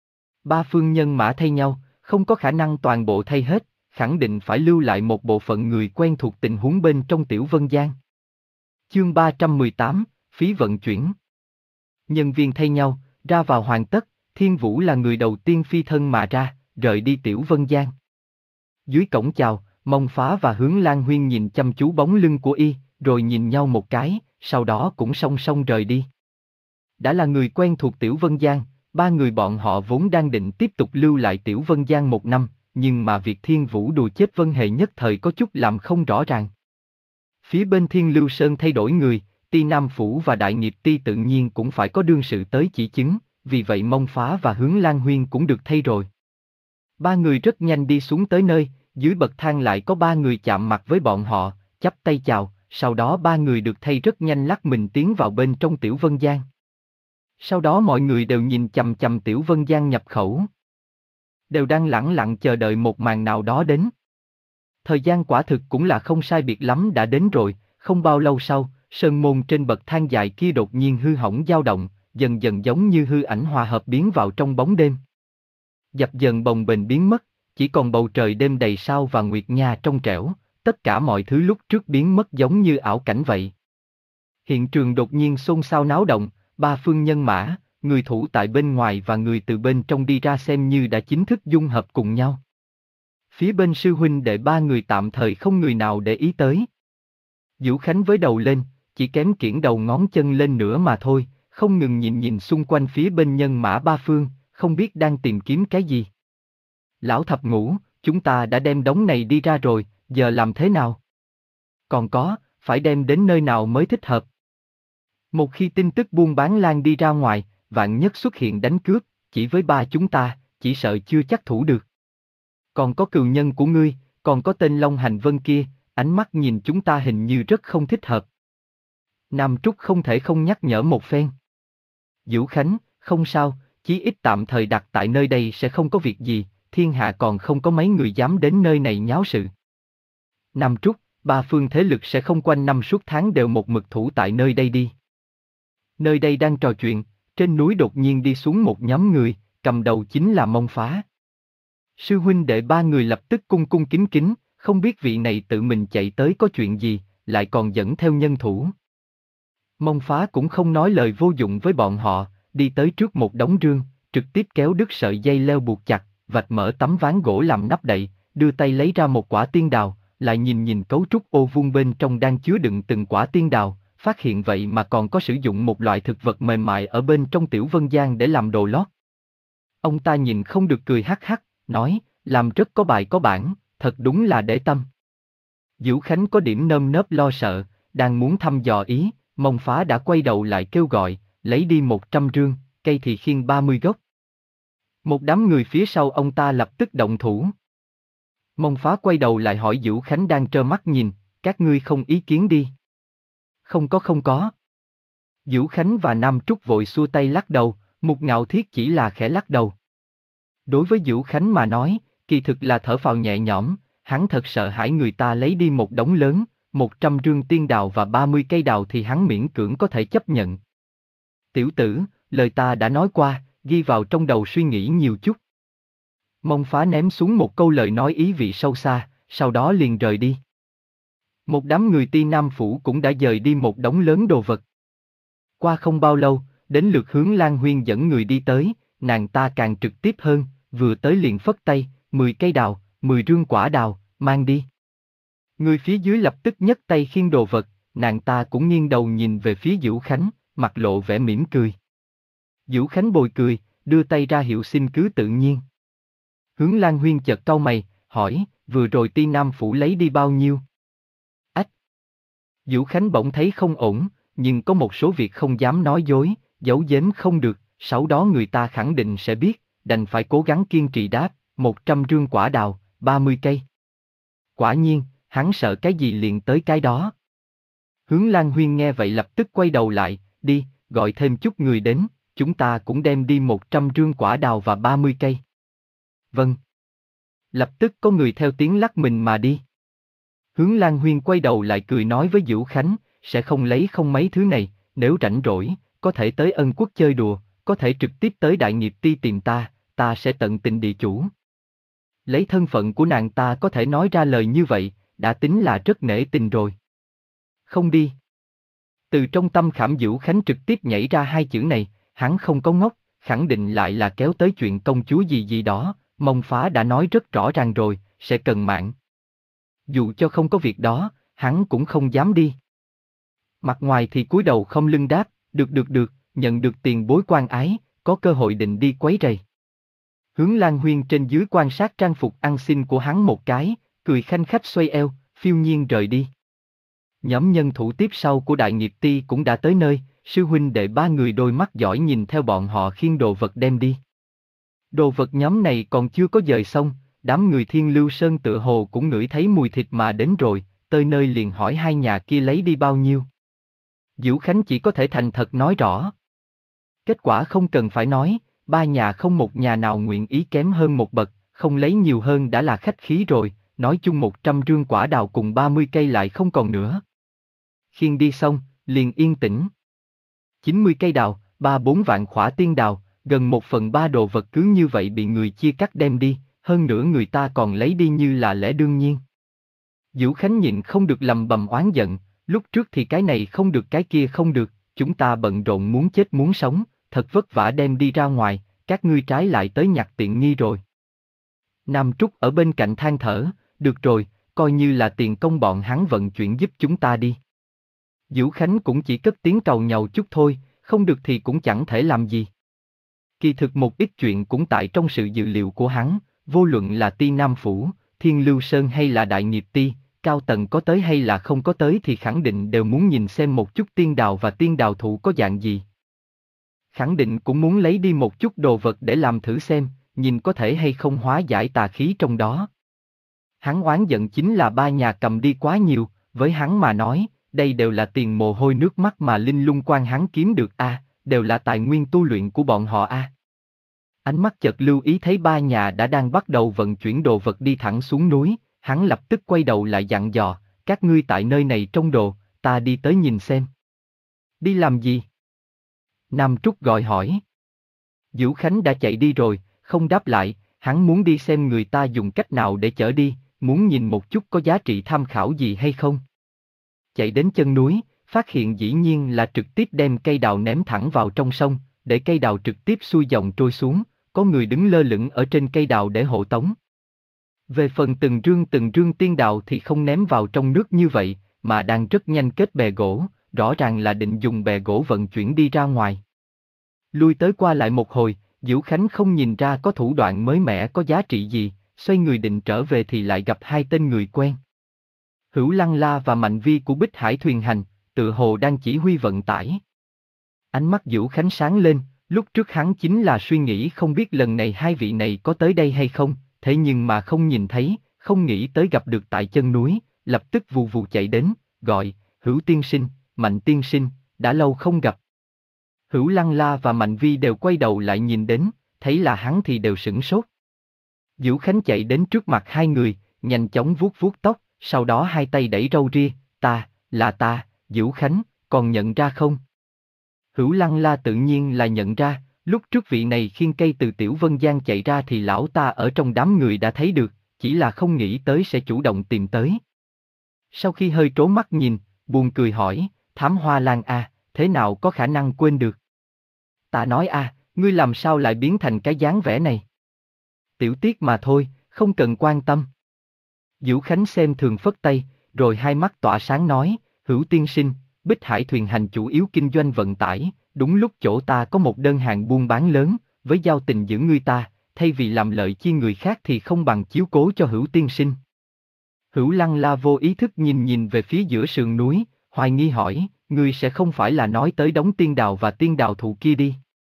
Ba phương nhân mã thay nhau, không có khả năng toàn bộ thay hết, khẳng định phải lưu lại một bộ phận người quen thuộc tình huống bên trong Tiểu Vân Giang. Chương ba trăm mười tám, phí vận chuyển. Nhân viên thay nhau, ra vào hoàn tất, Thiên Vũ là người đầu tiên phi thân mà ra, rời đi Tiểu Vân Giang. Dưới cổng chào, Mông Phá và Hướng Lan Huyên nhìn chăm chú bóng lưng của y, rồi nhìn nhau một cái, sau đó cũng song song rời đi. Đã là người quen thuộc Tiểu Vân Giang, ba người bọn họ vốn đang định tiếp tục lưu lại Tiểu Vân Giang một năm, nhưng mà việc Thiên Vũ đùa chết Vân Hề nhất thời có chút làm không rõ ràng. Phía bên Thiên Lưu Sơn thay đổi người, Ti Nam Phủ và Đại Nghiệp Ti tự nhiên cũng phải có đương sự tới chỉ chứng, vì vậy Mông Phá và Hướng Lan Huyên cũng được thay rồi. Ba người rất nhanh đi xuống tới nơi, dưới bậc thang lại có ba người chạm mặt với bọn họ, chắp tay chào, sau đó ba người được thay rất nhanh lắc mình tiến vào bên trong Tiểu Vân Giang. Sau đó mọi người đều nhìn chằm chằm Tiểu Vân Giang nhập khẩu. Đều đang lẳng lặng chờ đợi một màn nào đó đến. Thời gian quả thực cũng là không sai biệt lắm đã đến rồi, không bao lâu sau, sơn môn trên bậc thang dài kia đột nhiên hư hỏng dao động, dần dần giống như hư ảnh hòa hợp biến vào trong bóng đêm. Dập dần bồng bềnh biến mất, chỉ còn bầu trời đêm đầy sao và nguyệt nha trong trẻo, tất cả mọi thứ lúc trước biến mất giống như ảo cảnh vậy. Hiện trường đột nhiên xôn xao náo động, ba phương nhân mã, người thủ tại bên ngoài và người từ bên trong đi ra xem như đã chính thức dung hợp cùng nhau. Phía bên sư huynh đệ ba người tạm thời không người nào để ý tới. Diễu Khánh với đầu lên, chỉ kém kiễng đầu ngón chân lên nữa mà thôi, không ngừng nhìn nhìn xung quanh phía bên nhân mã ba phương, không biết đang tìm kiếm cái gì. Lão thập ngũ, chúng ta đã đem đống này đi ra rồi, giờ làm thế nào? Còn có, phải đem đến nơi nào mới thích hợp? Một khi tin tức buôn bán lan đi ra ngoài, vạn nhất xuất hiện đánh cướp, chỉ với ba chúng ta, chỉ sợ chưa chắc thủ được. Còn có cừu nhân của ngươi, còn có tên Long Hành Vân kia, ánh mắt nhìn chúng ta hình như rất không thích hợp. Nam Trúc không thể không nhắc nhở một phen. Diễu Khánh, không sao, chí ít tạm thời đặt tại nơi đây sẽ không có việc gì, thiên hạ còn không có mấy người dám đến nơi này nháo sự. Nam Trúc, ba phương thế lực sẽ không quanh năm suốt tháng đều một mực thủ tại nơi đây đi. Nơi đây đang trò chuyện, trên núi đột nhiên đi xuống một nhóm người, cầm đầu chính là Mông Phá. Sư huynh đệ ba người lập tức cung cung kính kính, không biết vị này tự mình chạy tới có chuyện gì, lại còn dẫn theo nhân thủ. Mông Phá cũng không nói lời vô dụng với bọn họ, đi tới trước một đống rương, trực tiếp kéo đứt sợi dây leo buộc chặt, vạch mở tấm ván gỗ làm nắp đậy, đưa tay lấy ra một quả tiên đào, lại nhìn nhìn cấu trúc ô vuông bên trong đang chứa đựng từng quả tiên đào, phát hiện vậy mà còn có sử dụng một loại thực vật mềm mại ở bên trong Tiểu Vân Giang để làm đồ lót. Ông ta nhìn không được cười hắc hắc, nói, làm rất có bài có bản, thật đúng là để tâm. Diễu Khánh có điểm nơm nớp lo sợ, đang muốn thăm dò ý, Mông Phá đã quay đầu lại kêu gọi, lấy đi một trăm rương, cây thì khiêng ba mươi gốc. Một đám người phía sau ông ta lập tức động thủ. Mông Phá quay đầu lại hỏi Diễu Khánh đang trơ mắt nhìn, các ngươi không ý kiến đi. Không có không có. Diễu Khánh và Nam Trúc vội xua tay lắc đầu, Mục Ngạo Thiết chỉ là khẽ lắc đầu. Đối với Diễu Khánh mà nói, kỳ thực là thở phào nhẹ nhõm, hắn thật sợ hãi người ta lấy đi một đống lớn, một trăm rương tiên đào và ba mươi cây đào thì hắn miễn cưỡng có thể chấp nhận. Tiểu tử, lời ta đã nói qua, ghi vào trong đầu suy nghĩ nhiều chút. Mông Phá ném xuống một câu lời nói ý vị sâu xa, sau đó liền rời đi. Một đám người Ti Nam Phủ cũng đã dời đi một đống lớn đồ vật. Qua không bao lâu, đến lượt Hướng Lan Huyên dẫn người đi tới, nàng ta càng trực tiếp hơn, vừa tới liền phất tay, mười cây đào, mười rương quả đào, mang đi. Người phía dưới lập tức nhấc tay khiêng đồ vật, nàng ta cũng nghiêng đầu nhìn về phía Diễu Khánh, mặt lộ vẻ mỉm cười. Diễu Khánh bồi cười, đưa tay ra hiệu xin cứ tự nhiên. Hướng Lan Huyên chợt cau mày, hỏi, vừa rồi Ti Nam Phủ lấy đi bao nhiêu? Ách! Diễu Khánh bỗng thấy không ổn, nhưng có một số việc không dám nói dối, giấu giếm không được, sau đó người ta khẳng định sẽ biết, đành phải cố gắng kiên trì đáp, một trăm rương quả đào, ba mươi cây. Quả nhiên, hắn sợ cái gì liền tới cái đó. Hướng Lan Huyên nghe vậy lập tức quay đầu lại, đi, gọi thêm chút người đến, chúng ta cũng đem đi một trăm rương quả đào và ba mươi cây. Vâng. Lập tức có người theo tiếng lắc mình mà đi. Hướng Lan Huyên quay đầu lại cười nói với Vũ Khánh, sẽ không lấy không mấy thứ này, nếu rảnh rỗi, có thể tới Ân Quốc chơi đùa, có thể trực tiếp tới Đại Nghiệp Ti tìm ta, ta sẽ tận tình địa chủ. Lấy thân phận của nàng ta có thể nói ra lời như vậy, đã tính là rất nể tình rồi. Không đi. Từ trong tâm khảm Vũ Khánh trực tiếp nhảy ra hai chữ này, hắn không có ngốc, khẳng định lại là kéo tới chuyện công chúa gì gì đó, Mông Phá đã nói rất rõ ràng rồi, sẽ cần mạng. Dù cho không có việc đó, hắn cũng không dám đi. Mặt ngoài thì cúi đầu không lưng đáp, được được được, nhận được tiền bối quan ái, có cơ hội định đi quấy rầy. Hướng Lan Huyên trên dưới quan sát trang phục ăn xin của hắn một cái, cười khanh khách xoay eo, phiêu nhiên rời đi. Nhóm nhân thủ tiếp sau của Đại Nghiệp Ti cũng đã tới nơi, sư huynh đệ ba người đôi mắt giỏi nhìn theo bọn họ khiêng đồ vật đem đi. Đồ vật nhóm này còn chưa có dời xong, đám người Thiên Lưu Sơn tựa hồ cũng ngửi thấy mùi thịt mà đến rồi, tới nơi liền hỏi hai nhà kia lấy đi bao nhiêu. Vũ Khánh chỉ có thể thành thật nói rõ. Kết quả không cần phải nói, ba nhà không một nhà nào nguyện ý kém hơn một bậc, không lấy nhiều hơn đã là khách khí rồi, nói chung một trăm rương quả đào cùng ba mươi cây lại không còn nữa. Khiêng đi xong, liền yên tĩnh. chín mươi cây đào, ba bốn vạn khỏa tiên đào, gần một phần ba đồ vật cứ như vậy bị người chia cắt đem đi, hơn nữa người ta còn lấy đi như là lẽ đương nhiên. Vũ Khánh nhịn không được lầm bầm oán giận, lúc trước thì cái này không được cái kia không được, chúng ta bận rộn muốn chết muốn sống, thật vất vả đem đi ra ngoài, các ngươi trái lại tới nhặt tiện nghi rồi. Nam Trúc ở bên cạnh than thở, được rồi, coi như là tiền công bọn hắn vận chuyển giúp chúng ta đi. Vũ Khánh cũng chỉ cất tiếng cầu nhàu chút thôi, không được thì cũng chẳng thể làm gì. Kỳ thực một ít chuyện cũng tại trong sự dự liệu của hắn, vô luận là Ti Nam Phủ, Thiên Lưu Sơn hay là Đại Nghiệp Ti, cao tầng có tới hay là không có tới thì khẳng định đều muốn nhìn xem một chút tiên đào và tiên đào thụ có dạng gì. Khẳng định cũng muốn lấy đi một chút đồ vật để làm thử xem, nhìn có thể hay không hóa giải tà khí trong đó. Hắn oán giận chính là ba nhà cầm đi quá nhiều, với hắn mà nói, đây đều là tiền mồ hôi nước mắt mà Linh Lung Quan hắn kiếm được a, à, đều là tài nguyên tu luyện của bọn họ a. À. Ánh mắt chợt lưu ý thấy ba nhà đã đang bắt đầu vận chuyển đồ vật đi thẳng xuống núi, hắn lập tức quay đầu lại dặn dò, các ngươi tại nơi này trông đồ, ta đi tới nhìn xem. Đi làm gì? Nam Trúc gọi hỏi. Vũ Khánh đã chạy đi rồi, không đáp lại, hắn muốn đi xem người ta dùng cách nào để chở đi, muốn nhìn một chút có giá trị tham khảo gì hay không. Chạy đến chân núi, phát hiện dĩ nhiên là trực tiếp đem cây đào ném thẳng vào trong sông, để cây đào trực tiếp xuôi dòng trôi xuống, có người đứng lơ lửng ở trên cây đào để hộ tống. Về phần từng rương từng rương tiên đào thì không ném vào trong nước như vậy, mà đang rất nhanh kết bè gỗ, rõ ràng là định dùng bè gỗ vận chuyển đi ra ngoài. Lui tới qua lại một hồi, Vũ Khánh không nhìn ra có thủ đoạn mới mẻ có giá trị gì, xoay người định trở về thì lại gặp hai tên người quen. Hữu Lăng La và Mạnh Vi của Bích Hải Thuyền Hành, tự hồ đang chỉ huy vận tải. Ánh mắt Vũ Khánh sáng lên, lúc trước hắn chính là suy nghĩ không biết lần này hai vị này có tới đây hay không, thế nhưng mà không nhìn thấy, không nghĩ tới gặp được tại chân núi, lập tức vù vù chạy đến, gọi, Hữu tiên sinh, Mạnh tiên sinh, đã lâu không gặp. Hữu Lăng La và Mạnh Vi đều quay đầu lại nhìn đến, thấy là hắn thì đều sửng sốt. Vũ Khánh chạy đến trước mặt hai người, nhanh chóng vuốt vuốt tóc, sau đó hai tay đẩy râu ria, ta, là ta, Vũ Khánh, còn nhận ra không? Hữu Lăng La tự nhiên là nhận ra, lúc trước vị này khiêng cây từ Tiểu Vân Giang chạy ra thì lão ta ở trong đám người đã thấy được, chỉ là không nghĩ tới sẽ chủ động tìm tới. Sau khi hơi trố mắt nhìn, buồn cười hỏi, Thám Hoa Lan a, thế nào có khả năng quên được? Ta nói a, ngươi làm sao lại biến thành cái dáng vẻ này? Tiểu tiết mà thôi, không cần quan tâm. Vũ Khánh xem thường phất tay, rồi hai mắt tỏa sáng nói, Hữu tiên sinh, Bích Hải Thuyền Hành chủ yếu kinh doanh vận tải, đúng lúc chỗ ta có một đơn hàng buôn bán lớn, với giao tình giữa ngươi ta, thay vì làm lợi chi người khác thì không bằng chiếu cố cho Hữu tiên sinh. Hữu Lăng La vô ý thức nhìn nhìn về phía giữa sườn núi, hoài nghi hỏi, ngươi sẽ không phải là nói tới đống tiên đào và tiên đào thụ kia đi.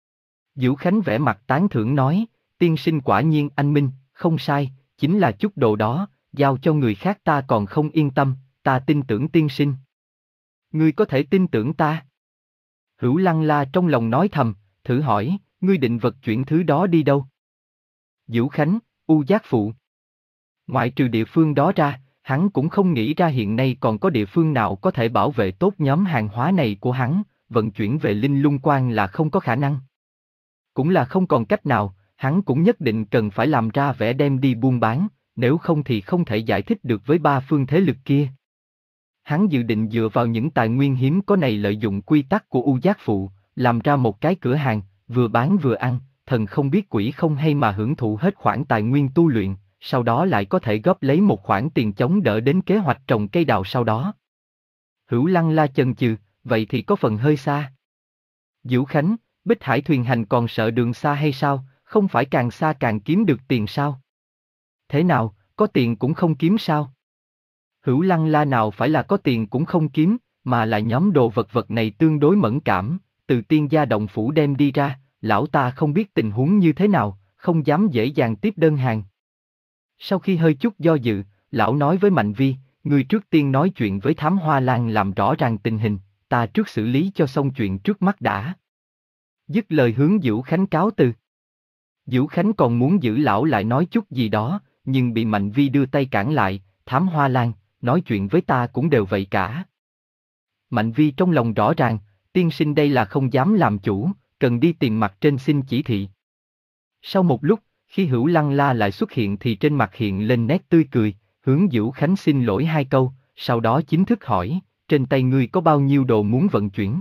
Vũ Khánh vẽ mặt tán thưởng nói, tiên sinh quả nhiên anh minh, không sai, chính là chút đồ đó, giao cho người khác ta còn không yên tâm, ta tin tưởng tiên sinh. Ngươi có thể tin tưởng ta? Hữu Lăng La trong lòng nói thầm, thử hỏi, ngươi định vật chuyển thứ đó đi đâu? Vũ Khánh, U Giác Phụ. Ngoại trừ địa phương đó ra, Hắn cũng không nghĩ ra hiện nay còn có địa phương nào có thể bảo vệ tốt nhóm hàng hóa này của hắn, vận chuyển về Linh Lung Quan là không có khả năng. Cũng là không còn cách nào, hắn cũng nhất định cần phải làm ra vẻ đem đi buôn bán, nếu không thì không thể giải thích được với ba phương thế lực kia. Hắn dự định dựa vào những tài nguyên hiếm có này lợi dụng quy tắc của U Giác Phụ, làm ra một cái cửa hàng, vừa bán vừa ăn, thần không biết quỷ không hay mà hưởng thụ hết khoản tài nguyên tu luyện, sau đó lại có thể góp lấy một khoản tiền chống đỡ đến kế hoạch trồng cây đào sau đó. Hữu Lăng La chần chừ, vậy thì có phần hơi xa. Diễu Khánh, Bích Hải thuyền hành còn sợ đường xa hay sao, không phải càng xa càng kiếm được tiền sao? Thế nào, có tiền cũng không kiếm sao? Hữu Lăng La nào phải là có tiền cũng không kiếm, mà là nhóm đồ vật vật này tương đối mẫn cảm, từ tiên gia động phủ đem đi ra, lão ta không biết tình huống như thế nào, không dám dễ dàng tiếp đơn hàng. Sau khi hơi chút do dự, lão nói với Mạnh Vi, người trước tiên nói chuyện với Thám Hoa Lan làm rõ ràng tình hình, ta trước xử lý cho xong chuyện trước mắt đã. Dứt lời hướng Diễu Khánh cáo từ. Diễu Khánh còn muốn giữ lão lại nói chút gì đó, nhưng bị Mạnh Vi đưa tay cản lại, Thám Hoa Lan, nói chuyện với ta cũng đều vậy cả. Mạnh Vi trong lòng rõ ràng, tiên sinh đây là không dám làm chủ, cần đi tìm mặt trên xin chỉ thị. Sau một lúc, khi Hữu Lăng La lại xuất hiện thì trên mặt hiện lên nét tươi cười, hướng Diễu Khánh xin lỗi hai câu, sau đó chính thức hỏi, trên tay ngươi có bao nhiêu đồ muốn vận chuyển?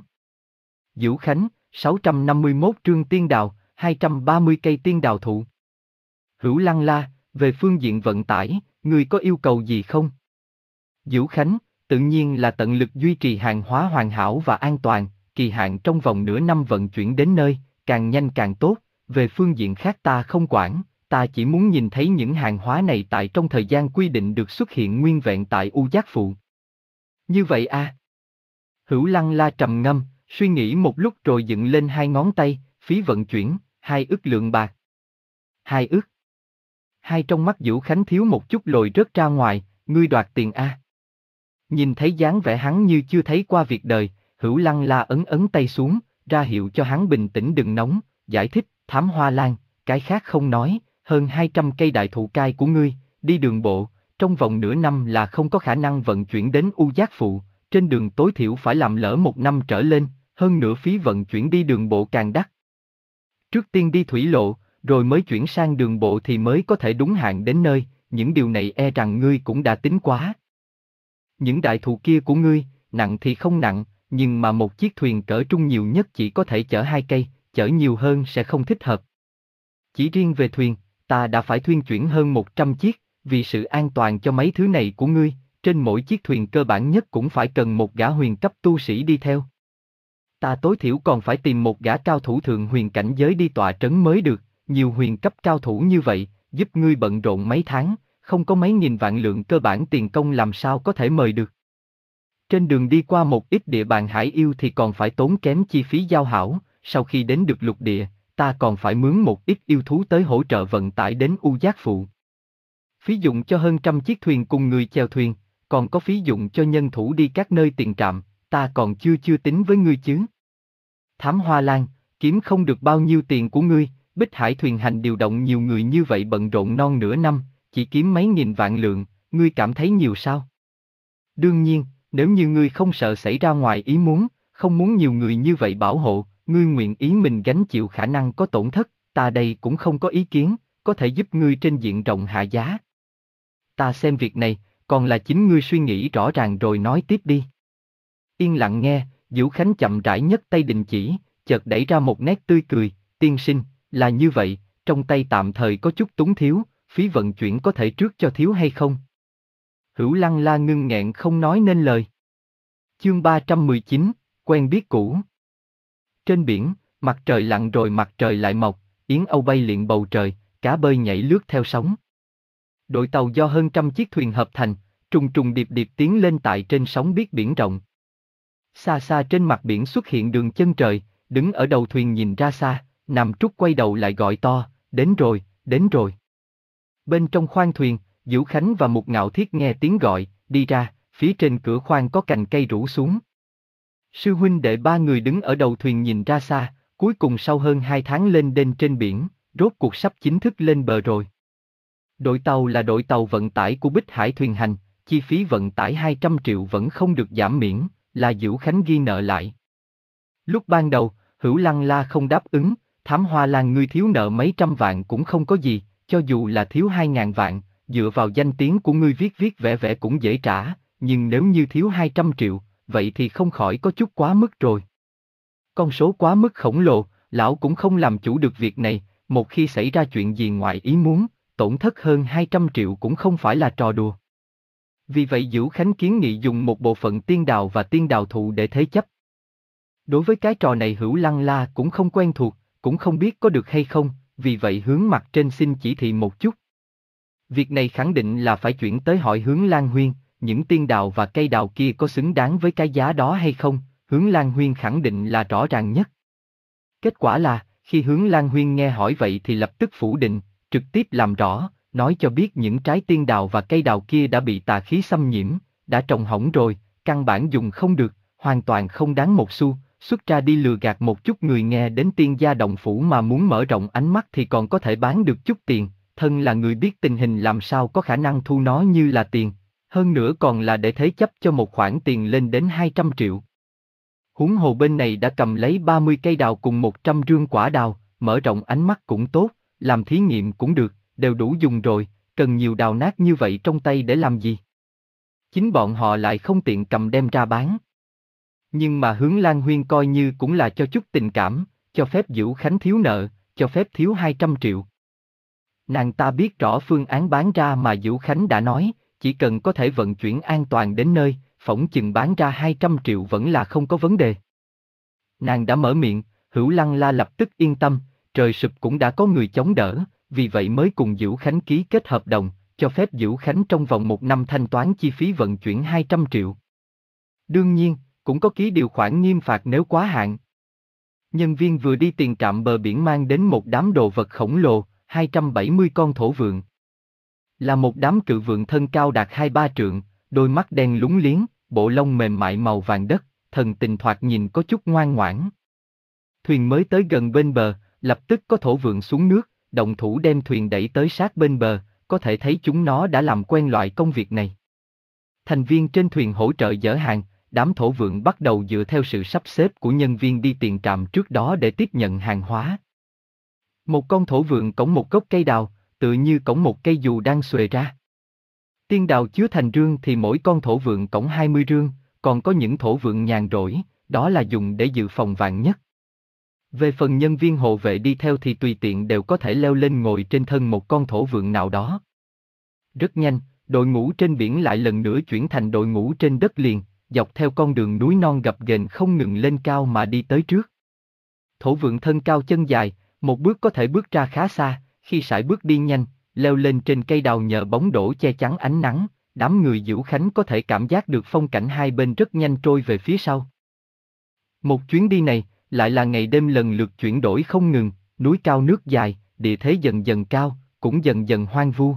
Diễu Khánh, sáu trăm năm mươi mốt trương tiên đào, hai trăm ba mươi cây tiên đào thụ. Hữu Lăng La, về phương diện vận tải, ngươi có yêu cầu gì không? Diễu Khánh, tự nhiên là tận lực duy trì hàng hóa hoàn hảo và an toàn, kỳ hạn trong vòng nửa năm vận chuyển đến nơi, càng nhanh càng tốt, về phương diện khác ta không quản, ta chỉ muốn nhìn thấy những hàng hóa này tại trong thời gian quy định được xuất hiện nguyên vẹn tại U Giác Phụ. Như vậy à? Hữu Lăng La trầm ngâm, suy nghĩ một lúc rồi dựng lên hai ngón tay, phí vận chuyển, hai ức lượng bạc. Hai ức. Hai trong mắt Diễu Khánh thiếu một chút lồi rớt ra ngoài, ngươi đoạt tiền a? Nhìn thấy dáng vẻ hắn như chưa thấy qua việc đời, Hữu Lăng La ấn ấn tay xuống, ra hiệu cho hắn bình tĩnh đừng nóng, giải thích, Thám Hoa Lan, cái khác không nói, hơn hai trăm cây đại thụ cai của ngươi, đi đường bộ, trong vòng nửa năm là không có khả năng vận chuyển đến U Giác Phụ, trên đường tối thiểu phải làm lỡ một năm trở lên, hơn nữa phí vận chuyển đi đường bộ càng đắt. Trước tiên đi thủy lộ, rồi mới chuyển sang đường bộ thì mới có thể đúng hạn đến nơi, những điều này e rằng ngươi cũng đã tính quá. Những đại thụ kia của ngươi, nặng thì không nặng, nhưng mà một chiếc thuyền cỡ trung nhiều nhất chỉ có thể chở hai cây, chở nhiều hơn sẽ không thích hợp. Chỉ riêng về thuyền, ta đã phải thuyên chuyển hơn một trăm chiếc, vì sự an toàn cho mấy thứ này của ngươi, trên mỗi chiếc thuyền cơ bản nhất cũng phải cần một gã huyền cấp tu sĩ đi theo. Ta tối thiểu còn phải tìm một gã cao thủ thượng huyền cảnh giới đi tọa trấn mới được, nhiều huyền cấp cao thủ như vậy, giúp ngươi bận rộn mấy tháng, không có mấy nghìn vạn lượng cơ bản tiền công làm sao có thể mời được. Trên đường đi qua một ít địa bàn hải yêu thì còn phải tốn kém chi phí giao hảo, sau khi đến được lục địa, ta còn phải mướn một ít yêu thú tới hỗ trợ vận tải đến U Giác Phụ. Phí dụng cho hơn trăm chiếc thuyền cùng người chèo thuyền, còn có phí dụng cho nhân thủ đi các nơi tiền trạm, ta còn chưa chưa tính với ngươi chứ. Thám Hoa Lan, kiếm không được bao nhiêu tiền của ngươi, Bích Hải thuyền hành điều động nhiều người như vậy bận rộn non nửa năm, chỉ kiếm mấy nghìn vạn lượng, ngươi cảm thấy nhiều sao? Đương nhiên, nếu như ngươi không sợ xảy ra ngoài ý muốn, không muốn nhiều người như vậy bảo hộ, ngươi nguyện ý mình gánh chịu khả năng có tổn thất, ta đây cũng không có ý kiến, có thể giúp ngươi trên diện rộng hạ giá. Ta xem việc này, còn là chính ngươi suy nghĩ rõ ràng rồi nói tiếp đi. Yên lặng nghe, Diễu Khánh chậm rãi nhấc tay đình chỉ, chợt đẩy ra một nét tươi cười, tiên sinh, là như vậy, trong tay tạm thời có chút túng thiếu, phí vận chuyển có thể trước cho thiếu hay không? Hữu Lăng La ngưng nghẹn không nói nên lời. Chương ba trăm mười chín, quen biết cũ. Trên biển, mặt trời lặn rồi mặt trời lại mọc, yến âu bay liệng bầu trời, cá bơi nhảy lướt theo sóng. Đội tàu do hơn trăm chiếc thuyền hợp thành, trùng trùng điệp điệp tiến lên tại trên sóng biết biển rộng. Xa xa trên mặt biển xuất hiện đường chân trời, đứng ở đầu thuyền nhìn ra xa, Nam Trúc quay đầu lại gọi to, đến rồi, đến rồi. Bên trong khoang thuyền, Diễu Khánh và Mục Ngạo Thiết nghe tiếng gọi, đi ra, phía trên cửa khoang có cành cây rủ xuống. Sư huynh đệ ba người đứng ở đầu thuyền nhìn ra xa, cuối cùng sau hơn hai tháng lên đên trên biển, rốt cuộc sắp chính thức lên bờ rồi. Đội tàu là đội tàu vận tải của Bích Hải thuyền hành, chi phí vận tải hai trăm triệu vẫn không được giảm miễn, là Dữu Khánh ghi nợ lại. Lúc ban đầu, Hữu Lăng La không đáp ứng, Thám Hoa Lan ngươi thiếu nợ mấy trăm vạn cũng không có gì, cho dù là thiếu hai ngàn vạn, dựa vào danh tiếng của ngươi viết viết vẽ vẽ cũng dễ trả, nhưng nếu như thiếu hai trăm triệu, vậy thì không khỏi có chút quá mức rồi. Con số quá mức khổng lồ, lão cũng không làm chủ được việc này, một khi xảy ra chuyện gì ngoài ý muốn, tổn thất hơn hai trăm triệu cũng không phải là trò đùa. Vì vậy Dữu Khánh kiến nghị dùng một bộ phận tiên đào và tiên đào thụ để thế chấp. Đối với cái trò này Hữu Lăng La cũng không quen thuộc, cũng không biết có được hay không, vì vậy hướng mặt trên xin chỉ thị một chút. Việc này khẳng định là phải chuyển tới hỏi Hướng Lan Huyên, những tiên đào và cây đào kia có xứng đáng với cái giá đó hay không, Hướng Lan Huyên khẳng định là rõ ràng nhất. Kết quả là, khi Hướng Lan Huyên nghe hỏi vậy thì lập tức phủ định, trực tiếp làm rõ, nói cho biết những trái tiên đào và cây đào kia đã bị tà khí xâm nhiễm, đã trồng hỏng rồi, căn bản dùng không được, hoàn toàn không đáng một xu, xuất ra đi lừa gạt một chút người nghe đến tiên gia động phủ mà muốn mở rộng ánh mắt thì còn có thể bán được chút tiền, thân là người biết tình hình làm sao có khả năng thu nó như là tiền, hơn nữa còn là để thế chấp cho một khoản tiền lên đến hai trăm triệu. Huống hồ bên này đã cầm lấy ba mươi cây đào cùng một trăm rương quả đào, mở rộng ánh mắt cũng tốt, làm thí nghiệm cũng được, đều đủ dùng rồi, cần nhiều đào nát như vậy trong tay để làm gì? Chính bọn họ lại không tiện cầm đem ra bán. Nhưng mà Hướng Lan Huyên coi như cũng là cho chút tình cảm, cho phép Dữu Khánh thiếu nợ, cho phép thiếu hai trăm triệu. Nàng ta biết rõ phương án bán ra mà Dữu Khánh đã nói, chỉ cần có thể vận chuyển an toàn đến nơi, phỏng chừng bán ra hai trăm triệu vẫn là không có vấn đề. Nàng đã mở miệng, Hữu Lăng La lập tức yên tâm, trời sụp cũng đã có người chống đỡ, vì vậy mới cùng Dữu Khánh ký kết hợp đồng, cho phép Dữu Khánh trong vòng một năm thanh toán chi phí vận chuyển hai trăm triệu. Đương nhiên, cũng có ký điều khoản nghiêm phạt nếu quá hạn. Nhân viên vừa đi tiền trạm bờ biển mang đến một đám đồ vật khổng lồ, hai trăm bảy mươi con thổ vượn. Là một đám cự vượn thân cao đạt hai ba trượng, đôi mắt đen lúng liếng, bộ lông mềm mại màu vàng đất, thần tình thoạt nhìn có chút ngoan ngoãn. Thuyền mới tới gần bên bờ, lập tức có thổ vượn xuống nước, động thủ đem thuyền đẩy tới sát bên bờ, có thể thấy chúng nó đã làm quen loại công việc này. Thành viên trên thuyền hỗ trợ dỡ hàng, đám thổ vượn bắt đầu dựa theo sự sắp xếp của nhân viên đi tiền trạm trước đó để tiếp nhận hàng hóa. Một con thổ vượn cõng một gốc cây đào, tự như cõng một cây dù đang xuề ra. Tiên đào chứa thành rương thì mỗi con thổ vượn cõng hai mươi rương, còn có những thổ vượn nhàn rỗi, đó là dùng để dự phòng vạn nhất. Về phần nhân viên hộ vệ đi theo thì tùy tiện đều có thể leo lên ngồi trên thân một con thổ vượn nào đó. Rất nhanh, đội ngũ trên biển lại lần nữa chuyển thành đội ngũ trên đất liền, dọc theo con đường núi non gập ghềnh không ngừng lên cao mà đi tới trước. Thổ vượn thân cao chân dài, một bước có thể bước ra khá xa, khi sải bước đi nhanh, leo lên trên cây đào nhờ bóng đổ che chắn ánh nắng, đám người Dữu Khánh có thể cảm giác được phong cảnh hai bên rất nhanh trôi về phía sau. Một chuyến đi này, lại là ngày đêm lần lượt chuyển đổi không ngừng, núi cao nước dài, địa thế dần dần cao, cũng dần dần hoang vu.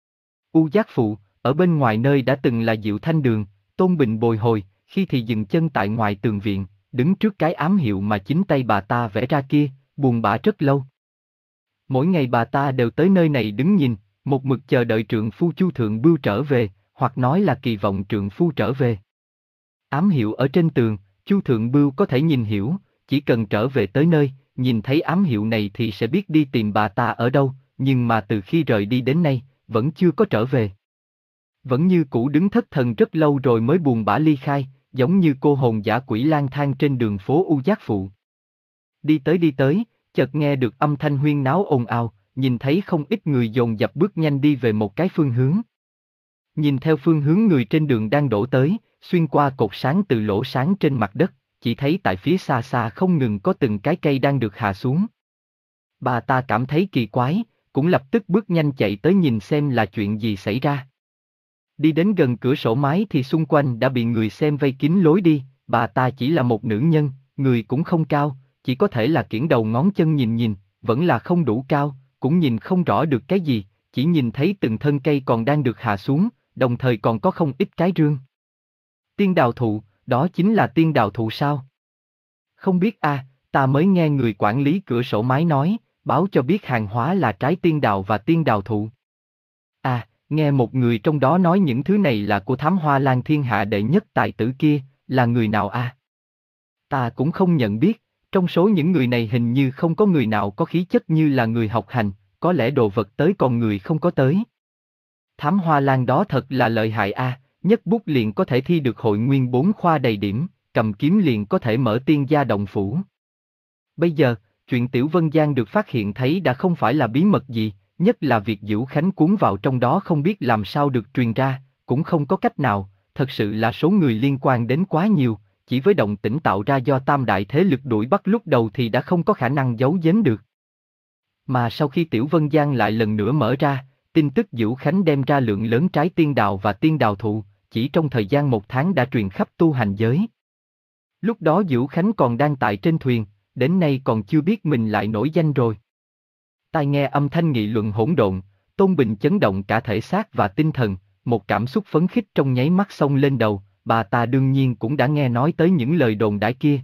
U Giác Phụ, ở bên ngoài nơi đã từng là Diệu Thanh Đường, Tôn Bình bồi hồi, khi thì dừng chân tại ngoài tường viện, đứng trước cái ám hiệu mà chính tay bà ta vẽ ra kia, buồn bã rất lâu. Mỗi ngày bà ta đều tới nơi này đứng nhìn, một mực chờ đợi trượng phu Chu Thượng Bưu trở về, hoặc nói là kỳ vọng trượng phu trở về. Ám hiệu ở trên tường, Chu Thượng Bưu có thể nhìn hiểu, chỉ cần trở về tới nơi, nhìn thấy ám hiệu này thì sẽ biết đi tìm bà ta ở đâu, nhưng mà từ khi rời đi đến nay, vẫn chưa có trở về. Vẫn như cũ đứng thất thần rất lâu rồi mới buồn bã ly khai, giống như cô hồn dã quỷ lang thang trên đường phố U Giác Phụ. Đi tới đi tới, chợt nghe được âm thanh huyên náo ồn ào, nhìn thấy không ít người dồn dập bước nhanh đi về một cái phương hướng. Nhìn theo phương hướng người trên đường đang đổ tới, xuyên qua cột sáng từ lỗ sáng trên mặt đất, chỉ thấy tại phía xa xa không ngừng có từng cái cây đang được hạ xuống. Bà ta cảm thấy kỳ quái, cũng lập tức bước nhanh chạy tới nhìn xem là chuyện gì xảy ra. Đi đến gần cửa sổ mái thì xung quanh đã bị người xem vây kín lối đi, bà ta chỉ là một nữ nhân, người cũng không cao, chỉ có thể là kiễng đầu ngón chân nhìn nhìn, vẫn là không đủ cao, cũng nhìn không rõ được cái gì, chỉ nhìn thấy từng thân cây còn đang được hạ xuống, đồng thời còn có không ít cái rương. Tiên đào thụ, đó chính là tiên đào thụ sao? Không biết a, à, ta mới nghe người quản lý cửa sổ mái nói, báo cho biết hàng hóa là trái tiên đào và tiên đào thụ. À, nghe một người trong đó nói những thứ này là của Thám Hoa Lan thiên hạ đệ nhất tài tử kia, là người nào a? Ta cũng không nhận biết, trong số những người này hình như không có người nào có khí chất như là người học hành, có lẽ đồ vật tới còn người không có tới. Thám Hoa Lan đó thật là lợi hại a, nhất bút liền có thể thi được hội nguyên bốn khoa đầy điểm, cầm kiếm liền có thể mở tiên gia động phủ. Bây giờ, chuyện Tiểu Vân Giang được phát hiện thấy đã không phải là bí mật gì, nhất là việc Dữu Khánh cuốn vào trong đó không biết làm sao được truyền ra, cũng không có cách nào, thật sự là số người liên quan đến quá nhiều, chỉ với động tĩnh tạo ra do tam đại thế lực đuổi bắt lúc đầu thì đã không có khả năng giấu giếm được. Mà sau khi Tiểu Vân Giang lại lần nữa mở ra, tin tức Dữu Khánh đem ra lượng lớn trái tiên đào và tiên đào thụ, chỉ trong thời gian một tháng đã truyền khắp tu hành giới. Lúc đó Dữu Khánh còn đang tại trên thuyền, đến nay còn chưa biết mình lại nổi danh rồi. Tai nghe âm thanh nghị luận hỗn độn, Tôn Bình chấn động cả thể xác và tinh thần, một cảm xúc phấn khích trong nháy mắt xông lên đầu, bà ta đương nhiên cũng đã nghe nói tới những lời đồn đãi kia.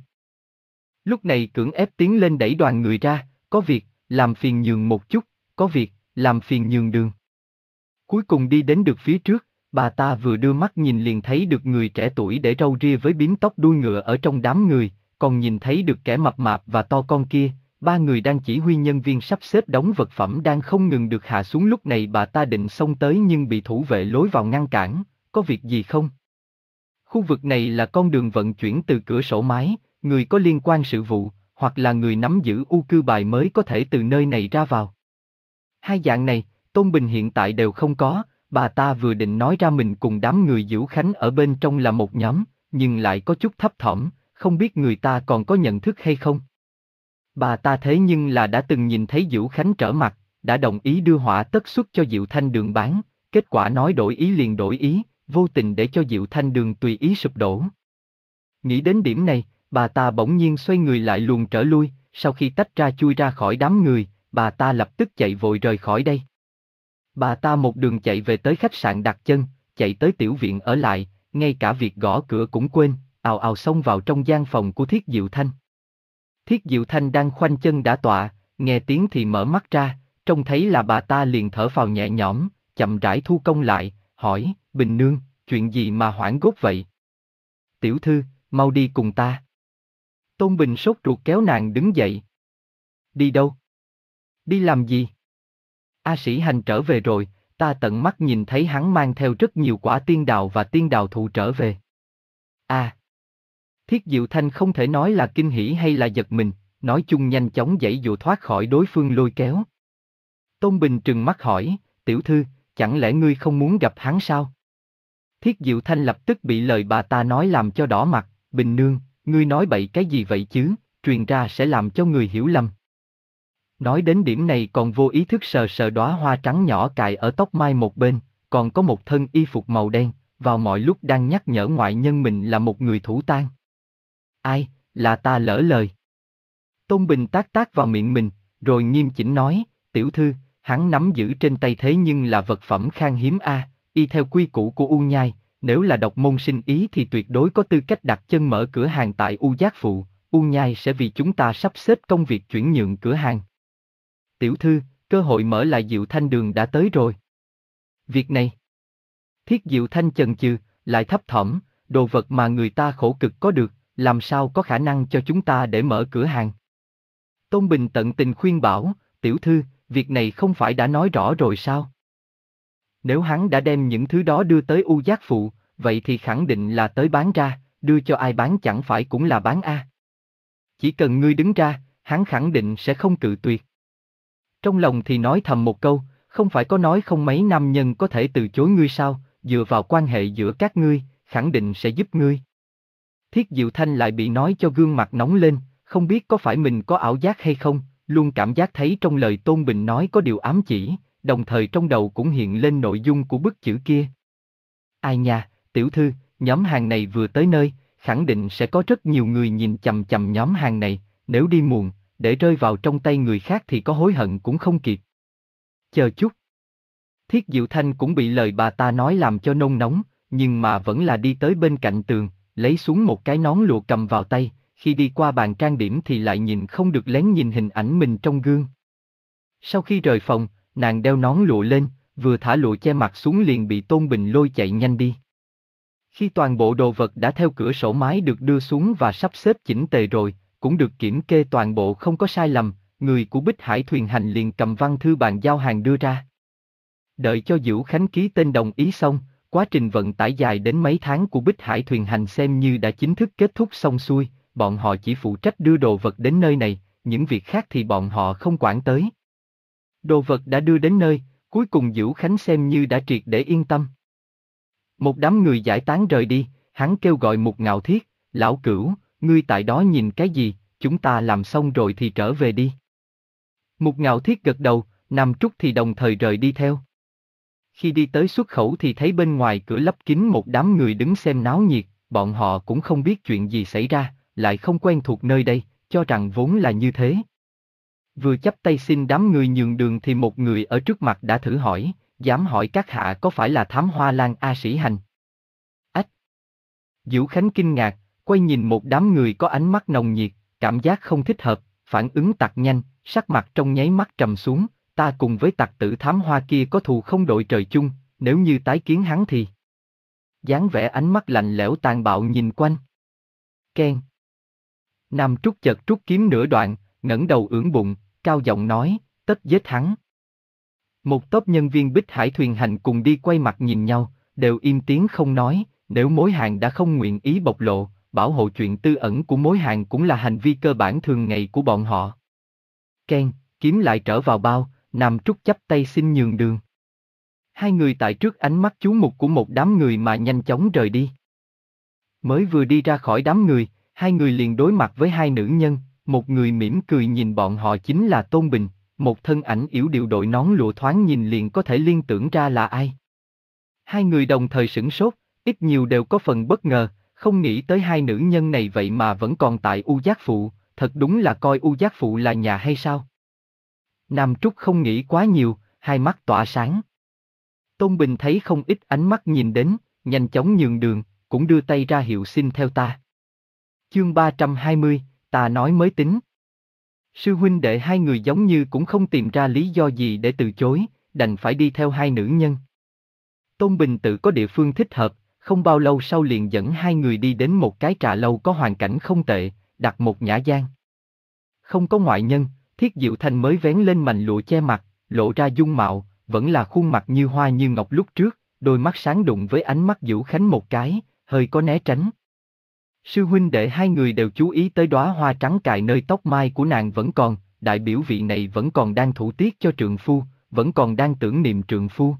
Lúc này cưỡng ép tiến lên đẩy đoàn người ra, có việc, làm phiền nhường một chút, có việc, làm phiền nhường đường. Cuối cùng đi đến được phía trước, bà ta vừa đưa mắt nhìn liền thấy được người trẻ tuổi để râu ria với bím tóc đuôi ngựa ở trong đám người, còn nhìn thấy được kẻ mập mạp và to con kia, ba người đang chỉ huy nhân viên sắp xếp đống vật phẩm đang không ngừng được hạ xuống. Lúc này bà ta định xông tới nhưng bị thủ vệ lối vào ngăn cản, có việc gì không? Khu vực này là con đường vận chuyển từ cửa sổ mái, người có liên quan sự vụ, hoặc là người nắm giữ ưu cư bài mới có thể từ nơi này ra vào. Hai dạng này, Tôn Bình hiện tại đều không có, bà ta vừa định nói ra mình cùng đám người Dữu Khánh ở bên trong là một nhóm, nhưng lại có chút thấp thỏm, không biết người ta còn có nhận thức hay không. Bà ta thế nhưng là đã từng nhìn thấy Dữu Khánh trở mặt, đã đồng ý đưa họa tất xuất cho Diệu Thanh Đường bán, kết quả nói đổi ý liền đổi ý, vô tình để cho Diệu Thanh Đường tùy ý sụp đổ. Nghĩ đến điểm này, bà ta bỗng nhiên xoay người lại luồn trở lui, sau khi tách ra chui ra khỏi đám người, bà ta lập tức chạy vội rời khỏi đây. Bà ta một đường chạy về tới khách sạn đặt chân, chạy tới tiểu viện ở lại, ngay cả việc gõ cửa cũng quên, ào ào xông vào trong gian phòng của Thiết Diệu Thanh. Thiết Diệu Thanh đang khoanh chân đả tọa, nghe tiếng thì mở mắt ra, trông thấy là bà ta liền thở phào nhẹ nhõm, chậm rãi thu công lại, hỏi, Bình Nương, chuyện gì mà hoảng hốt vậy? Tiểu thư, mau đi cùng ta. Tôn Bình sốt ruột kéo nàng đứng dậy. Đi đâu? Đi làm gì? A Sĩ Hành trở về rồi, ta tận mắt nhìn thấy hắn mang theo rất nhiều quả tiên đào và tiên đào thụ trở về. À! Thiết Diệu Thanh không thể nói là kinh hỉ hay là giật mình, nói chung nhanh chóng giãy dụa thoát khỏi đối phương lôi kéo. Tôn Bình trừng mắt hỏi, tiểu thư, chẳng lẽ ngươi không muốn gặp hắn sao? Thiết Diệu Thanh lập tức bị lời bà ta nói làm cho đỏ mặt, Bình Nương, ngươi nói bậy cái gì vậy chứ, truyền ra sẽ làm cho người hiểu lầm. Nói đến điểm này còn vô ý thức sờ sờ đóa hoa trắng nhỏ cài ở tóc mai một bên, còn có một thân y phục màu đen, vào mọi lúc đang nhắc nhở ngoại nhân mình là một người thủ tang. Ai, là ta lỡ lời. Tôn Bình tác tác vào miệng mình, rồi nghiêm chỉnh nói, tiểu thư, hắn nắm giữ trên tay thế nhưng là vật phẩm khan hiếm a, y theo quy củ của U Nhai, nếu là độc môn sinh ý thì tuyệt đối có tư cách đặt chân mở cửa hàng tại U Giác Phụ, U Nhai sẽ vì chúng ta sắp xếp công việc chuyển nhượng cửa hàng. Tiểu thư, cơ hội mở lại Diệu Thanh Đường đã tới rồi. Việc này, Thiết Diệu Thanh chần chừ, lại thấp thỏm, đồ vật mà người ta khổ cực có được, làm sao có khả năng cho chúng ta để mở cửa hàng. Tôn Bình tận tình khuyên bảo, tiểu thư, việc này không phải đã nói rõ rồi sao? Nếu hắn đã đem những thứ đó đưa tới U Giác Phụ, vậy thì khẳng định là tới bán ra, đưa cho ai bán chẳng phải cũng là bán a. Chỉ cần ngươi đứng ra, hắn khẳng định sẽ không cự tuyệt. Trong lòng thì nói thầm một câu, không phải có nói không mấy nam nhân có thể từ chối ngươi sao, dựa vào quan hệ giữa các ngươi, khẳng định sẽ giúp ngươi. Thiết Diệu Thanh lại bị nói cho gương mặt nóng lên, không biết có phải mình có ảo giác hay không, luôn cảm giác thấy trong lời Tôn Bình nói có điều ám chỉ, đồng thời trong đầu cũng hiện lên nội dung của bức chữ kia. Ai nha, tiểu thư, nhóm hàng này vừa tới nơi, khẳng định sẽ có rất nhiều người nhìn chằm chằm nhóm hàng này, nếu đi muộn, để rơi vào trong tay người khác thì có hối hận cũng không kịp. Chờ chút. Thiết Diệu Thanh cũng bị lời bà ta nói làm cho nôn nóng, nhưng mà vẫn là đi tới bên cạnh tường, lấy xuống một cái nón lụa cầm vào tay, khi đi qua bàn trang điểm thì lại nhìn không được lén nhìn hình ảnh mình trong gương. Sau khi rời phòng, nàng đeo nón lụa lên, vừa thả lụa che mặt xuống liền bị Tôn Bình lôi chạy nhanh đi. Khi toàn bộ đồ vật đã theo cửa sổ mái được đưa xuống và sắp xếp chỉnh tề rồi, cũng được kiểm kê toàn bộ không có sai lầm, người của Bích Hải Thuyền Hành liền cầm văn thư bàn giao hàng đưa ra. Đợi cho Dữu Khánh ký tên đồng ý xong, quá trình vận tải dài đến mấy tháng của Bích Hải Thuyền Hành xem như đã chính thức kết thúc xong xuôi, bọn họ chỉ phụ trách đưa đồ vật đến nơi này, những việc khác thì bọn họ không quản tới. Đồ vật đã đưa đến nơi, cuối cùng Dữu Khánh xem như đã triệt để yên tâm. Một đám người giải tán rời đi, hắn kêu gọi Mục Ngạo Thiết, lão Cửu, ngươi tại đó nhìn cái gì, chúng ta làm xong rồi thì trở về đi. Mục Ngạo Thiết gật đầu, Nam Trúc thì đồng thời rời đi theo. Khi đi tới xuất khẩu thì thấy bên ngoài cửa lấp kín một đám người đứng xem náo nhiệt, bọn họ cũng không biết chuyện gì xảy ra, lại không quen thuộc nơi đây, cho rằng vốn là như thế. Vừa chắp tay xin đám người nhường đường thì một người ở trước mặt đã thử hỏi, dám hỏi các hạ có phải là Thám Hoa Lan A Sĩ Hành? Ách! Dữu Khánh kinh ngạc, quay nhìn một đám người có ánh mắt nồng nhiệt, cảm giác không thích hợp, phản ứng tặc nhanh, sắc mặt trong nháy mắt trầm xuống, ta cùng với tặc tử thám hoa kia có thù không đội trời chung, nếu như tái kiến hắn thì... dáng vẻ ánh mắt lạnh lẽo tàn bạo nhìn quanh. Keng! Nam Trúc chợt rút kiếm nửa đoạn, ngẩng đầu ưỡn bụng, cao giọng nói, tất giết hắn. Một tốp nhân viên Bích Hải Thuyền Hành cùng đi quay mặt nhìn nhau, đều im tiếng không nói, nếu mối hàng đã không nguyện ý bộc lộ, bảo hộ chuyện tư ẩn của mối hàng cũng là hành vi cơ bản thường ngày của bọn họ. Ken, kiếm lại trở vào bao, Nam Trúc chắp tay xin nhường đường. Hai người tại trước ánh mắt chú mục của một đám người mà nhanh chóng rời đi. Mới vừa đi ra khỏi đám người, hai người liền đối mặt với hai nữ nhân, một người mỉm cười nhìn bọn họ chính là Tôn Bình, một thân ảnh yểu điệu đội nón lụa thoáng nhìn liền có thể liên tưởng ra là ai. Hai người đồng thời sửng sốt, ít nhiều đều có phần bất ngờ, không nghĩ tới hai nữ nhân này vậy mà vẫn còn tại U Giác Phụ, thật đúng là coi U Giác Phụ là nhà hay sao? Nam Trúc không nghĩ quá nhiều, hai mắt tỏa sáng. Tôn Bình thấy không ít ánh mắt nhìn đến, nhanh chóng nhường đường, cũng đưa tay ra hiệu xin theo ta. Chương ba trăm hai mươi, ta nói mới tính. Sư huynh đệ hai người giống như cũng không tìm ra lý do gì để từ chối, đành phải đi theo hai nữ nhân. Tôn Bình tự có địa phương thích hợp, không bao lâu sau liền dẫn hai người đi đến một cái trà lâu có hoàn cảnh không tệ, đặt một nhã gian. Không có ngoại nhân, Thiết Diệu Thanh mới vén lên mành lụa che mặt, lộ ra dung mạo, vẫn là khuôn mặt như hoa như ngọc lúc trước, đôi mắt sáng đụng với ánh mắt Dữu Khánh một cái, hơi có né tránh. Sư huynh đệ hai người đều chú ý tới đóa hoa trắng cài nơi tóc mai của nàng vẫn còn, đại biểu vị này vẫn còn đang thủ tiết cho trượng phu, vẫn còn đang tưởng niệm trượng phu.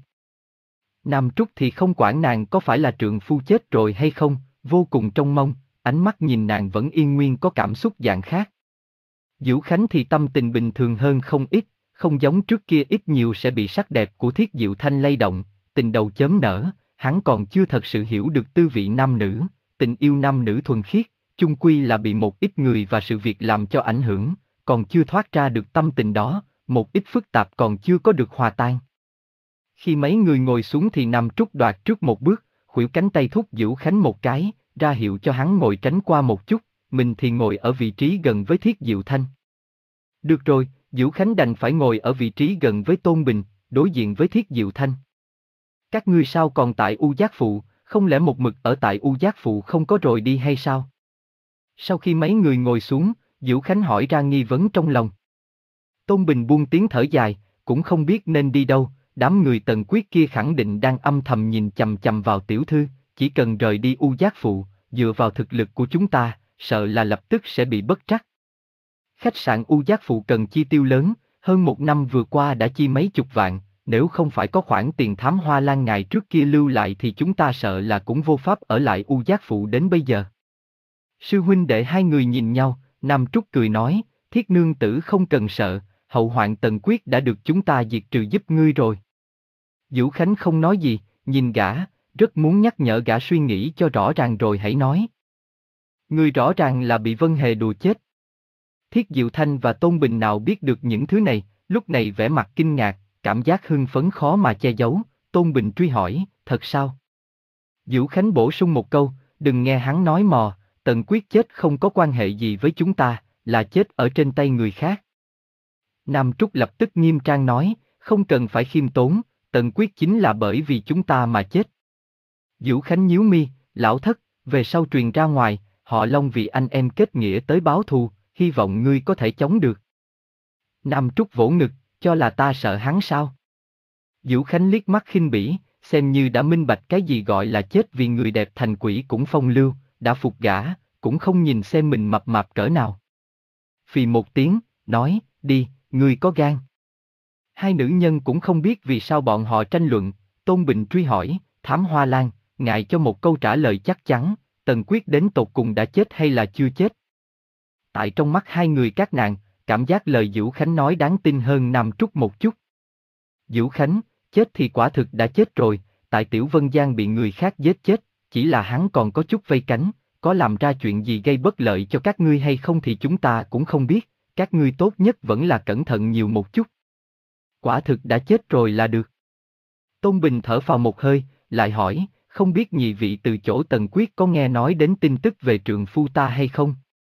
Nam Trúc thì không quản nàng có phải là trượng phu chết rồi hay không, vô cùng trông mong, ánh mắt nhìn nàng vẫn yên nguyên có cảm xúc dạng khác. Dữu Khánh thì tâm tình bình thường hơn không ít, không giống trước kia ít nhiều sẽ bị sắc đẹp của Thiết Diệu Thanh lay động, tình đầu chớm nở, hắn còn chưa thật sự hiểu được tư vị nam nữ, tình yêu nam nữ thuần khiết, chung quy là bị một ít người và sự việc làm cho ảnh hưởng, còn chưa thoát ra được tâm tình đó, một ít phức tạp còn chưa có được hòa tan. Khi mấy người ngồi xuống thì Nam Trúc đoạt trước một bước, khuỷu cánh tay thúc Dữu Khánh một cái, ra hiệu cho hắn ngồi tránh qua một chút, mình thì ngồi ở vị trí gần với Thiết Diệu Thanh. Được rồi, Dữu Khánh đành phải ngồi ở vị trí gần với Tôn Bình, đối diện với Thiết Diệu Thanh. Các ngươi sao còn tại U Giác Phụ, không lẽ một mực ở tại U Giác Phụ không có rồi đi hay sao? Sau khi mấy người ngồi xuống, Dữu Khánh hỏi ra nghi vấn trong lòng. Tôn Bình buông tiếng thở dài, cũng không biết nên đi đâu, đám người Tần Quyết kia khẳng định đang âm thầm nhìn chằm chằm vào tiểu thư, chỉ cần rời đi U Giác Phụ, dựa vào thực lực của chúng ta, sợ là lập tức sẽ bị bất trắc. Khách sạn U Giác Phụ cần chi tiêu lớn, hơn một năm vừa qua đã chi mấy chục vạn, nếu không phải có khoản tiền Thám Hoa Lan ngày trước kia lưu lại thì chúng ta sợ là cũng vô pháp ở lại U Giác Phụ đến bây giờ. Sư huynh đệ hai người nhìn nhau, Nam Trúc cười nói, Thiết nương tử không cần sợ, hậu hoạn Tần Quyết đã được chúng ta diệt trừ giúp ngươi rồi. Dữu Khánh không nói gì, nhìn gã, rất muốn nhắc nhở gã suy nghĩ cho rõ ràng rồi hãy nói. Ngươi rõ ràng là bị Vân Hề đùa chết. Thiết Diệu Thanh và Tôn Bình nào biết được những thứ này, lúc này vẻ mặt kinh ngạc, cảm giác hưng phấn khó mà che giấu, Tôn Bình truy hỏi, thật sao? Dữu Khánh bổ sung một câu, đừng nghe hắn nói mò, Tần Quyết chết không có quan hệ gì với chúng ta, là chết ở trên tay người khác. Nam Trúc lập tức nghiêm trang nói, không cần phải khiêm tốn, Tần Quyết chính là bởi vì chúng ta mà chết. Vũ Khánh nhíu mi, lão thất, về sau truyền ra ngoài, họ Long vì anh em kết nghĩa tới báo thù, hy vọng ngươi có thể chống được. Nam Trúc vỗ ngực, cho là ta sợ hắn sao? Vũ Khánh liếc mắt khinh bỉ, xem như đã minh bạch cái gì gọi là chết vì người đẹp thành quỷ cũng phong lưu, đã phục gả, cũng không nhìn xem mình mập mạp cỡ nào. Phì một tiếng, nói, đi, ngươi có gan. Hai nữ nhân cũng không biết vì sao bọn họ tranh luận, Tôn Bình truy hỏi, Thám Hoa Lan, ngại cho một câu trả lời chắc chắn, Tần Quyết đến tột cùng đã chết hay là chưa chết? Tại trong mắt hai người các nàng, cảm giác lời Vũ Khánh nói đáng tin hơn Nam Trúc một chút. Vũ Khánh, chết thì quả thực đã chết rồi, tại Tiểu Vân Giang bị người khác giết chết, chỉ là hắn còn có chút vây cánh, có làm ra chuyện gì gây bất lợi cho các ngươi hay không thì chúng ta cũng không biết, các ngươi tốt nhất vẫn là cẩn thận nhiều một chút. Quả thực đã chết rồi là được. Tôn Bình thở phào một hơi, lại hỏi, không biết nhị vị từ chỗ Tần Quyết có nghe nói đến tin tức về trượng phu ta hay không?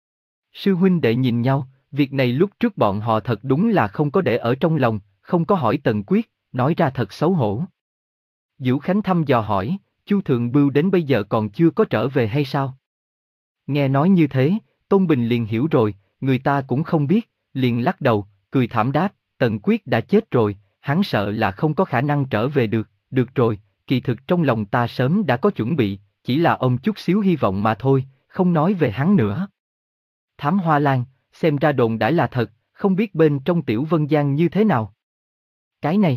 Sư huynh đệ nhìn nhau, việc này lúc trước bọn họ thật đúng là không có để ở trong lòng, không có hỏi Tần Quyết, nói ra thật xấu hổ. Vũ Khánh thăm dò hỏi, Chu Thượng Bưu đến bây giờ còn chưa có trở về hay sao? Nghe nói như thế, Tôn Bình liền hiểu rồi, người ta cũng không biết, liền lắc đầu, cười thảm đáp, Tần Quyết đã chết rồi, hắn sợ là không có khả năng trở về được, được rồi, kỳ thực trong lòng ta sớm đã có chuẩn bị, chỉ là ông chút xíu hy vọng mà thôi, không nói về hắn nữa. Thám Hoa Lan, xem ra đồn đãi là thật, không biết bên trong Tiểu Vân Giang như thế nào. Cái này.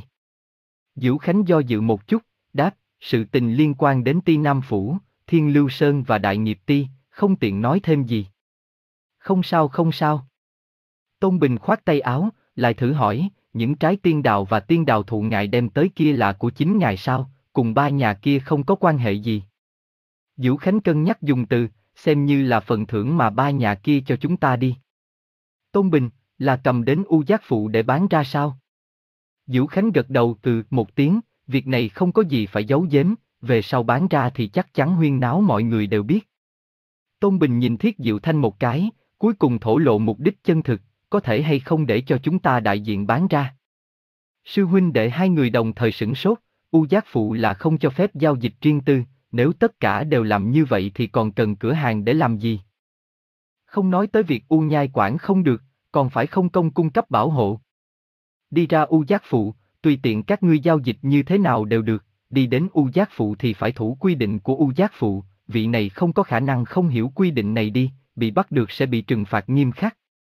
Vũ Khánh do dự một chút, đáp, sự tình liên quan đến Ti Nam Phủ, Thiên Lưu Sơn và Đại Nghiệp Ti, không tiện nói thêm gì. Không sao không sao. Tôn Bình khoát tay áo, lại thử hỏi, những trái tiên đào và tiên đào thụ ngài đem tới kia là của chính ngài sao, cùng ba nhà kia không có quan hệ gì. Vũ Khánh cân nhắc dùng từ, xem như là phần thưởng mà ba nhà kia cho chúng ta đi. Tôn Bình, là cầm đến U Giác Phụ để bán ra sao? Vũ Khánh gật đầu từ một tiếng, việc này không có gì phải giấu giếm, về sau bán ra thì chắc chắn huyên náo mọi người đều biết. Tôn Bình nhìn Thiết Diệu Thanh một cái, cuối cùng thổ lộ mục đích chân thực, có thể hay không để cho chúng ta đại diện bán ra. Sư huynh đệ hai người đồng thời sửng sốt, U Giác Phụ là không cho phép giao dịch riêng tư, nếu tất cả đều làm như vậy thì còn cần cửa hàng để làm gì? Không nói tới việc U Nhai quản không được, còn phải không công cung cấp bảo hộ. Đi ra U Giác Phụ, tùy tiện các ngươi giao dịch như thế nào đều được, đi đến U Giác Phụ thì phải thủ quy định của U Giác Phụ, vị này không có khả năng không hiểu quy định này đi, bị bắt được sẽ bị trừng phạt nghiêm khắc.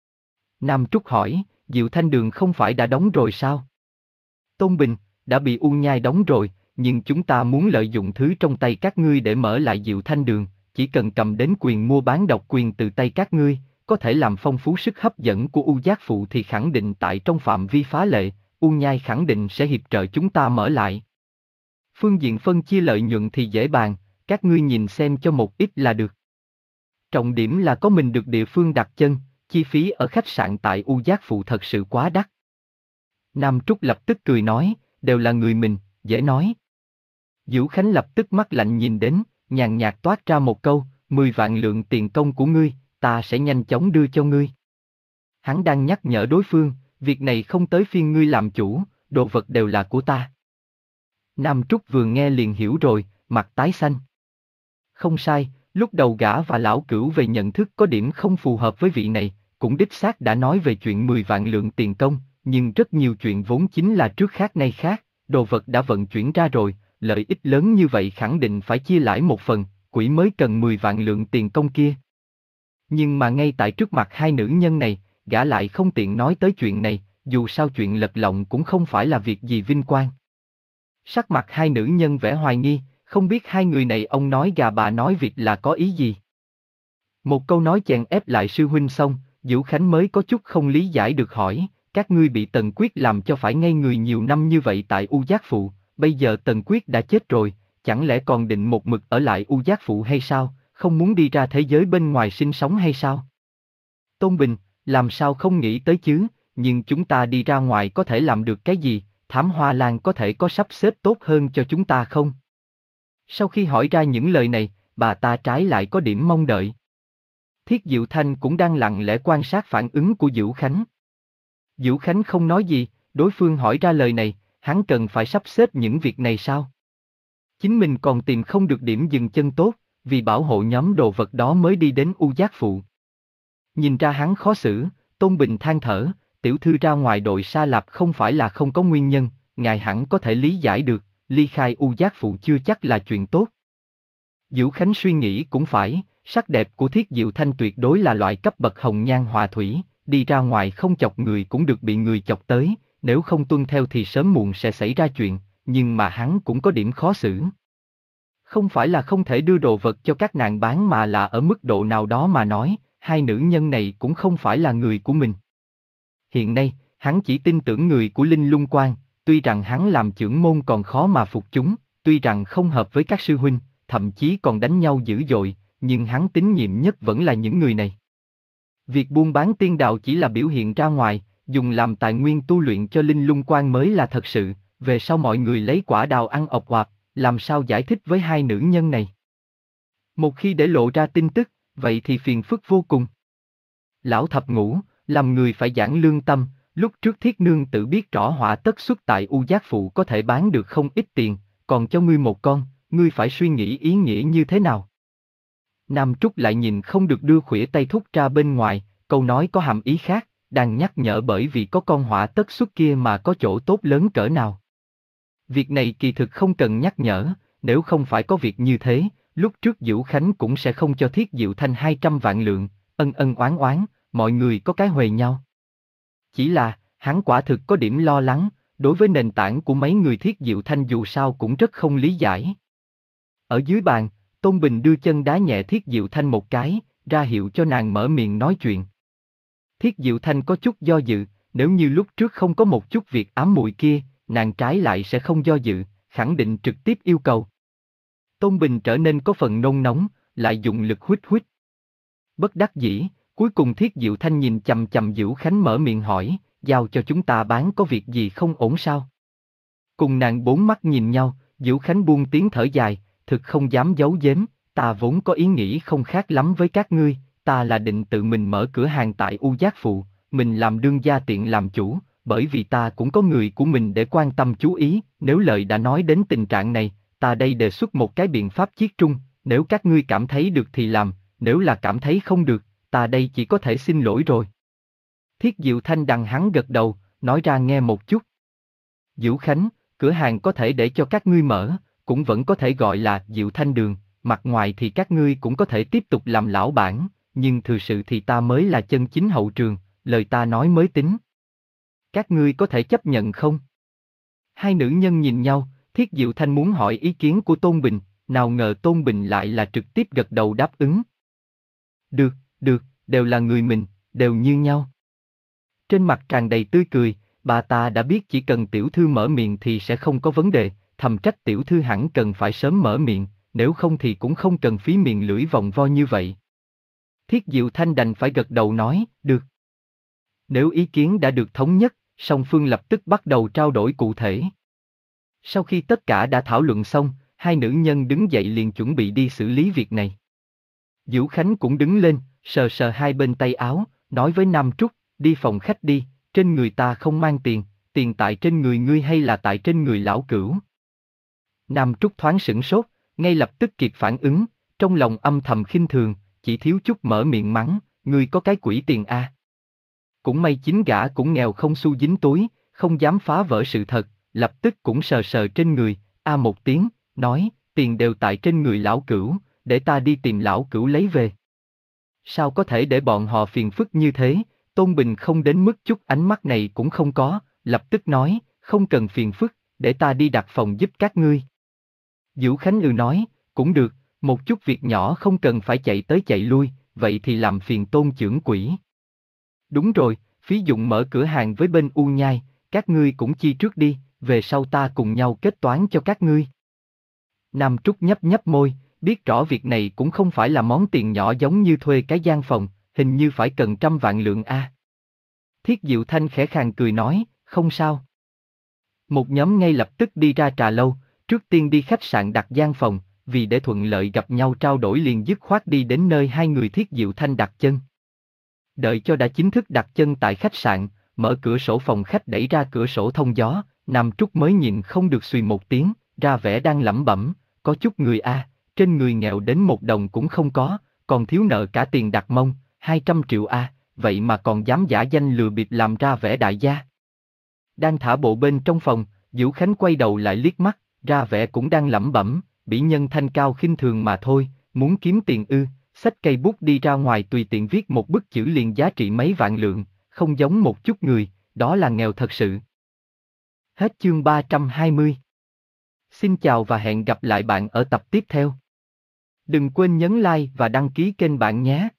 Nam Trúc hỏi, Diệu Thanh Đường không phải đã đóng rồi sao? Tôn Bình, đã bị U Nhai đóng rồi, nhưng chúng ta muốn lợi dụng thứ trong tay các ngươi để mở lại Diệu Thanh Đường, chỉ cần cầm đến quyền mua bán độc quyền từ tay các ngươi, có thể làm phong phú sức hấp dẫn của U Giác Phụ thì khẳng định tại trong phạm vi phá lệ, U Nhai khẳng định sẽ hiệp trợ chúng ta mở lại. Phương diện phân chia lợi nhuận thì dễ bàn, các ngươi nhìn xem cho một ít là được. Trọng điểm là có mình được địa phương đặt chân, chi phí ở khách sạn tại U Giác Phụ thật sự quá đắt. Nam Trúc lập tức cười nói, đều là người mình, dễ nói. Vũ Khánh lập tức mắt lạnh nhìn đến, nhàn nhạt toát ra một câu, mười vạn lượng tiền công của ngươi, ta sẽ nhanh chóng đưa cho ngươi. Hắn đang nhắc nhở đối phương, việc này không tới phiên ngươi làm chủ, đồ vật đều là của ta. Nam Trúc vừa nghe liền hiểu rồi, mặt tái xanh. Không sai, lúc đầu gã và lão cửu về nhận thức có điểm không phù hợp với vị này, cũng đích xác đã nói về chuyện mười vạn lượng tiền công, nhưng rất nhiều chuyện vốn chính là trước khác nay khác, đồ vật đã vận chuyển ra rồi, lợi ích lớn như vậy khẳng định phải chia lãi một phần, quỷ mới cần mười vạn lượng tiền công kia. Nhưng mà ngay tại trước mặt hai nữ nhân này, gã lại không tiện nói tới chuyện này, dù sao chuyện lật lọng cũng không phải là việc gì vinh quang. Sắc mặt hai nữ nhân vẻ hoài nghi, không biết hai người này ông nói gà bà nói việc là có ý gì. Một câu nói chèn ép lại sư huynh xong, Vũ Khánh mới có chút không lý giải được hỏi, các ngươi bị Tần Quyết làm cho phải ngây người nhiều năm như vậy tại U Giác Phụ, bây giờ Tần Quyết đã chết rồi, chẳng lẽ còn định một mực ở lại U Giác Phụ hay sao, không muốn đi ra thế giới bên ngoài sinh sống hay sao? Tôn Bình, làm sao không nghĩ tới chứ, nhưng chúng ta đi ra ngoài có thể làm được cái gì, Thám Hoa Lan có thể có sắp xếp tốt hơn cho chúng ta không? Sau khi hỏi ra những lời này, bà ta trái lại có điểm mong đợi. Thiết Diệu Thanh cũng đang lặng lẽ quan sát phản ứng của Vũ Khánh. Vũ Khánh không nói gì, đối phương hỏi ra lời này, hắn cần phải sắp xếp những việc này sao? Chính mình còn tìm không được điểm dừng chân tốt, vì bảo hộ nhóm đồ vật đó mới đi đến U Giác Phụ. Nhìn ra hắn khó xử, Tôn Bình than thở, tiểu thư ra ngoài đội Sa Lạp không phải là không có nguyên nhân, ngài hẳn có thể lý giải được, ly khai U Giác Phụ chưa chắc là chuyện tốt. Vũ Khánh suy nghĩ cũng phải, sắc đẹp của Thiết Diệu Thanh tuyệt đối là loại cấp bậc hồng nhan họa thủy, đi ra ngoài không chọc người cũng được bị người chọc tới, nếu không tuân theo thì sớm muộn sẽ xảy ra chuyện, nhưng mà hắn cũng có điểm khó xử. Không phải là không thể đưa đồ vật cho các nàng bán mà là ở mức độ nào đó mà nói, hai nữ nhân này cũng không phải là người của mình. Hiện nay, hắn chỉ tin tưởng người của Linh Lung Quan, tuy rằng hắn làm chưởng môn còn khó mà phục chúng, tuy rằng không hợp với các sư huynh, thậm chí còn đánh nhau dữ dội, nhưng hắn tín nhiệm nhất vẫn là những người này. Việc buôn bán tiên đạo chỉ là biểu hiện ra ngoài, dùng làm tài nguyên tu luyện cho Linh Lung Quan mới là thật sự, về sau mọi người lấy quả đào ăn ọc oạp, làm sao giải thích với hai nữ nhân này? Một khi để lộ ra tin tức, vậy thì phiền phức vô cùng. Lão thập ngũ, làm người phải giảng lương tâm, lúc trước Thiết Nương tự biết rõ hỏa tất xuất tại U Giác Phụ có thể bán được không ít tiền, còn cho ngươi một con, ngươi phải suy nghĩ ý nghĩa như thế nào? Nam Trúc lại nhìn không được đưa khuỷu tay thúc ra bên ngoài, câu nói có hàm ý khác, đang nhắc nhở bởi vì có con hỏa tất xuất kia mà có chỗ tốt lớn cỡ nào. Việc này kỳ thực không cần nhắc nhở, nếu không phải có việc như thế, lúc trước Vũ Khánh cũng sẽ không cho Thiết Diệu Thanh hai trăm vạn lượng, ân ân oán oán, mọi người có cái huề nhau. Chỉ là, hắn quả thực có điểm lo lắng, đối với nền tảng của mấy người Thiết Diệu Thanh dù sao cũng rất không lý giải. Ở dưới bàn, Tôn Bình đưa chân đá nhẹ Thiết Diệu Thanh một cái, ra hiệu cho nàng mở miệng nói chuyện. Thiết Diệu Thanh có chút do dự, nếu như lúc trước không có một chút việc ám muội kia, nàng trái lại sẽ không do dự, khẳng định trực tiếp yêu cầu. Tôn Bình trở nên có phần nôn nóng, lại dùng lực huýt huýt. Bất đắc dĩ, cuối cùng Thiết Diệu Thanh nhìn chằm chằm Vũ Khánh mở miệng hỏi, giao cho chúng ta bán có việc gì không ổn sao? Cùng nàng bốn mắt nhìn nhau, Vũ Khánh buông tiếng thở dài, thực không dám giấu giếm, ta vốn có ý nghĩ không khác lắm với các ngươi, ta là định tự mình mở cửa hàng tại U Giác Phụ, mình làm đương gia tiện làm chủ, bởi vì ta cũng có người của mình để quan tâm chú ý, nếu lời đã nói đến tình trạng này, ta đây đề xuất một cái biện pháp chiết trung, nếu các ngươi cảm thấy được thì làm, nếu là cảm thấy không được, ta đây chỉ có thể xin lỗi rồi. Thiết Diệu Thanh đằng hắn gật đầu, nói ra nghe một chút. Vũ Khánh, cửa hàng có thể để cho các ngươi mở, cũng vẫn có thể gọi là Diệu Thanh Đường, mặt ngoài thì các ngươi cũng có thể tiếp tục làm lão bản, nhưng thực sự thì ta mới là chân chính hậu trường, lời ta nói mới tính. Các ngươi có thể chấp nhận không? Hai nữ nhân nhìn nhau, Thiết Diệu Thanh muốn hỏi ý kiến của Tôn Bình, nào ngờ Tôn Bình lại là trực tiếp gật đầu đáp ứng. Được, được, đều là người mình, đều như nhau. Trên mặt tràn đầy tươi cười, bà ta đã biết chỉ cần tiểu thư mở miệng thì sẽ không có vấn đề, thầm trách tiểu thư hẳn cần phải sớm mở miệng, nếu không thì cũng không cần phí miệng lưỡi vòng vo như vậy. Thiết Diệu Thanh đành phải gật đầu nói, được. Nếu ý kiến đã được thống nhất, song phương lập tức bắt đầu trao đổi cụ thể. Sau khi tất cả đã thảo luận xong, hai nữ nhân đứng dậy liền chuẩn bị đi xử lý việc này. Vũ Khánh cũng đứng lên, sờ sờ hai bên tay áo, nói với Nam Trúc, đi phòng khách đi, trên người ta không mang tiền, tiền tại trên người ngươi hay là tại trên người lão cửu. Nam Trúc thoáng sửng sốt, ngay lập tức kịp phản ứng, trong lòng âm thầm khinh thường, chỉ thiếu chút mở miệng mắng, ngươi có cái quỷ tiền a. À. Cũng may chính gã cũng nghèo không xu dính túi, không dám phá vỡ sự thật, lập tức cũng sờ sờ trên người, a à một tiếng, nói, tiền đều tại trên người lão cửu, để ta đi tìm lão cửu lấy về. Sao có thể để bọn họ phiền phức như thế, Tôn Bình không đến mức chút ánh mắt này cũng không có, lập tức nói, không cần phiền phức, để ta đi đặt phòng giúp các ngươi. Vũ Khánh ừ nói, cũng được, một chút việc nhỏ không cần phải chạy tới chạy lui, vậy thì làm phiền Tôn trưởng quỹ. Đúng rồi, phí dụng mở cửa hàng với bên U Nhai, các ngươi cũng chi trước đi, về sau ta cùng nhau kết toán cho các ngươi. Nam Trúc nhấp nhấp môi, biết rõ việc này cũng không phải là món tiền nhỏ giống như thuê cái gian phòng, hình như phải cần trăm vạn lượng a. Thiết Diệu Thanh khẽ khàng cười nói, không sao. Một nhóm ngay lập tức đi ra trà lâu, trước tiên đi khách sạn đặt gian phòng, vì để thuận lợi gặp nhau trao đổi liền dứt khoát đi đến nơi hai người Thiết Diệu Thanh đặt chân. Đợi cho đã chính thức đặt chân tại khách sạn, mở cửa sổ phòng khách đẩy ra cửa sổ thông gió, Nam Trúc mới nhịn không được xùy một tiếng, ra vẻ đang lẩm bẩm, có chút người a, trên người nghèo đến một đồng cũng không có, còn thiếu nợ cả tiền đặt mông, hai trăm triệu a, vậy mà còn dám giả danh lừa bịp làm ra vẻ đại gia. Đang thả bộ bên trong phòng, Vũ Khánh quay đầu lại liếc mắt, ra vẻ cũng đang lẩm bẩm, bỉ nhân thanh cao khinh thường mà thôi, muốn kiếm tiền ư, xách cây bút đi ra ngoài tùy tiện viết một bức chữ liền giá trị mấy vạn lượng, không giống một chút người, đó là nghèo thật sự. Hết chương ba trăm hai mươi. Xin chào và hẹn gặp lại bạn ở tập tiếp theo. Đừng quên nhấn like và đăng ký kênh bạn nhé.